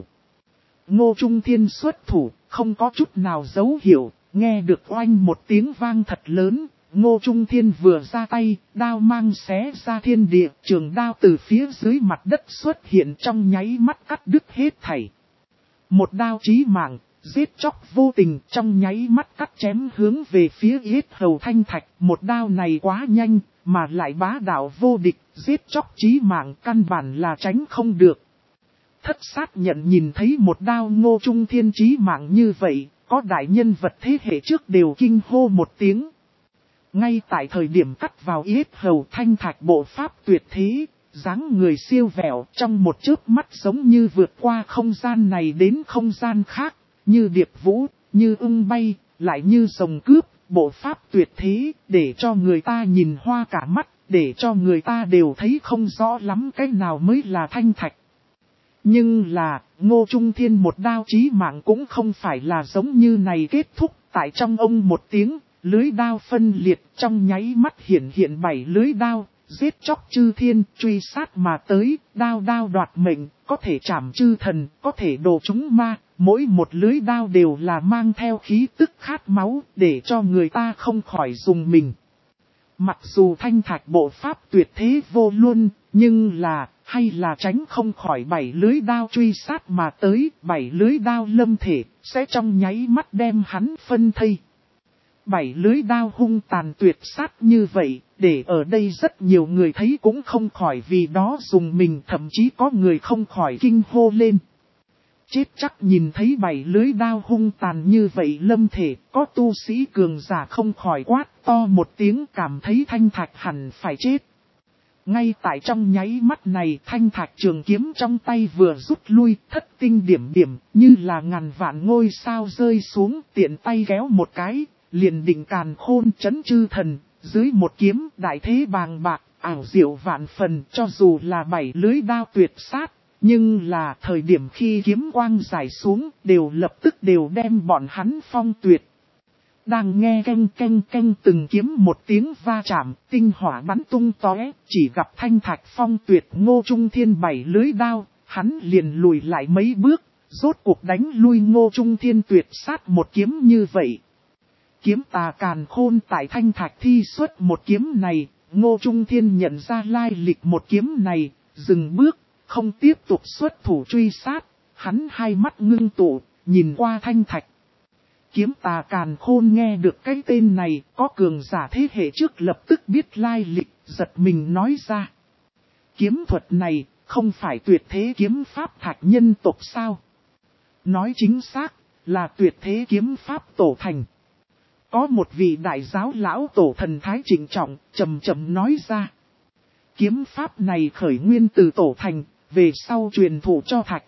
Ngô Trung Thiên xuất thủ, không có chút nào dấu hiệu, nghe được oanh một tiếng vang thật lớn, Ngô Trung Thiên vừa ra tay, đao mang xé ra thiên địa, trường đao từ phía dưới mặt đất xuất hiện trong nháy mắt cắt đứt hết thảy. Một đao chí mạng, giết chóc vô tình trong nháy mắt cắt chém hướng về phía yết hầu Thanh Thạch, một đao này quá nhanh, mà lại bá đạo vô địch, giết chóc chí mạng căn bản là tránh không được. Thất sát nhận nhìn thấy một đao Ngô Trung Thiên chí mạng như vậy, có đại nhân vật thế hệ trước đều kinh hô một tiếng. Ngay tại thời điểm cắt vào yết hầu Thanh Thạch bộ pháp tuyệt thế, dáng người siêu vẹo trong một chớp mắt giống như vượt qua không gian này đến không gian khác, như điệp vũ, như ưng bay, lại như rồng cướp, bộ pháp tuyệt thế, để cho người ta nhìn hoa cả mắt, để cho người ta đều thấy không rõ lắm cái nào mới là Thanh Thạch. Nhưng là, Ngô Trung Thiên một đao chí mạng cũng không phải là giống như này kết thúc, tại trong ông một tiếng, lưới đao phân liệt trong nháy mắt hiện 7 lưới đao, giết chóc chư thiên, truy sát mà tới, đao đao đoạt mệnh, có thể trảm chư thần, có thể đồ chúng ma, mỗi một lưới đao đều là mang theo khí tức khát máu, để cho người ta không khỏi dùng mình. Mặc dù Thanh Thạch bộ pháp tuyệt thế vô luân, nhưng là, hay là tránh không khỏi 7 lưới đao truy sát mà tới, 7 lưới đao lâm thể, sẽ trong nháy mắt đem hắn phân thây. 7 lưới đao hung tàn tuyệt sát như vậy, để ở đây rất nhiều người thấy cũng không khỏi vì đó dùng mình, thậm chí có người không khỏi kinh hô lên. Chết chắc nhìn thấy 7 lưới đao hung tàn như vậy lâm thể, có tu sĩ cường giả không khỏi quát to một tiếng cảm thấy Thanh Thạch hẳn phải chết. Ngay tại trong nháy mắt này Thanh Thạch trường kiếm trong tay vừa rút lui, thất tinh điểm điểm, như là ngàn vạn ngôi sao rơi xuống, tiện tay kéo một cái, liền định càn khôn chấn chư thần, dưới một kiếm đại thế bàng bạc, ảo diệu vạn phần, cho dù là 7 lưới đao tuyệt sát. Nhưng là thời điểm khi kiếm quang giải xuống, đều lập tức đều đem bọn hắn phong tuyệt. Đang nghe canh canh canh từng kiếm một tiếng va chạm, tinh hỏa bắn tung tóe, chỉ gặp Thanh Thạch phong tuyệt Ngô Trung Thiên 7 lưới đao, hắn liền lùi lại mấy bước, rốt cuộc đánh lui Ngô Trung Thiên tuyệt sát một kiếm như vậy. Kiếm tà càn khôn tại thanh thạch thi xuất một kiếm này, Ngô Trung Thiên nhận ra lai lịch một kiếm này, dừng bước, không tiếp tục xuất thủ truy sát, hắn hai mắt ngưng tụ, nhìn qua thanh thạch. Kiếm tà càn khôn nghe được cái tên này, có cường giả thế hệ trước lập tức biết lai lịch, giật mình nói ra. Kiếm thuật này, không phải tuyệt thế kiếm pháp thạch nhân tộc sao? Nói chính xác, là tuyệt thế kiếm pháp tổ thành. Có một vị đại giáo lão tổ thần thái trịnh trọng, trầm trầm nói ra. Kiếm pháp này khởi nguyên từ tổ thành, về sau truyền thụ cho thạch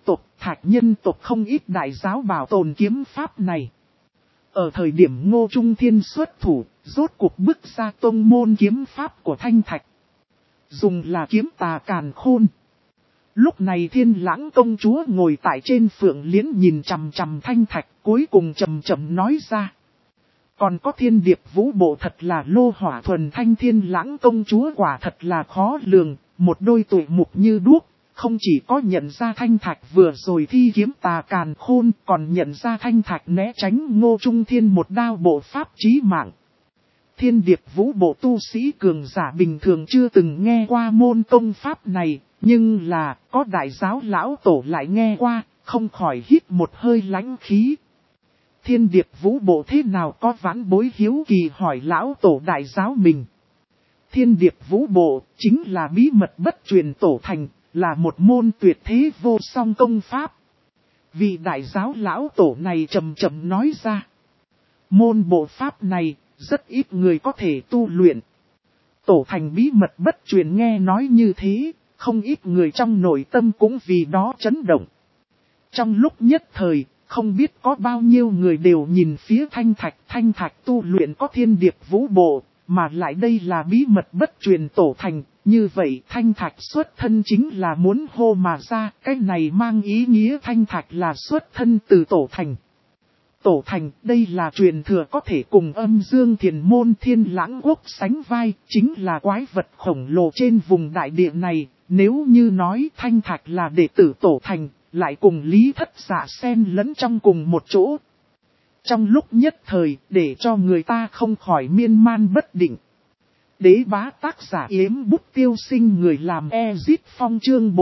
nhân tộc không ít đại giáo bảo tồn kiếm pháp này. Ở thời điểm Ngô Trung Thiên xuất thủ, rốt cuộc bức ra tông môn kiếm pháp của thanh thạch. Dùng là kiếm tà càn khôn. Lúc này Thiên Lãng công chúa ngồi tại trên phượng liễn nhìn chằm chằm thanh thạch, cuối cùng trầm trầm nói ra. Còn có Thiên Điệp Vũ Bộ thật là lô hỏa thuần thanh. Thiên Lãng công chúa quả thật là khó lường, một đôi tuổi mục như đuốc, không chỉ có nhận ra thanh thạch vừa rồi thi kiếm tà càn khôn, còn nhận ra thanh thạch né tránh Ngô Trung Thiên một đao bộ pháp chí mạng. Thiên Điệp Vũ Bộ tu sĩ cường giả bình thường chưa từng nghe qua môn công pháp này, nhưng là có đại giáo lão tổ lại nghe qua, không khỏi hít một hơi lãnh khí. Thiên Điệp Vũ Bộ thế nào có vãn bối hiếu kỳ hỏi lão tổ đại giáo mình. Thiên Điệp Vũ Bộ chính là bí mật bất truyền tổ thành, là một môn tuyệt thế vô song công pháp. Vị đại giáo lão tổ này trầm trầm nói ra. Môn bộ pháp này, rất ít người có thể tu luyện. Tổ thành bí mật bất truyền nghe nói như thế, không ít người trong nội tâm cũng vì đó chấn động. Trong lúc nhất thời, không biết có bao nhiêu người đều nhìn phía thanh thạch tu luyện có Thiên Điệp Vũ Bộ, mà lại đây là bí mật bất truyền tổ thành, như vậy thanh thạch xuất thân chính là muốn hô mà ra, cái này mang ý nghĩa thanh thạch là xuất thân từ tổ thành. Tổ thành, đây là truyền thừa có thể cùng Âm Dương Thiền Môn Thiên Lãng Quốc sánh vai, chính là quái vật khổng lồ trên vùng đại địa này, nếu như nói thanh thạch là đệ tử tổ thành, lại cùng Lý Thất Dạ xen lẫn trong cùng một chỗ. Trong lúc nhất thời, để cho người ta không khỏi miên man bất định. Đế bá tác giả Yếm Bút Tiêu Sinh người làm Ezit Phong chương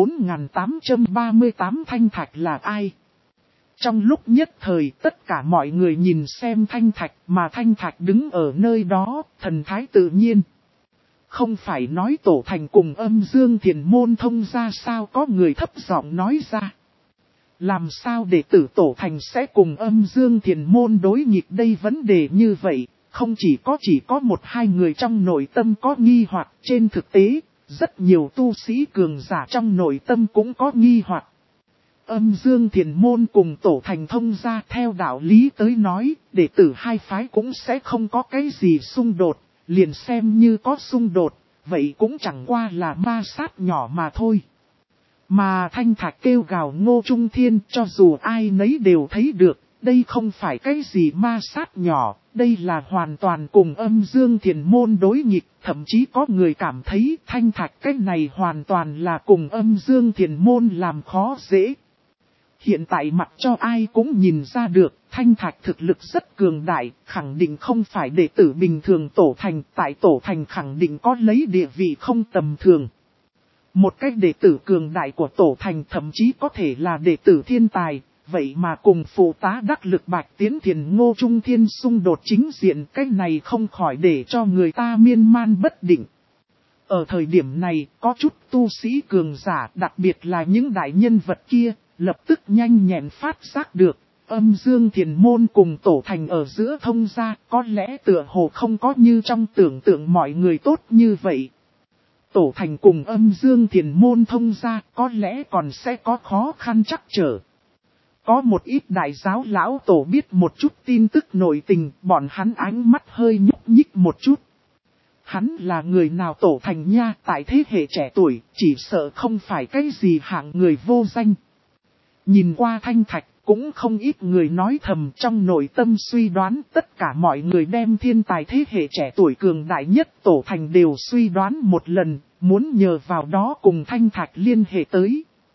4838 thanh thạch là ai? Trong lúc nhất thời tất cả mọi người nhìn xem thanh thạch mà thanh thạch đứng ở nơi đó, thần thái tự nhiên. Không phải nói tổ thành cùng Âm Dương Thiền Môn thông ra sao có người thấp giọng nói ra. Làm sao đệ tử tổ thành sẽ cùng Âm Dương Thiền Môn đối nghịch đây vấn đề như vậy, không chỉ có một hai người trong nội tâm có nghi hoặc, trên thực tế, rất nhiều tu sĩ cường giả trong nội tâm cũng có nghi hoặc. Âm Dương Thiền Môn cùng tổ thành thông ra theo đạo lý tới nói, đệ tử hai phái cũng sẽ không có cái gì xung đột, liền xem như có xung đột, vậy cũng chẳng qua là ma sát nhỏ mà thôi. Mà thanh thạch kêu gào Ngô Trung Thiên cho dù ai nấy đều thấy được, đây không phải cái gì ma sát nhỏ, đây là hoàn toàn cùng Âm Dương Thiền Môn đối nghịch, thậm chí có người cảm thấy thanh thạch cái này hoàn toàn là cùng Âm Dương Thiền Môn làm khó dễ. Hiện tại mặt cho ai cũng nhìn ra được, thanh thạch thực lực rất cường đại, khẳng định không phải đệ tử bình thường tổ thành, tại tổ thành khẳng định có lấy địa vị không tầm thường. Một cách đệ tử cường đại của tổ thành thậm chí có thể là đệ tử thiên tài, vậy mà cùng phụ tá đắc lực Bạch Tiến Thiền Ngô Trung Thiên xung đột chính diện, cái này không khỏi để cho người ta miên man bất định. Ở thời điểm này, có chút tu sĩ cường giả, đặc biệt là những đại nhân vật kia, lập tức nhanh nhẹn phát giác được, Âm Dương Thiền Môn cùng tổ thành ở giữa thông gia, có lẽ tựa hồ không có như trong tưởng tượng mọi người tốt như vậy. Tổ thành cùng Âm Dương Thiền Môn thông gia, có lẽ còn sẽ có khó khăn trắc trở. Có một ít đại giáo lão tổ biết một chút tin tức nội tình, bọn hắn ánh mắt hơi nhúc nhích một chút. Hắn là người nào tổ thành nha, tại thế hệ trẻ tuổi, chỉ sợ không phải cái gì hạng người vô danh. Nhìn qua thanh thạch, cũng không ít người nói thầm trong nội tâm suy đoán, tất cả mọi người đem thiên tài thế hệ trẻ tuổi cường đại nhất tổ thành đều suy đoán một lần, muốn nhờ vào đó cùng thanh thạch liên hệ tới.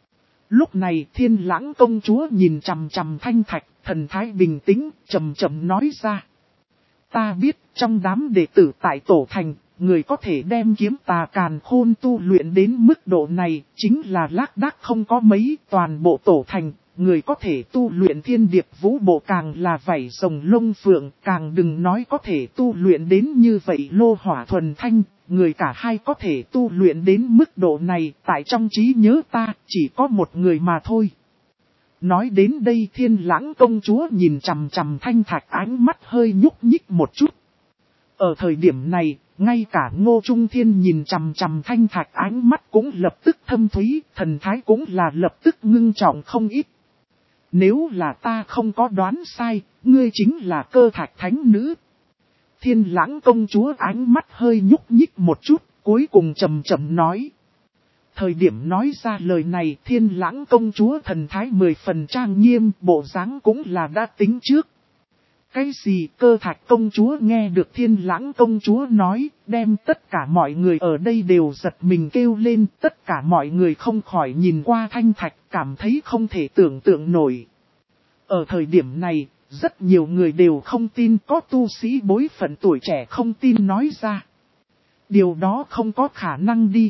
Lúc này Thiên Lãng công chúa nhìn chằm chằm Thanh Thạch, thần thái bình tĩnh, chậm chậm nói ra. Ta biết trong đám đệ tử tại Tổ Thành, người có thể đem kiếm tà càn khôn tu luyện đến mức độ này, chính là lác đác không có mấy. Toàn bộ Tổ Thành, người có thể tu luyện thiên điệp vũ bộ càng là vảy rồng lông phượng, càng đừng nói có thể tu luyện đến như vậy lô hỏa thuần thanh. Người cả hai có thể tu luyện đến mức độ này, tại trong trí nhớ ta, chỉ có một người mà thôi. Nói đến đây Thiên Lãng công chúa nhìn chằm chằm Thanh Thạch, ánh mắt hơi nhúc nhích một chút. Ở thời điểm này, ngay cả Ngô Trung Thiên nhìn chằm chằm Thanh Thạch, ánh mắt cũng lập tức thâm thúy, thần thái cũng là lập tức ngưng trọng không ít. Nếu là ta không có đoán sai, ngươi chính là Cơ Thạch thánh nữ. Thiên Lãng công chúa ánh mắt hơi nhúc nhích một chút, cuối cùng trầm trầm nói. Thời điểm nói ra lời này, Thiên Lãng công chúa thần thái 10 phần trang nghiêm, bộ dáng cũng là đã tính trước. Cái gì? Cơ Thạch công chúa nghe được Thiên Lãng công chúa nói, đem tất cả mọi người ở đây đều giật mình kêu lên, tất cả mọi người không khỏi nhìn qua Thanh Thạch, cảm thấy không thể tưởng tượng nổi. Ở thời điểm này, rất nhiều người đều không tin, có tu sĩ bối phận tuổi trẻ không tin nói ra. Điều đó không có khả năng đi,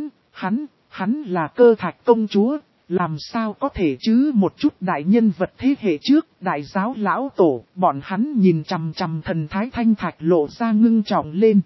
hắn là Cơ Thạch công chúa, làm sao có thể chứ? Một chút đại nhân vật thế hệ trước, đại giáo lão tổ, bọn hắn nhìn chằm chằm thần thái Thanh Thạch lộ ra ngưng trọng lên.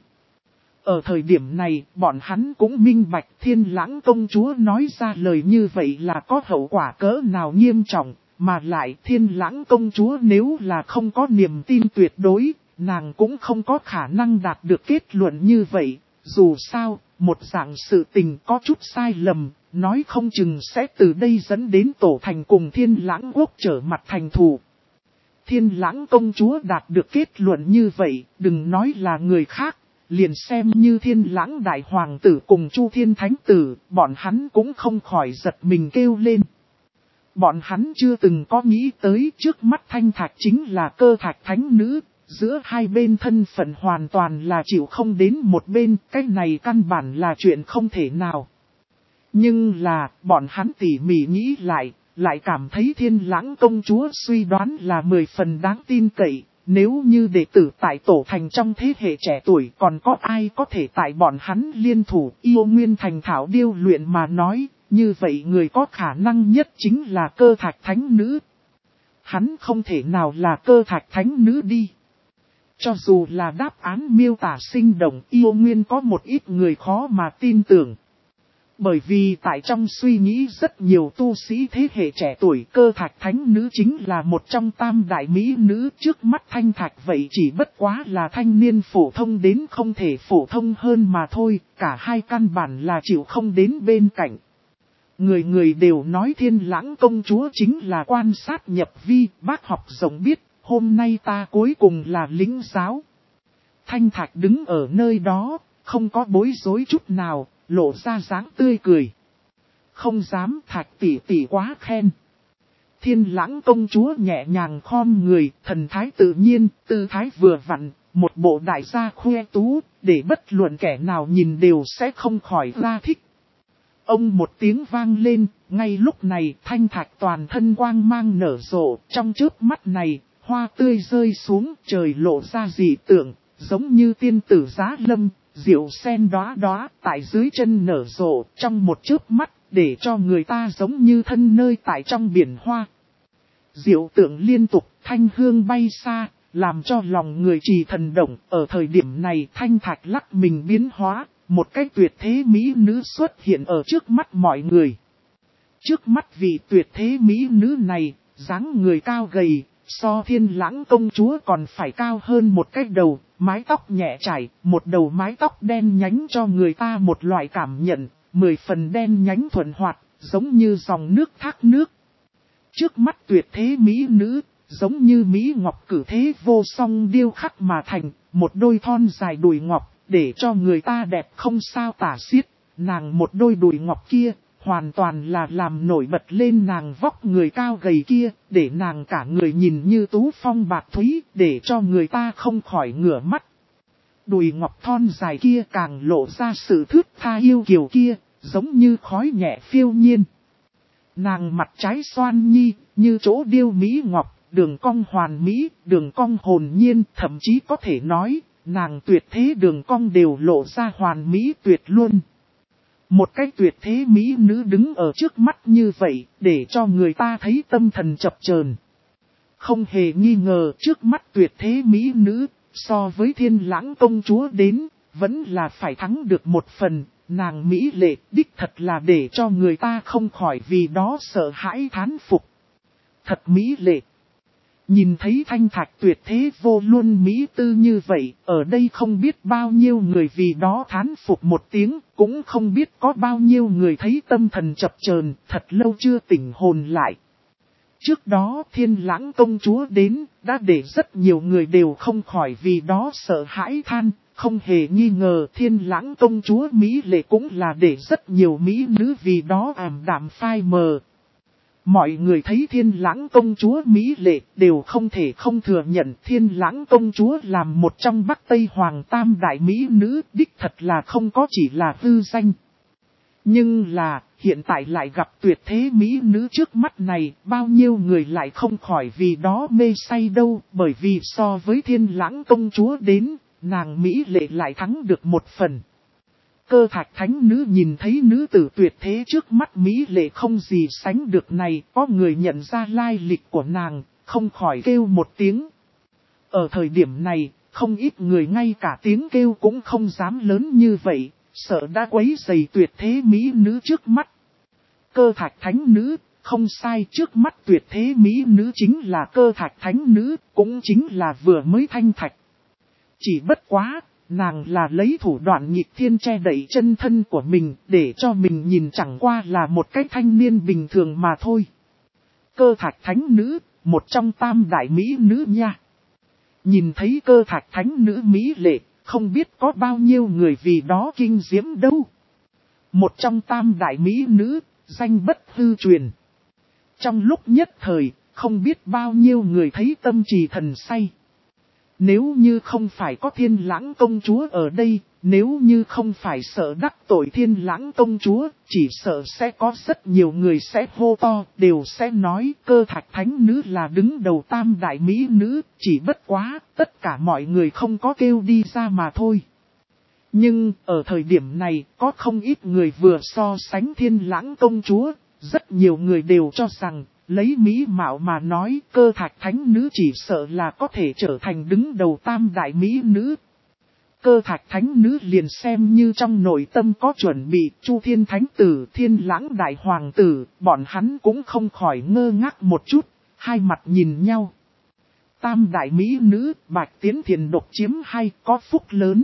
Ở thời điểm này, bọn hắn cũng minh bạch Thiên Lãng công chúa nói ra lời như vậy là có hậu quả cỡ nào nghiêm trọng. Mà lại Thiên Lãng công chúa nếu là không có niềm tin tuyệt đối, nàng cũng không có khả năng đạt được kết luận như vậy. Dù sao, một dạng sự tình có chút sai lầm, nói không chừng sẽ từ đây dẫn đến Tổ Thành cùng Thiên Lãng quốc trở mặt thành thù. Thiên Lãng công chúa đạt được kết luận như vậy, đừng nói là người khác, liền xem như Thiên Lãng đại hoàng tử cùng Chu Thiên thánh tử, bọn hắn cũng không khỏi giật mình kêu lên. Bọn hắn chưa từng có nghĩ tới trước mắt Thanh Thạch chính là Cơ Thạch thánh nữ, giữa hai bên thân phận hoàn toàn là chịu không đến một bên, cái này căn bản là chuyện không thể nào. Nhưng là, bọn hắn tỉ mỉ nghĩ lại cảm thấy Thiên Lãng công chúa suy đoán là 10 phần đáng tin cậy. Nếu như đệ tử tại Tổ Thành trong thế hệ trẻ tuổi còn có ai có thể tại bọn hắn liên thủ yêu nguyên thành thảo điêu luyện mà nói, như vậy người có khả năng nhất chính là Cơ Thạch thánh nữ. Hắn không thể nào là Cơ Thạch thánh nữ đi. Cho dù là đáp án miêu tả sinh động, yêu nguyên có một ít người khó mà tin tưởng. Bởi vì tại trong suy nghĩ rất nhiều tu sĩ thế hệ trẻ tuổi, Cơ Thạch thánh nữ chính là một trong tam đại mỹ nữ. Trước mắt Thanh Thạch vậy chỉ bất quá là thanh niên phổ thông đến không thể phổ thông hơn mà thôi, cả hai căn bản là chịu không đến bên cạnh. Người người đều nói Thiên Lãng công chúa chính là quan sát nhập vi, bác học rộng biết, hôm nay ta cuối cùng là lĩnh giáo. Thanh Thạch đứng ở nơi đó, không có bối rối chút nào, lộ ra dáng tươi cười. Không dám, Thạch tỷ tỷ quá khen. Thiên Lãng công chúa nhẹ nhàng khom người, thần thái tự nhiên, tư thái vừa vặn, một bộ đại gia khoe tú, để bất luận kẻ nào nhìn đều sẽ không khỏi ra thích. Ông một tiếng vang lên, ngay lúc này Thanh Thạch toàn thân quang mang nở rộ, trong chớp mắt này, hoa tươi rơi xuống, trời lộ ra dị tượng, giống như tiên tử giá lâm, diệu sen đóa đóa tại dưới chân nở rộ, trong một chớp mắt, để cho người ta giống như thân nơi tại trong biển hoa. Diệu tượng liên tục, thanh hương bay xa, làm cho lòng người trì thần động. Ở thời điểm này Thanh Thạch lắc mình biến hóa, một cái tuyệt thế mỹ nữ xuất hiện ở trước mắt mọi người. Trước mắt vị tuyệt thế mỹ nữ này, dáng người cao gầy, so Thiên Lãng công chúa còn phải cao hơn một cái đầu, mái tóc nhẹ chảy, một đầu mái tóc đen nhánh cho người ta một loại cảm nhận, 10 phần đen nhánh thuần hoạt, giống như dòng nước thác nước. Trước mắt tuyệt thế mỹ nữ, giống như mỹ ngọc cử thế vô song điêu khắc mà thành, một đôi thon dài đùi ngọc, để cho người ta đẹp không sao tả xiết. Nàng một đôi đùi ngọc kia, hoàn toàn là làm nổi bật lên nàng vóc người cao gầy kia, để nàng cả người nhìn như tú phong bạc thúy, để cho người ta không khỏi ngửa mắt. Đùi ngọc thon dài kia càng lộ ra sự thướt tha yêu kiều kia, giống như khói nhẹ phiêu nhiên. Nàng mặt trái xoan nhi, như chỗ điêu mỹ ngọc, đường cong hoàn mỹ, đường cong hồn nhiên, thậm chí có thể nói, nàng tuyệt thế đường cong đều lộ ra hoàn mỹ tuyệt luôn. Một cái tuyệt thế mỹ nữ đứng ở trước mắt như vậy, để cho người ta thấy tâm thần chập chờn. Không hề nghi ngờ trước mắt tuyệt thế mỹ nữ, so với Thiên Lãng công chúa đến, vẫn là phải thắng được một phần. Nàng mỹ lệ đích thật là để cho người ta không khỏi vì đó sợ hãi thán phục. Thật mỹ lệ. Nhìn thấy Thanh Thạch tuyệt thế vô luân mỹ tư như vậy, ở đây không biết bao nhiêu người vì đó thán phục một tiếng, cũng không biết có bao nhiêu người thấy tâm thần chập chờn, thật lâu chưa tỉnh hồn lại. Trước đó Thiên Lãng công chúa đến, đã để rất nhiều người đều không khỏi vì đó sợ hãi than. Không hề nghi ngờ Thiên Lãng công chúa mỹ lệ cũng là để rất nhiều mỹ nữ vì đó ảm đạm phai mờ. Mọi người thấy Thiên Lãng công chúa mỹ lệ đều không thể không thừa nhận Thiên Lãng công chúa làm một trong Bắc Tây Hoàng tam đại mỹ nữ đích thật là không có chỉ là hư danh. Nhưng là hiện tại lại gặp tuyệt thế mỹ nữ trước mắt này, bao nhiêu người lại không khỏi vì đó mê say đâu, bởi vì so với Thiên Lãng công chúa đến, nàng mỹ lệ lại thắng được một phần. Cơ Thạch thánh nữ nhìn thấy nữ tử tuyệt thế trước mắt mỹ lệ không gì sánh được này, có người nhận ra lai lịch của nàng, không khỏi kêu một tiếng. Ở thời điểm này, không ít người ngay cả tiếng kêu cũng không dám lớn như vậy, sợ đã quấy rầy tuyệt thế mỹ nữ trước mắt. Cơ Thạch thánh nữ, không sai, trước mắt tuyệt thế mỹ nữ chính là Cơ Thạch thánh nữ, cũng chính là vừa mới Thanh Thạch. Chỉ bất quá, nàng là lấy thủ đoạn nghịch thiên che đậy chân thân của mình để cho mình nhìn chẳng qua là một cái thanh niên bình thường mà thôi. Cơ Thạch thánh nữ, một trong tam đại mỹ nữ nha. Nhìn thấy Cơ Thạch thánh nữ mỹ lệ, không biết có bao nhiêu người vì đó kinh diễm đâu. Một trong tam đại mỹ nữ, danh bất hư truyền. Trong lúc nhất thời, không biết bao nhiêu người thấy tâm trì thần say. Nếu như không phải có Thiên Lãng công chúa ở đây, nếu như không phải sợ đắc tội Thiên Lãng công chúa, chỉ sợ sẽ có rất nhiều người sẽ hô to, đều sẽ nói Cơ Thạch thánh nữ là đứng đầu tam đại mỹ nữ, chỉ bất quá, tất cả mọi người không có kêu đi ra mà thôi. Nhưng, ở thời điểm này, có không ít người vừa so sánh Thiên Lãng công chúa, rất nhiều người đều cho rằng, lấy mỹ mạo mà nói Cơ Thạch thánh nữ chỉ sợ là có thể trở thành đứng đầu tam đại mỹ nữ. Cơ Thạch thánh nữ liền xem như trong nội tâm có chuẩn bị Chu Thiên thánh tử, Thiên Lãng đại hoàng tử, bọn hắn cũng không khỏi ngơ ngác một chút, hai mặt nhìn nhau. Tam đại mỹ nữ, Bạch Tiến Thiền độc chiếm hay có phúc lớn.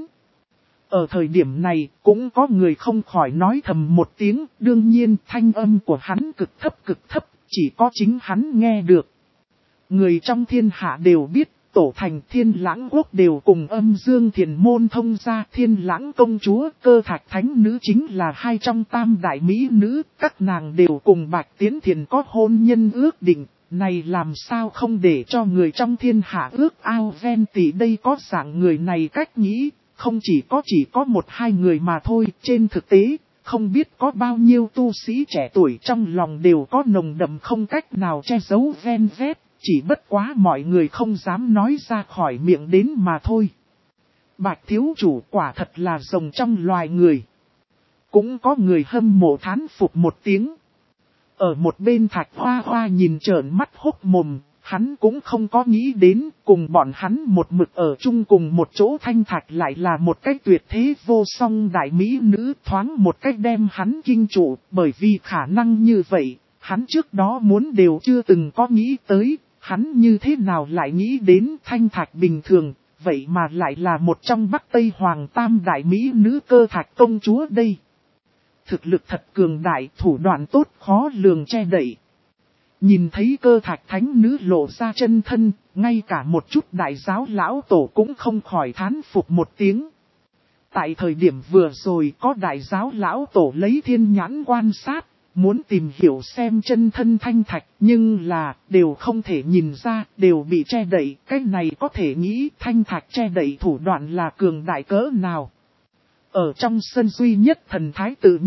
Ở thời điểm này, cũng có người không khỏi nói thầm một tiếng, đương nhiên thanh âm của hắn cực thấp, chỉ có chính hắn nghe được. Người trong thiên hạ đều biết, tổ thành Thiên Lãng quốc đều cùng Âm Dương Thiền môn thông ra Thiên Lãng công chúa, Cơ Thạch thánh nữ chính là hai trong tam đại mỹ nữ, các nàng đều cùng Bạch Tiến Thiền có hôn nhân ước định, này làm sao không để cho người trong thiên hạ ước ao ghen tị đây có dạng người này cách nghĩ. Không chỉ có một hai người mà thôi, trên thực tế, không biết có bao nhiêu tu sĩ trẻ tuổi trong lòng đều có nồng đậm không cách nào che giấu ghen ghét, chỉ bất quá mọi người không dám nói ra khỏi miệng đến mà thôi. Bạch thiếu chủ quả thật là rồng trong loài người. Cũng có người hâm mộ thán phục một tiếng. Ở một bên Thạch Hoa Hoa nhìn trợn mắt hốc mồm. Hắn cũng không có nghĩ đến cùng bọn hắn một mực ở chung cùng một chỗ Thanh Thạch lại là một cách tuyệt thế vô song đại mỹ nữ thoáng một cách đem hắn kinh trụ, bởi vì khả năng như vậy, hắn trước đó muốn đều chưa từng có nghĩ tới, hắn như thế nào lại nghĩ đến Thanh Thạch bình thường, vậy mà lại là một trong Bắc Tây Hoàng tam đại mỹ nữ Cơ Thạch công chúa đây. Thực lực thật cường đại, thủ đoạn tốt khó lường che đậy. Nhìn thấy Cơ Thạch thánh nữ lộ ra chân thân, ngay cả một chút đại giáo lão tổ cũng không khỏi thán phục một tiếng. Tại thời điểm vừa rồi có đại giáo lão tổ lấy thiên nhãn quan sát, muốn tìm hiểu xem chân thân Thanh Thạch, nhưng là đều không thể nhìn ra, đều bị che đậy. Cái này có thể nghĩ Thanh Thạch che đậy thủ đoạn là cường đại cỡ nào. Ở trong sân duy nhất thần thái tự nhiên,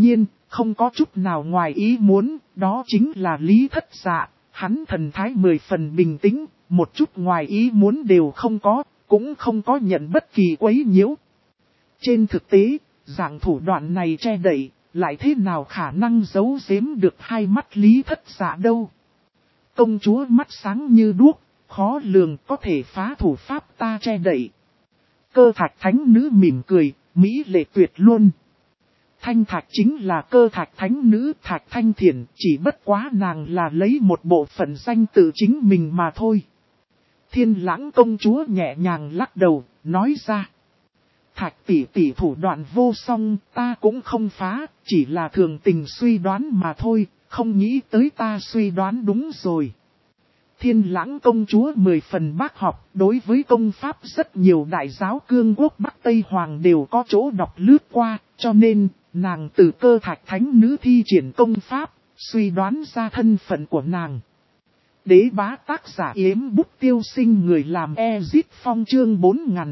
không có chút nào ngoài ý muốn, đó chính là Lý Thất Dạ. Hắn thần thái 10 phần bình tĩnh, một chút ngoài ý muốn đều không có, cũng không có nhận bất kỳ quấy nhiễu. Trên thực tế, dạng thủ đoạn này che đậy, lại thế nào khả năng giấu giếm được hai mắt Lý Thất Dạ đâu. Công chúa mắt sáng như đuốc, khó lường có thể phá thủ pháp ta che đậy. Cơ Thạch thánh nữ mỉm cười, mỹ lệ tuyệt luôn. Thanh Thạch chính là Cơ Thạch thánh nữ Thạch Thanh Thiển, chỉ bất quá nàng là lấy một bộ phận danh tự chính mình mà thôi. Thiên Lãng công chúa nhẹ nhàng lắc đầu, nói ra. Thạch tỷ tỷ thủ đoạn vô song, ta cũng không phá, chỉ là thường tình suy đoán mà thôi, không nghĩ tới ta suy đoán đúng rồi. Thiên Lãng công chúa 10 phần bác học, đối với công pháp rất nhiều đại giáo cương quốc Bắc Tây Hoàng đều có chỗ đọc lướt qua, cho nên, nàng từ Cơ Thạch thánh nữ thi triển công pháp, suy đoán ra thân phận của nàng. Đế bá tác giả Yếm Bút Tiêu Sinh, người làm Ezit Phong chương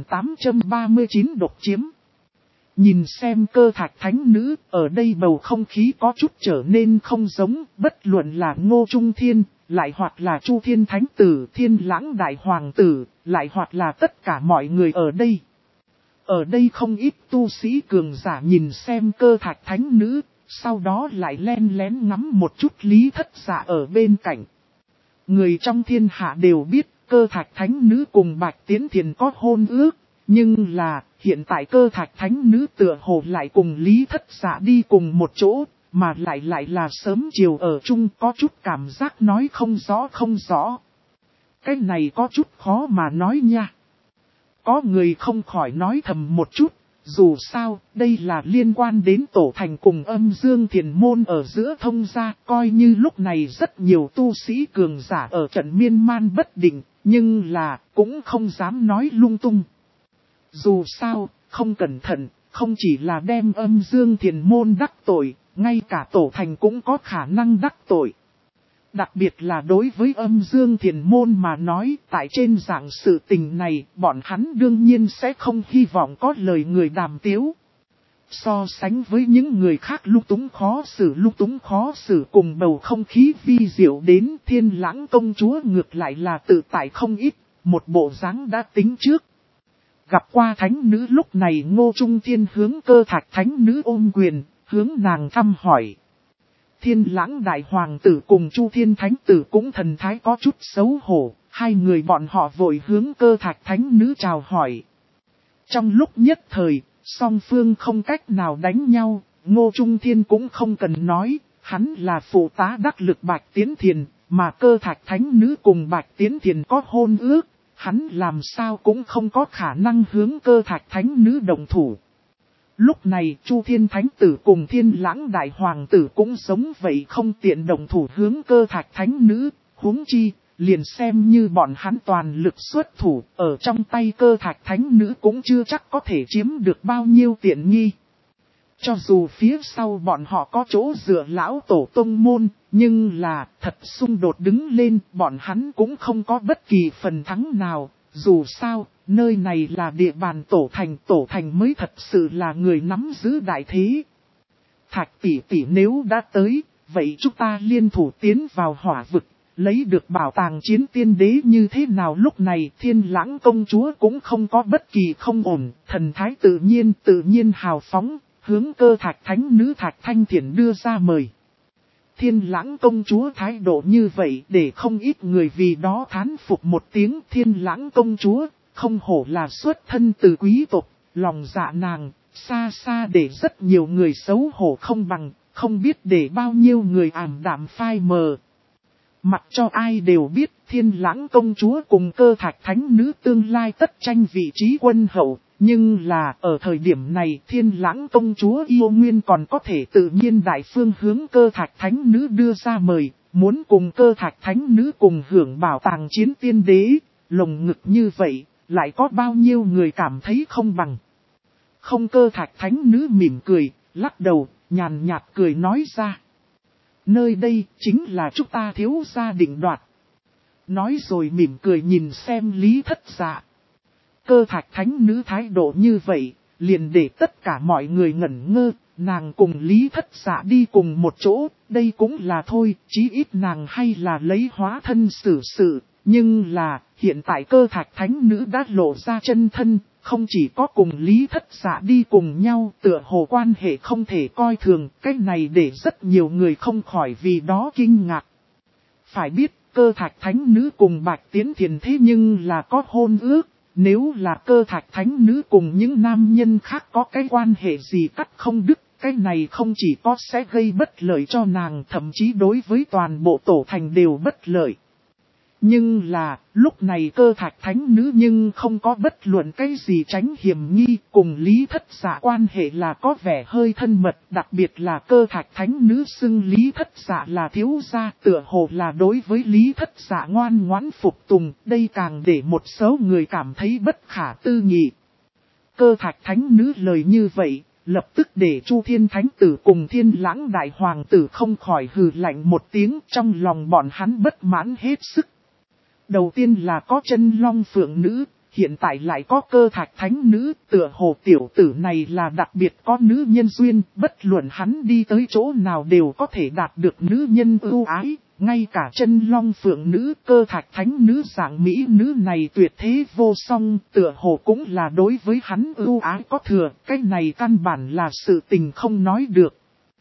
4839 độc chiếm. Nhìn xem Cơ Thạch thánh nữ, ở đây bầu không khí có chút trở nên không giống, bất luận là Ngô Trung Thiên, lại hoặc là Chu Thiên Thánh Tử, Thiên Lãng Đại Hoàng Tử, lại hoặc là tất cả mọi người ở đây. Ở đây không ít tu sĩ cường giả nhìn xem Cơ Thạch thánh nữ, sau đó lại len lén ngắm một chút Lý Thất Dạ ở bên cạnh. Người trong thiên hạ đều biết Cơ Thạch thánh nữ cùng Bạch Tiến Thiền có hôn ước, nhưng là hiện tại Cơ Thạch thánh nữ tựa hồ lại cùng Lý Thất Dạ đi cùng một chỗ, mà lại là sớm chiều ở chung, có chút cảm giác nói không rõ. Cái này có chút khó mà nói nha. Có người không khỏi nói thầm một chút, dù sao, đây là liên quan đến Tổ Thành cùng Âm Dương Thiền Môn ở giữa thông gia, coi như lúc này rất nhiều tu sĩ cường giả ở trận miên man bất định, nhưng là, cũng không dám nói lung tung. Dù sao, không cẩn thận, không chỉ là đem Âm Dương Thiền Môn đắc tội, ngay cả Tổ Thành cũng có khả năng đắc tội. Đặc biệt là đối với Âm Dương Thiền Môn mà nói, tại trên dạng sự tình này, bọn hắn đương nhiên sẽ không hy vọng có lời người đàm tiếu. So sánh với những người khác lung túng khó xử cùng bầu không khí vi diệu đến, Thiên Lãng công chúa ngược lại là tự tại không ít, một bộ dáng đã tính trước. Gặp qua thánh nữ lúc này Ngô Trung Thiên hướng Cơ Thạch thánh nữ ôm quyền, hướng nàng thăm hỏi. Thiên Lãng Đại Hoàng tử cùng Chu Thiên Thánh tử cũng thần thái có chút xấu hổ, hai người bọn họ vội hướng Cơ Thạch thánh nữ chào hỏi. Trong lúc nhất thời, song phương không cách nào đánh nhau, Ngô Trung Thiên cũng không cần nói, hắn là phụ tá đắc lực Bạch Tiến Thiền, mà Cơ Thạch thánh nữ cùng Bạch Tiến Thiền có hôn ước, hắn làm sao cũng không có khả năng hướng Cơ Thạch thánh nữ đồng thủ. Lúc này Chu Thiên Thánh tử cùng Thiên Lãng Đại Hoàng tử cũng giống vậy, không tiện đồng thủ hướng Cơ Thạch thánh nữ, huống chi, liền xem như bọn hắn toàn lực xuất thủ, ở trong tay Cơ Thạch thánh nữ cũng chưa chắc có thể chiếm được bao nhiêu tiện nghi. Cho dù phía sau bọn họ có chỗ dựa lão tổ tông môn, nhưng là thật xung đột đứng lên, bọn hắn cũng không có bất kỳ phần thắng nào, dù sao. Nơi này là địa bàn Tổ Thành mới thật sự là người nắm giữ đại thế. Thạch tỷ tỷ nếu đã tới, vậy chúng ta liên thủ tiến vào hỏa vực, lấy được bảo tàng chiến tiên đế như thế nào? Lúc này Thiên Lãng công chúa cũng không có bất kỳ không ổn, thần thái tự nhiên hào phóng, hướng Cơ Thạch thánh nữ Thạch Thanh Thiển đưa ra mời. Thiên Lãng công chúa thái độ như vậy để không ít người vì đó thán phục một tiếng. Thiên Lãng công chúa không hổ là xuất thân từ quý tộc, lòng dạ nàng, xa xa để rất nhiều người xấu hổ không bằng, không biết để bao nhiêu người ảm đạm phai mờ. Mặc cho ai đều biết Thiên Lãng công chúa cùng Cơ Thạch thánh nữ tương lai tất tranh vị trí quân hậu, nhưng là ở thời điểm này Thiên Lãng công chúa yêu nguyên còn có thể tự nhiên đại phương hướng Cơ Thạch thánh nữ đưa ra mời, muốn cùng Cơ Thạch thánh nữ cùng hưởng bảo tàng chiến tiên đế, lồng ngực như vậy. Lại có bao nhiêu người cảm thấy không bằng. Không. Cơ Thạch thánh nữ mỉm cười, lắc đầu, nhàn nhạt cười nói ra. Nơi đây chính là chúng ta thiếu gia định đoạt. Nói rồi mỉm cười nhìn xem Lý Thất Dạ. Cơ Thạch thánh nữ thái độ như vậy, liền để tất cả mọi người ngẩn ngơ, nàng cùng Lý Thất Dạ đi cùng một chỗ, đây cũng là thôi, chí ít nàng hay là lấy hóa thân xử sự. Nhưng là, hiện tại Cơ Thạch Thánh Nữ đã lộ ra chân thân, không chỉ có cùng Lý Thất Dạ đi cùng nhau, tựa hồ quan hệ không thể coi thường, cái này để rất nhiều người không khỏi vì đó kinh ngạc. Phải biết, Cơ Thạch Thánh Nữ cùng Bạch Tiến Thiền thế nhưng là có hôn ước, nếu là Cơ Thạch Thánh Nữ cùng những nam nhân khác có cái quan hệ gì cắt không đứt, cái này không chỉ có sẽ gây bất lợi cho nàng, thậm chí đối với toàn bộ tổ thành đều bất lợi. Nhưng là, lúc này Cơ Thạch Thánh Nữ nhưng không có bất luận cái gì tránh hiểm nghi, cùng Lý Thất Dạ quan hệ là có vẻ hơi thân mật, đặc biệt là Cơ Thạch Thánh Nữ xưng Lý Thất Dạ là thiếu gia, tựa hồ là đối với Lý Thất Dạ ngoan ngoãn phục tùng, đây càng để một số người cảm thấy bất khả tư nghị. Cơ Thạch Thánh Nữ lời như vậy, lập tức để Chu Thiên Thánh Tử cùng Thiên Lãng Đại Hoàng Tử không khỏi hừ lạnh một tiếng, trong lòng bọn hắn bất mãn hết sức. Đầu tiên là có Chân Long Phượng Nữ, hiện tại lại có Cơ Thạch Thánh Nữ, tựa hồ tiểu tử này là đặc biệt có nữ nhân duyên, bất luận hắn đi tới chỗ nào đều có thể đạt được nữ nhân ưu ái, ngay cả Chân Long Phượng Nữ, Cơ Thạch Thánh Nữ dạng mỹ nữ này tuyệt thế vô song, tựa hồ cũng là đối với hắn ưu ái có thừa, cái này căn bản là sự tình không nói được.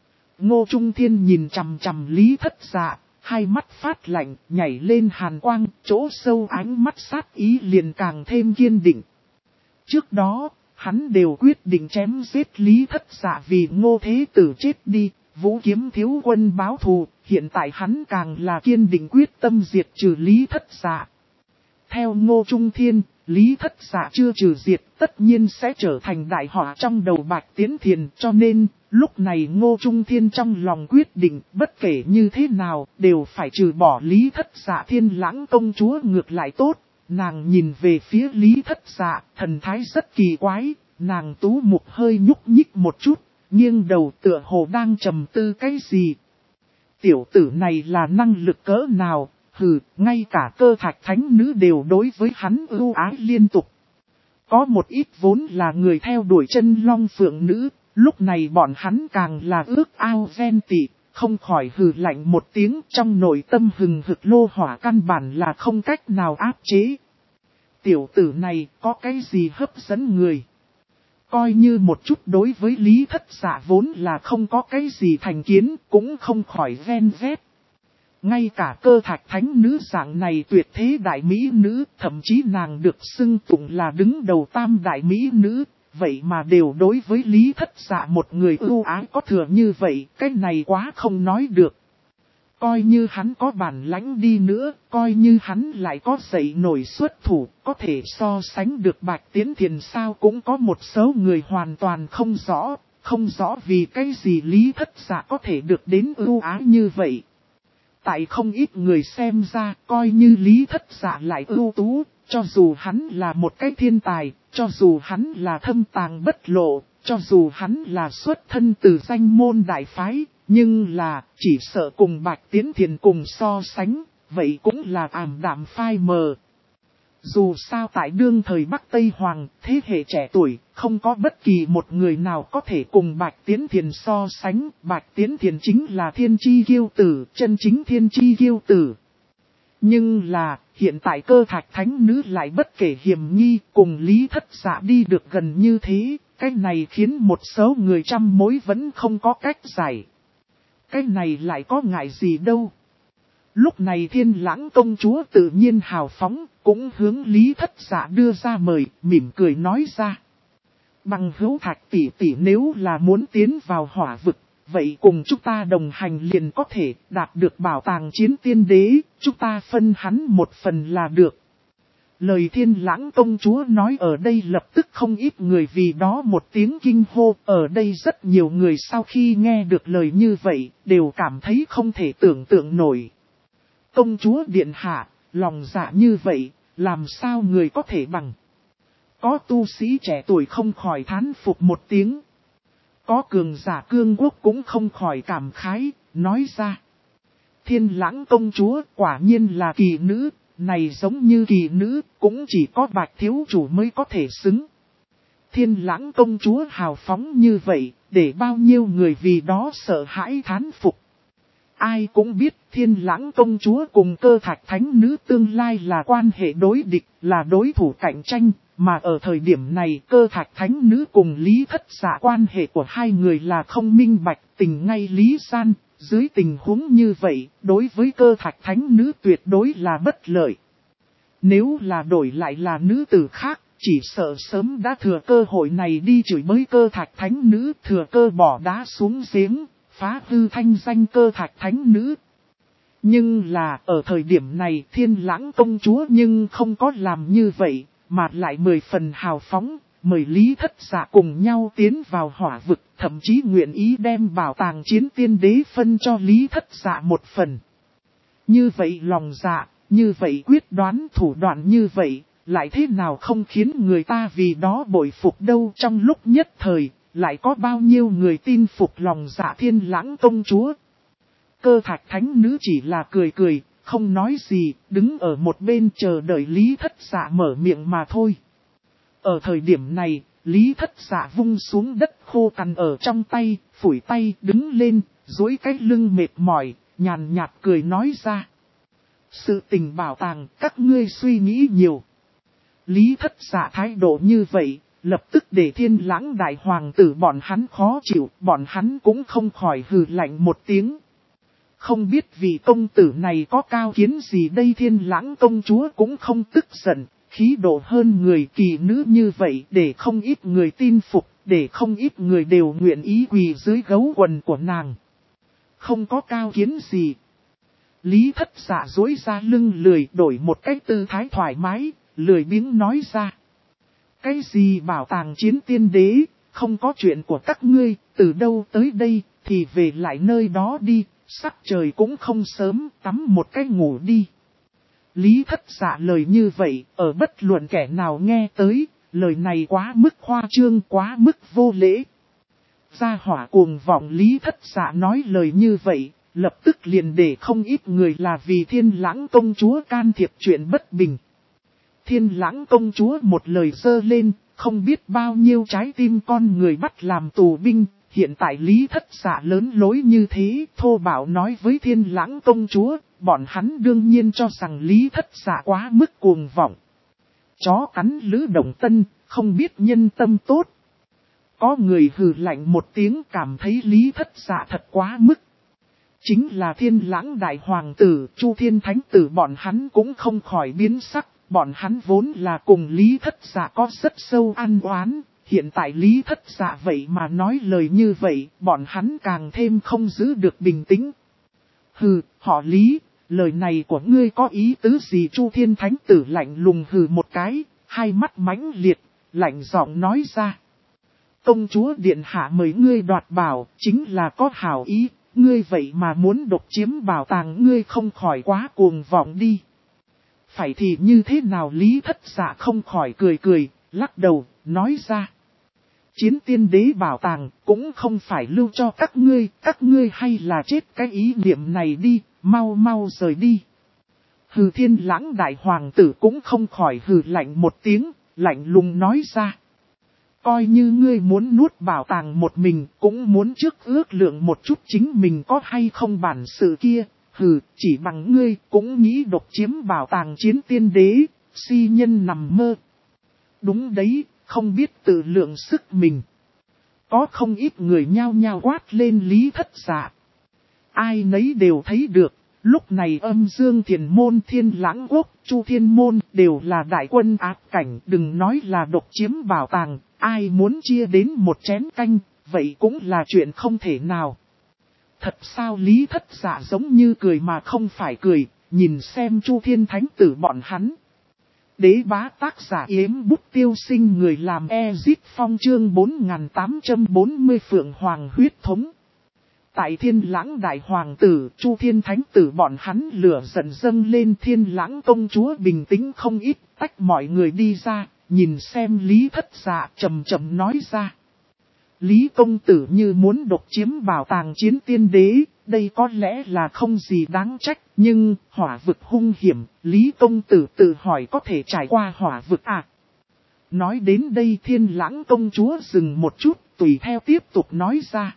Ngô Trung Thiên nhìn chằm chằm Lý Thất Dạ. Hai mắt phát lạnh, nhảy lên hàn quang, chỗ sâu ánh mắt sát ý liền càng thêm kiên định. Trước đó, hắn đều quyết định chém giết Lý Thất Dạ vì Ngô Thế Tử chết đi, Vũ Kiếm thiếu quân báo thù, hiện tại hắn càng là kiên định quyết tâm diệt trừ Lý Thất Dạ. Theo Ngô Trung Thiên, Lý Thất Dạ chưa trừ diệt tất nhiên sẽ trở thành đại họa trong đầu Bạch Tiến Thiền, cho nên, lúc này Ngô Trung Thiên trong lòng quyết định bất kể như thế nào đều phải trừ bỏ Lý Thất Dạ. Thiên Lãng công chúa ngược lại tốt, nàng nhìn về phía Lý Thất Dạ, thần thái rất kỳ quái, nàng tú mục hơi nhúc nhích một chút, nghiêng đầu tựa hồ đang trầm tư cái gì. Tiểu tử này là năng lực cỡ nào? Hừ, ngay cả Cơ Thạch Thánh Nữ đều đối với hắn ưu ái liên tục. Có một ít vốn là người theo đuổi Chân Long Phượng Nữ, lúc này bọn hắn càng là ước ao ghen tị, không khỏi hừ lạnh một tiếng, trong nội tâm hừng hực lô hỏa căn bản là không cách nào áp chế. Tiểu tử này có cái gì hấp dẫn người? Coi như một chút đối với Lý Thất Dạ vốn là không có cái gì thành kiến, cũng không khỏi ghen ghét. Ngay cả Cơ Thạch Thánh Nữ dạng này tuyệt thế đại mỹ nữ, thậm chí nàng được xưng tụng là đứng đầu tam đại mỹ nữ, vậy mà đều đối với Lý Thất Dạ một người ưu ái có thừa như vậy, cái này quá không nói được. Coi như hắn có bản lãnh đi nữa, coi như hắn lại có dậy nổi xuất thủ, có thể so sánh được Bạch Tiến Thiền sao, cũng có một số người hoàn toàn không rõ vì cái gì Lý Thất Dạ có thể được đến ưu ái như vậy. Tại không ít người xem ra, coi như Lý Thất Dạ lại ưu tú, cho dù hắn là một cái thiên tài, cho dù hắn là thâm tàng bất lộ, cho dù hắn là xuất thân từ danh môn đại phái, nhưng là chỉ sợ cùng Bạch Tiến Thiền cùng so sánh, vậy cũng là ảm đạm phai mờ. Dù sao tại đương thời Bắc Tây Hoàng, thế hệ trẻ tuổi, không có bất kỳ một người nào có thể cùng Bạch Tiến Thiền so sánh. Bạch Tiến Thiền chính là thiên chi kiêu tử, chân chính thiên chi kiêu tử. Nhưng là, hiện tại Cơ Thạch Thánh Nữ lại bất kể hiểm nghi, cùng Lý Thất Dạ đi được gần như thế, cái này khiến một số người trăm mối vẫn không có cách giải. Cái này lại có ngại gì đâu. Lúc này Thiên Lãng công chúa tự nhiên hào phóng, cũng hướng Lý Thất Dạ đưa ra mời, mỉm cười nói ra. Bằng hữu Thạch tỷ tỷ nếu là muốn tiến vào hỏa vực, vậy cùng chúng ta đồng hành liền có thể đạt được bảo tàng chiến tiên đế, chúng ta phân hắn một phần là được. Lời Thiên Lãng công chúa nói ở đây lập tức không ít người vì đó một tiếng kinh hô, ở đây rất nhiều người sau khi nghe được lời như vậy, đều cảm thấy không thể tưởng tượng nổi. Công chúa điện hạ, lòng dạ như vậy, làm sao người có thể bằng? Có tu sĩ trẻ tuổi không khỏi thán phục một tiếng. Có cường giả cương quốc cũng không khỏi cảm khái, nói ra. Thiên Lãng công chúa quả nhiên là kỳ nữ, này giống như kỳ nữ, cũng chỉ có Bạch thiếu chủ mới có thể xứng. Thiên Lãng công chúa hào phóng như vậy, để bao nhiêu người vì đó sợ hãi thán phục. Ai cũng biết Thiên Lãng công chúa cùng Cơ Thạch thánh nữ tương lai là quan hệ đối địch, là đối thủ cạnh tranh, mà ở thời điểm này Cơ Thạch thánh nữ cùng Lý Thất Dạ quan hệ của hai người là không minh bạch, tình ngay lý gian. Dưới tình huống như vậy, đối với Cơ Thạch thánh nữ tuyệt đối là bất lợi. Nếu là đổi lại là nữ tử khác, chỉ sợ sớm đã thừa cơ hội này đi chửi bới Cơ Thạch thánh nữ, thừa cơ bỏ đá xuống giếng, phá hư thanh danh Cơ Thạch thánh nữ. Nhưng là ở thời điểm này Thiên Lãng công chúa nhưng không có làm như vậy, mà lại 10 phần hào phóng, mời Lý Thất Dạ cùng nhau tiến vào hỏa vực, thậm chí nguyện ý đem bảo tàng chiến tiên đế phân cho Lý Thất Dạ một phần. Như vậy lòng dạ, như vậy quyết đoán thủ đoạn như vậy, lại thế nào không khiến người ta vì đó bội phục đâu. Trong lúc nhất thời, lại có bao nhiêu người tin phục lòng dạ Thiên Lãng công chúa. Cơ Thạch thánh nữ chỉ là cười cười, không nói gì, đứng ở một bên chờ đợi Lý Thất Dạ mở miệng mà thôi. Ở thời điểm này, Lý Thất Dạ vung xuống đất khô cằn ở trong tay, phủi tay đứng lên, duỗi cái lưng mệt mỏi, nhàn nhạt cười nói ra. Sự tình bảo tàng các ngươi suy nghĩ nhiều. Lý Thất Dạ thái độ như vậy, lập tức để Thiên Lãng đại hoàng tử bọn hắn khó chịu, bọn hắn cũng không khỏi hừ lạnh một tiếng. Không biết vị công tử này có cao kiến gì đây. Thiên Lãng công chúa cũng không tức giận, khí độ hơn người kỳ nữ như vậy để không ít người tin phục, để không ít người đều nguyện ý quỳ dưới gấu quần của nàng. Không có cao kiến gì. Lý Thất Dạ duỗi ra lưng lười đổi một cách tư thái thoải mái, lười biếng nói ra. Cái gì bảo tàng chiến tiên đế, không có chuyện của các ngươi, từ đâu tới đây, thì về lại nơi đó đi, sắc trời cũng không sớm, tắm một cái ngủ đi. Lý Thất Dạ lời như vậy, ở bất luận kẻ nào nghe tới, lời này quá mức khoa trương, quá mức vô lễ. Gia hỏa cuồng vọng Lý Thất Dạ nói lời như vậy, lập tức liền để không ít người là vì Thiên Lãng công chúa can thiệp chuyện bất bình. Thiên Lãng công chúa một lời giơ lên, không biết bao nhiêu trái tim con người bắt làm tù binh. Hiện tại Lý Thất Dạ lớn lối như thế, thô bạo nói với Thiên Lãng công chúa, bọn hắn đương nhiên cho rằng Lý Thất Dạ quá mức cuồng vọng. Chó cắn lữ động tân, không biết nhân tâm tốt. Có người hừ lạnh một tiếng cảm thấy Lý Thất Dạ thật quá mức. Chính là Thiên Lãng đại hoàng tử, Chu Thiên thánh tử bọn hắn cũng không khỏi biến sắc, bọn hắn vốn là cùng Lý Thất Dạ có rất sâu ăn oán. Hiện tại Lý Thất Dạ vậy mà nói lời như vậy, bọn hắn càng thêm không giữ được bình tĩnh. Hừ, họ Lý, lời này của ngươi có ý tứ gì? Chu Thiên thánh tử lạnh lùng hừ một cái, hai mắt mãnh liệt, lạnh giọng nói ra. Công chúa điện hạ mời ngươi đoạt bảo, chính là có hảo ý, ngươi vậy mà muốn độc chiếm bảo tàng, ngươi không khỏi quá cuồng vọng đi. Phải thì như thế nào? Lý Thất Dạ không khỏi cười cười, lắc đầu, nói ra. Chiến tiên đế bảo tàng cũng không phải lưu cho các ngươi hay là chết cái ý niệm này đi, mau mau rời đi. Hừ, Thiên Lãng đại hoàng tử cũng không khỏi hừ lạnh một tiếng, lạnh lùng nói ra. Coi như ngươi muốn nuốt bảo tàng một mình, cũng muốn trước ước lượng một chút chính mình có hay không bản sự kia. Hừ, chỉ bằng ngươi cũng nghĩ độc chiếm bảo tàng chiến tiên đế, si nhân nằm mơ. Đúng đấy, không biết tự lượng sức mình. Có không ít người nhao nhao quát lên Lý Thất Dạ. Ai nấy đều thấy được, lúc này Âm Dương Thiền Môn, Thiên Lãng Quốc, Chu Thiên Môn đều là đại quân ác cảnh. Đừng nói là độc chiếm bảo tàng, ai muốn chia đến một chén canh, vậy cũng là chuyện không thể nào. Thật sao? Lý Thất Dạ giống như cười mà không phải cười, nhìn xem Chu Thiên Thánh tử bọn hắn. Đế bá tác giả Yếm Bút Tiêu Sinh, người làm Ezit Phong, chương 4840 Phượng Hoàng huyết thống. Tại Thiên Lãng đại hoàng tử, Chu Thiên Thánh tử bọn hắn lửa giận dâng lên. Thiên Lãng công chúa bình tĩnh không ít, tách mọi người đi ra, nhìn xem Lý Thất Dạ trầm trầm nói ra. Lý công tử như muốn độc chiếm bảo tàng chiến tiên đế, đây có lẽ là không gì đáng trách, nhưng hỏa vực hung hiểm, Lý công tử tự hỏi có thể trải qua hỏa vực à? Nói đến đây Thiên Lãng công chúa dừng một chút, tùy theo tiếp tục nói ra.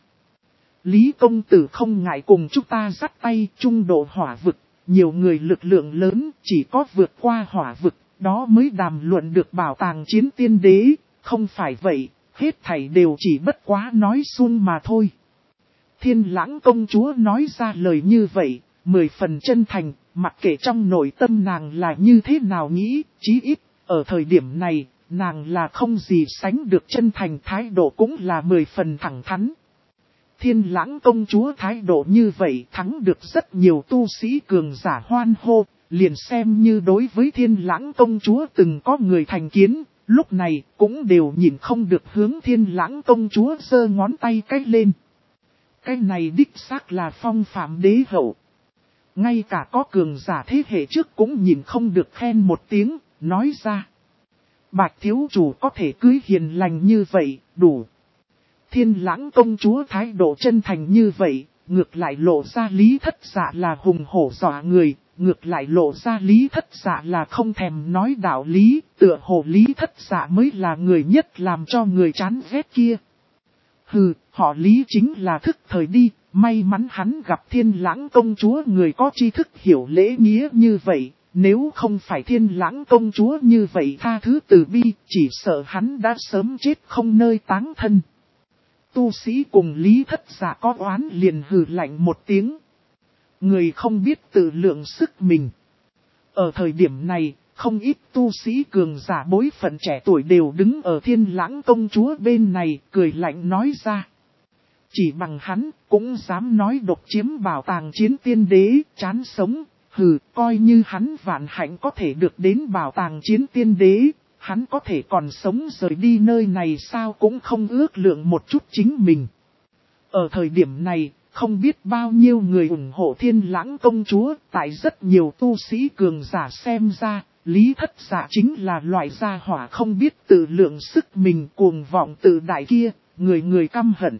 Lý công tử không ngại cùng chúng ta dắt tay trung độ hỏa vực, nhiều người lực lượng lớn, chỉ có vượt qua hỏa vực, đó mới đàm luận được bảo tàng chiến tiên đế, không phải vậy, hết thảy đều chỉ bất quá nói suông mà thôi. Thiên Lãng công chúa nói ra lời như vậy, 10 phần chân thành, mặc kệ trong nội tâm nàng là như thế nào nghĩ, chí ít, ở thời điểm này, nàng là không gì sánh được chân thành, thái độ cũng là 10 phần thẳng thắn. Thiên Lãng công chúa thái độ như vậy thắng được rất nhiều tu sĩ cường giả hoan hô, liền xem như đối với Thiên Lãng công chúa từng có người thành kiến, lúc này cũng đều nhìn không được hướng Thiên Lãng công chúa giơ ngón tay cách lên. Cái này đích xác là phong phạm đế hậu. Ngay cả có cường giả thế hệ trước cũng nhìn không được khen một tiếng, nói ra. Bạch thiếu chủ có thể cưới hiền lành như vậy, đủ. Thiên Lãng công chúa thái độ chân thành như vậy, ngược lại lộ ra Lý Thất Dạ là hùng hổ dọa người, ngược lại lộ ra Lý Thất Dạ là không thèm nói đạo lý, tựa hồ Lý Thất Dạ mới là người nhất làm cho người chán ghét kia. Hừ, họ Lý chính là thức thời đi, may mắn hắn gặp Thiên Lãng công chúa người có tri thức hiểu lễ nghĩa như vậy, nếu không phải Thiên Lãng công chúa như vậy tha thứ từ bi, chỉ sợ hắn đã sớm chết không nơi táng thân. Tu sĩ cùng Lý Thất Dạ có oán liền hừ lạnh một tiếng. Người không biết tự lượng sức mình. Ở thời điểm này, không ít tu sĩ cường giả bối phận trẻ tuổi đều đứng ở Thiên Lãng công chúa bên này, cười lạnh nói ra. Chỉ bằng hắn, cũng dám nói độc chiếm bảo tàng chiến tiên đế, chán sống, hừ, coi như hắn vạn hạnh có thể được đến bảo tàng chiến tiên đế, hắn có thể còn sống rời đi nơi này sao cũng không ước lượng một chút chính mình. Ở thời điểm này, không biết bao nhiêu người ủng hộ Thiên Lãng công chúa, tại rất nhiều tu sĩ cường giả xem ra, Lý Thất Dạ chính là loại gia hỏa không biết tự lượng sức mình cuồng vọng tự đại kia, người người căm hận.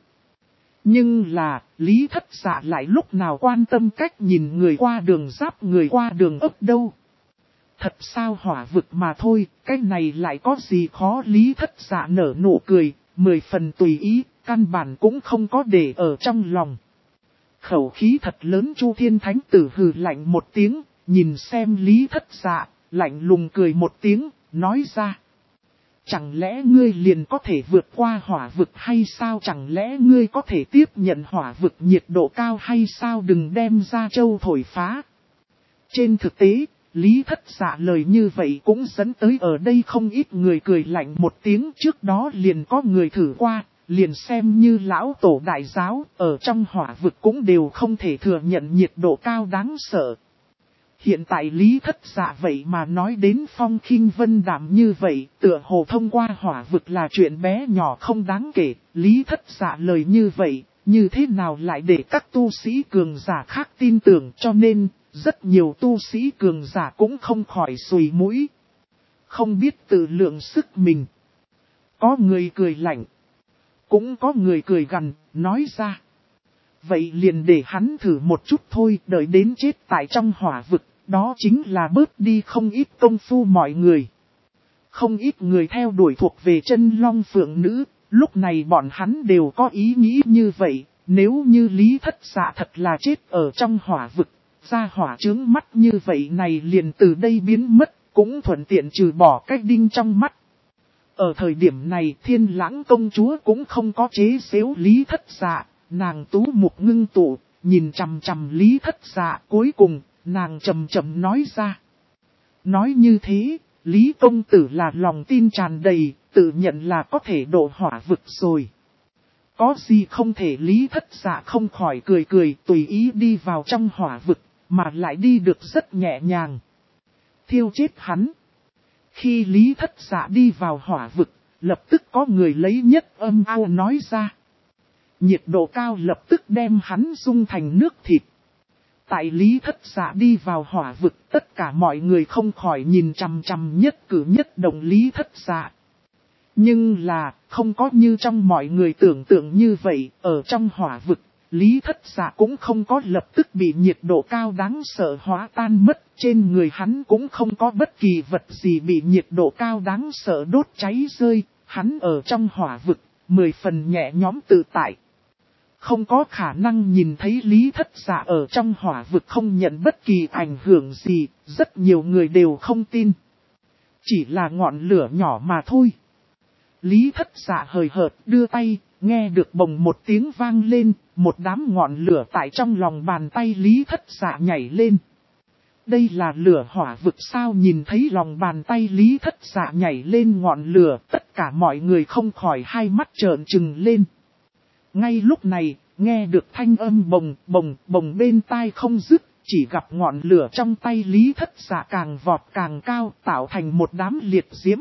Nhưng là, Lý Thất Dạ lại lúc nào quan tâm cách nhìn người qua đường giáp người qua đường ấp đâu. Thật sao hỏa vực mà thôi, cái này lại có gì khó. Lý Thất Dạ nở nụ cười, 10 phần tùy ý, căn bản cũng không có để ở trong lòng. Khẩu khí thật lớn Chu Thiên Thánh Tử hừ lạnh một tiếng, nhìn xem Lý Thất Dạ, lạnh lùng cười một tiếng, nói ra. Chẳng lẽ ngươi liền có thể vượt qua hỏa vực hay sao? Chẳng lẽ ngươi có thể tiếp nhận hỏa vực nhiệt độ cao hay sao? Đừng đem ra châu thổi phá. Trên thực tế, Lý Thất Dạ lời như vậy cũng dẫn tới ở đây không ít người cười lạnh một tiếng. Trước đó liền có người thử qua, liền xem như lão tổ đại giáo, ở trong hỏa vực cũng đều không thể thừa nhận nhiệt độ cao đáng sợ. Hiện tại Lý Thất Dạ vậy mà nói đến phong khinh vân đạm như vậy, tựa hồ thông qua hỏa vực là chuyện bé nhỏ không đáng kể. Lý Thất Dạ lời như vậy, như thế nào lại để các tu sĩ cường giả khác tin tưởng, cho nên rất nhiều tu sĩ cường giả cũng không khỏi sùi mũi. Không biết tự lượng sức mình. Có người cười lạnh, cũng có người cười gằn, nói ra. Vậy liền để hắn thử một chút thôi, đợi đến chết tại trong hỏa vực. Đó chính là bớt đi không ít công phu mọi người. Không ít người theo đuổi thuộc về chân long phượng nữ, lúc này bọn hắn đều có ý nghĩ như vậy, nếu như Lý Thất Dạ thật là chết ở trong hỏa vực, ra hỏa trướng mắt như vậy này liền từ đây biến mất, cũng thuận tiện trừ bỏ cái đinh trong mắt. Ở thời điểm này Thiên Lãng công chúa cũng không có chế giễu Lý Thất Dạ, nàng tú mục ngưng tụ, nhìn chằm chằm Lý Thất Dạ cuối cùng. Nàng chậm chậm nói ra. Nói như thế, Lý công tử là lòng tin tràn đầy, tự nhận là có thể độ hỏa vực rồi. Có gì không thể? Lý Thất Dạ không khỏi cười cười tùy ý đi vào trong hỏa vực, mà lại đi được rất nhẹ nhàng. Thiêu chết hắn. Khi Lý Thất Dạ đi vào hỏa vực, lập tức có người lấy nhất âm ao nói ra. Nhiệt độ cao lập tức đem hắn dung thành nước thịt. Tại Lý Thất Dạ đi vào hỏa vực, tất cả mọi người không khỏi nhìn chằm chằm nhất cử nhất động Lý Thất Dạ. Nhưng là, không có như trong mọi người tưởng tượng như vậy, ở trong hỏa vực, Lý Thất Dạ cũng không có lập tức bị nhiệt độ cao đáng sợ hóa tan mất, trên người hắn cũng không có bất kỳ vật gì bị nhiệt độ cao đáng sợ đốt cháy rơi, hắn ở trong hỏa vực, 10 phần nhẹ nhõm tự tại. Không có khả năng nhìn thấy Lý Thất Dạ ở trong hỏa vực không nhận bất kỳ ảnh hưởng gì, rất nhiều người đều không tin. Chỉ là ngọn lửa nhỏ mà thôi. Lý Thất Dạ hời hợt đưa tay, nghe được bồng một tiếng vang lên, một đám ngọn lửa tại trong lòng bàn tay Lý Thất Dạ nhảy lên. Đây là lửa hỏa vực sao? Nhìn thấy lòng bàn tay Lý Thất Dạ nhảy lên ngọn lửa, tất cả mọi người không khỏi hai mắt trợn trừng lên. Ngay lúc này, nghe được thanh âm bồng bồng bồng bên tai không dứt, chỉ gặp ngọn lửa trong tay Lý Thất Dạ càng vọt càng cao, tạo thành một đám liệt diễm.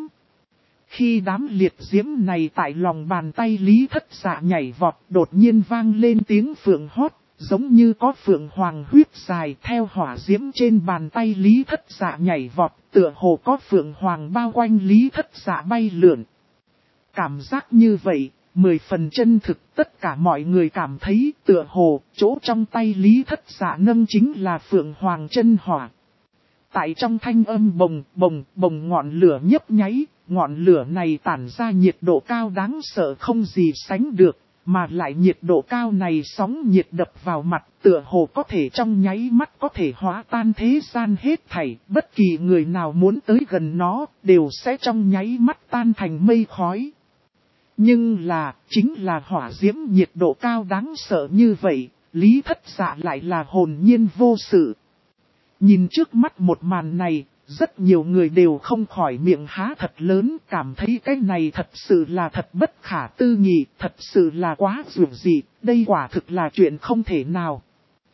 Khi đám liệt diễm này tại lòng bàn tay Lý Thất Dạ nhảy vọt, đột nhiên vang lên tiếng phượng hót, giống như có phượng hoàng huyết dài theo hỏa diễm trên bàn tay Lý Thất Dạ nhảy vọt, tựa hồ có phượng hoàng bao quanh Lý Thất Dạ bay lượn. Cảm giác như vậy, 10 phần chân thực, tất cả mọi người cảm thấy tựa hồ, chỗ trong tay Lý Thất Dạ nâng chính là phượng hoàng chân hỏa. Tại trong thanh âm bồng bồng bồng ngọn lửa nhấp nháy, ngọn lửa này tản ra nhiệt độ cao đáng sợ không gì sánh được, mà lại nhiệt độ cao này sóng nhiệt đập vào mặt tựa hồ có thể trong nháy mắt có thể hóa tan thế gian hết thảy, bất kỳ người nào muốn tới gần nó đều sẽ trong nháy mắt tan thành mây khói. Nhưng là, chính là hỏa diễm nhiệt độ cao đáng sợ như vậy, Lý Thất Dạ lại là hồn nhiên vô sự. Nhìn trước mắt một màn này, rất nhiều người đều không khỏi miệng há thật lớn, cảm thấy cái này thật sự là thật bất khả tư nghị, thật sự là quá dường dị, đây quả thực là chuyện không thể nào.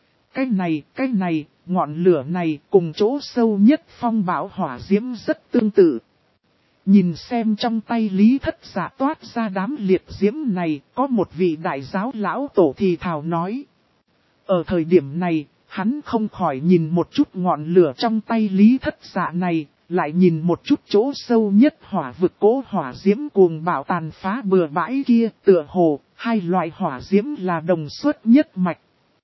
Cái này, ngọn lửa này cùng chỗ sâu nhất phong bão hỏa diễm rất tương tự. Nhìn xem trong tay Lý Thất Dạ toát ra đám liệt diễm này, có một vị đại giáo lão tổ thì thào nói. Ở thời điểm này, hắn không khỏi nhìn một chút ngọn lửa trong tay Lý Thất Dạ này, lại nhìn một chút chỗ sâu nhất hỏa vực cố hỏa diễm cuồng bạo tàn phá bừa bãi kia, tựa hồ, hai loại hỏa diễm là đồng xuất nhất mạch.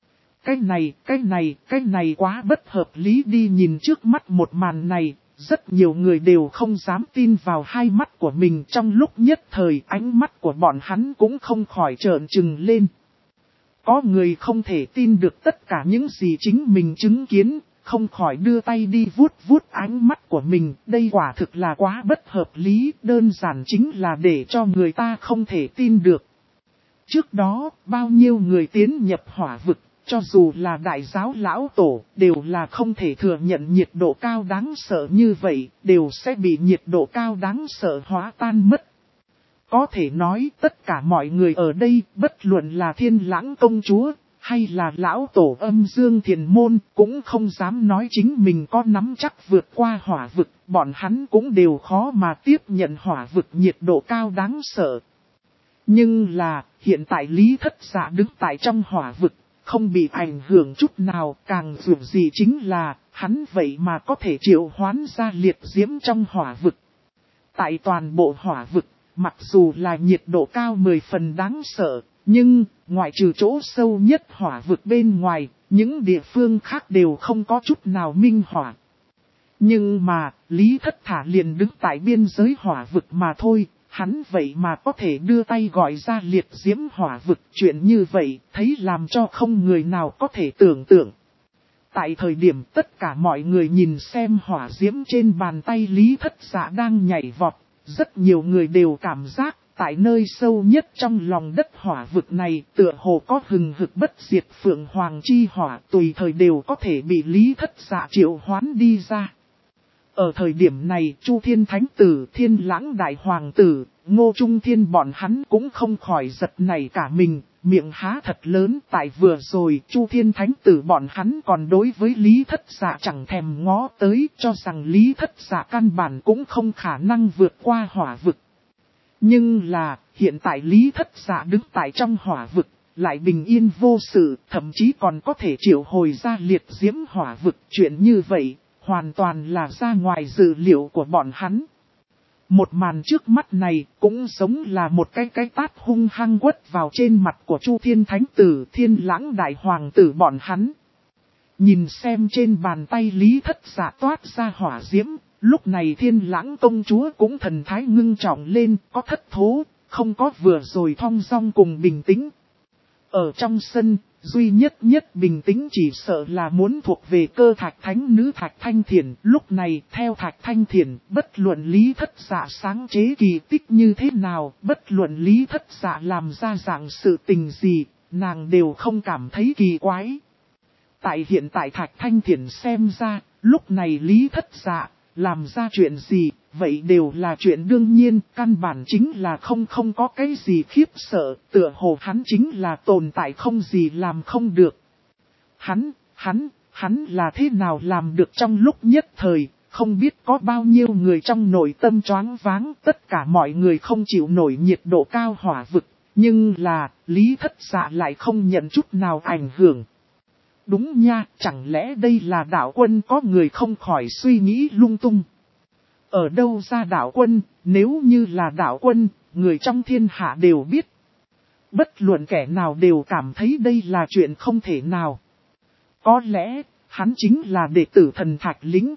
Cái này quá bất hợp lý đi. Nhìn trước mắt một màn này, rất nhiều người đều không dám tin vào hai mắt của mình, trong lúc nhất thời ánh mắt của bọn hắn cũng không khỏi trợn trừng lên. Có người không thể tin được tất cả những gì chính mình chứng kiến, không khỏi đưa tay đi vuốt vuốt ánh mắt của mình, đây quả thực là quá bất hợp lý, đơn giản chính là để cho người ta không thể tin được. Trước đó, bao nhiêu người tiến nhập hỏa vực, cho dù là đại giáo lão tổ, đều là không thể thừa nhận nhiệt độ cao đáng sợ như vậy, đều sẽ bị nhiệt độ cao đáng sợ hóa tan mất. Có thể nói tất cả mọi người ở đây, bất luận là Thiên Lãng công chúa, hay là lão tổ Âm Dương Thiền Môn, cũng không dám nói chính mình có nắm chắc vượt qua hỏa vực, bọn hắn cũng đều khó mà tiếp nhận hỏa vực nhiệt độ cao đáng sợ. Nhưng là, hiện tại Lý Thất Dạ đứng tại trong hỏa vực, không bị ảnh hưởng chút nào, càng dù gì chính là, hắn vậy mà có thể triệu hoán ra liệt diễm trong hỏa vực. Tại toàn bộ hỏa vực, mặc dù là nhiệt độ cao 10 phần đáng sợ, nhưng, ngoại trừ chỗ sâu nhất hỏa vực bên ngoài, những địa phương khác đều không có chút nào minh hỏa. Nhưng mà, Lý Thất Thả liền đứng tại biên giới hỏa vực mà thôi, hắn vậy mà có thể đưa tay gọi ra liệt diễm hỏa vực. Chuyện như vậy, thấy làm cho không người nào có thể tưởng tượng. Tại thời điểm tất cả mọi người nhìn xem hỏa diễm trên bàn tay Lý Thất Dạ đang nhảy vọt, rất nhiều người đều cảm giác, tại nơi sâu nhất trong lòng đất hỏa vực này, tựa hồ có hừng hực bất diệt phượng hoàng chi hỏa, tùy thời đều có thể bị Lý Thất Dạ triệu hoán đi ra. Ở thời điểm này, Chu Thiên Thánh Tử, Thiên Lãng Đại Hoàng Tử, Ngô Trung Thiên bọn hắn cũng không khỏi giật nảy cả mình, miệng há thật lớn. Tại vừa rồi, Chu Thiên Thánh Tử bọn hắn còn đối với Lý Thất Dạ chẳng thèm ngó tới, cho rằng Lý Thất Dạ căn bản cũng không khả năng vượt qua hỏa vực. Nhưng là, hiện tại Lý Thất Dạ đứng tại trong hỏa vực, lại bình yên vô sự, thậm chí còn có thể triệu hồi ra liệt diễm hỏa vực. Chuyện như vậy, hoàn toàn là ra ngoài dự liệu của bọn hắn. Một màn trước mắt này cũng giống là một cái tát hung hăng quất vào trên mặt của Chu Thiên Thánh Tử, Thiên Lãng Đại Hoàng tử bọn hắn. Nhìn xem trên bàn tay Lý Thất Dạ toát ra hỏa diễm, lúc này Thiên Lãng công chúa cũng thần thái ngưng trọng lên, có thất thố, không có vừa rồi thong dong cùng bình tĩnh. Ở trong sân, duy nhất bình tĩnh chỉ sợ là muốn thuộc về Cơ Thạch Thánh Nữ Thạch Thanh Thiền. Lúc này, theo Thạch Thanh Thiền, bất luận Lý Thất Dạ sáng chế kỳ tích như thế nào, bất luận Lý Thất Dạ làm ra dạng sự tình gì, nàng đều không cảm thấy kỳ quái. Tại hiện tại Thạch Thanh Thiền xem ra, lúc này Lý Thất Dạ làm ra chuyện gì, vậy đều là chuyện đương nhiên, căn bản chính là không có cái gì khiếp sợ, tựa hồ hắn chính là tồn tại không gì làm không được. Hắn là thế nào làm được trong lúc nhất thời, không biết có bao nhiêu người trong nội tâm choáng váng, tất cả mọi người không chịu nổi nhiệt độ cao hỏa vực, nhưng là, Lý Thất Dạ lại không nhận chút nào ảnh hưởng. Đúng nha, chẳng lẽ đây là đạo quân, có người không khỏi suy nghĩ lung tung. Ở đâu ra đạo quân, nếu như là đạo quân, người trong thiên hạ đều biết. Bất luận kẻ nào đều cảm thấy đây là chuyện không thể nào. Có lẽ, hắn chính là đệ tử thần Thạch Lĩnh.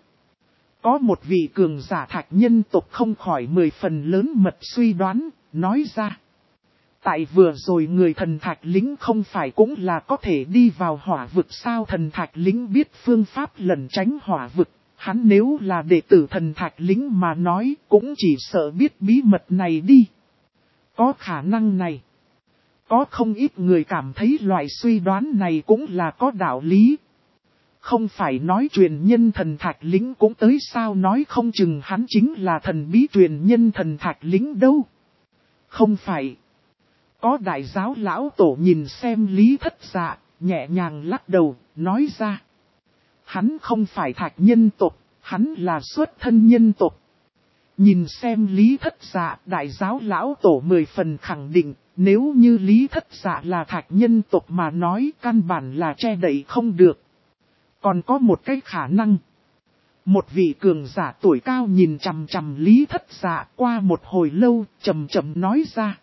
Có một vị cường giả Thạch nhân tộc không khỏi 10 phần lớn mật suy đoán, nói ra. Tại vừa rồi người thần Thạch Lĩnh không phải cũng là có thể đi vào hỏa vực sao? Thần Thạch Lĩnh biết phương pháp lẩn tránh hỏa vực, hắn nếu là đệ tử thần Thạch Lĩnh mà nói cũng chỉ sợ biết bí mật này đi. Có khả năng này. Có không ít người cảm thấy loại suy đoán này cũng là có đạo lý. Không phải nói truyền nhân thần Thạch Lĩnh cũng tới sao, nói không chừng hắn chính là thần bí truyền nhân thần Thạch Lĩnh đâu. Không phải. Có đại giáo lão tổ nhìn xem Lý Thất Dạ, nhẹ nhàng lắc đầu, nói ra. Hắn không phải Thạch nhân tộc, hắn là xuất thân nhân tộc. Nhìn xem Lý Thất Dạ, đại giáo lão tổ 10 phần khẳng định, nếu như Lý Thất Dạ là Thạch nhân tộc mà nói căn bản là che đậy không được. Còn có một cái khả năng. Một vị cường giả tuổi cao nhìn chằm chằm Lý Thất Dạ, qua một hồi lâu, chậm nói ra.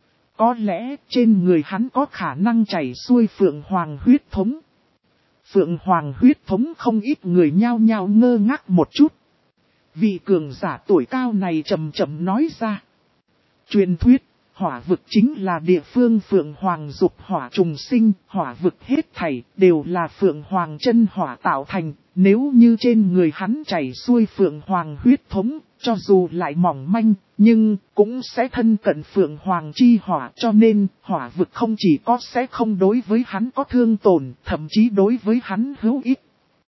Có lẽ trên người hắn có khả năng chảy xuôi Phượng Hoàng huyết thống. Phượng Hoàng huyết thống không ít người nhao nhao ngơ ngác một chút. Vị cường giả tuổi cao này chậm nói ra. Truyền thuyết, hỏa vực chính là địa phương Phượng Hoàng dục hỏa trùng sinh, hỏa vực hết thảy đều là Phượng Hoàng chân hỏa tạo thành. Nếu như trên người hắn chảy xuôi Phượng Hoàng huyết thống, cho dù lại mỏng manh, nhưng cũng sẽ thân cận Phượng Hoàng chi hỏa, cho nên hỏa vực không chỉ có sẽ không đối với hắn có thương tổn, thậm chí đối với hắn hữu ích.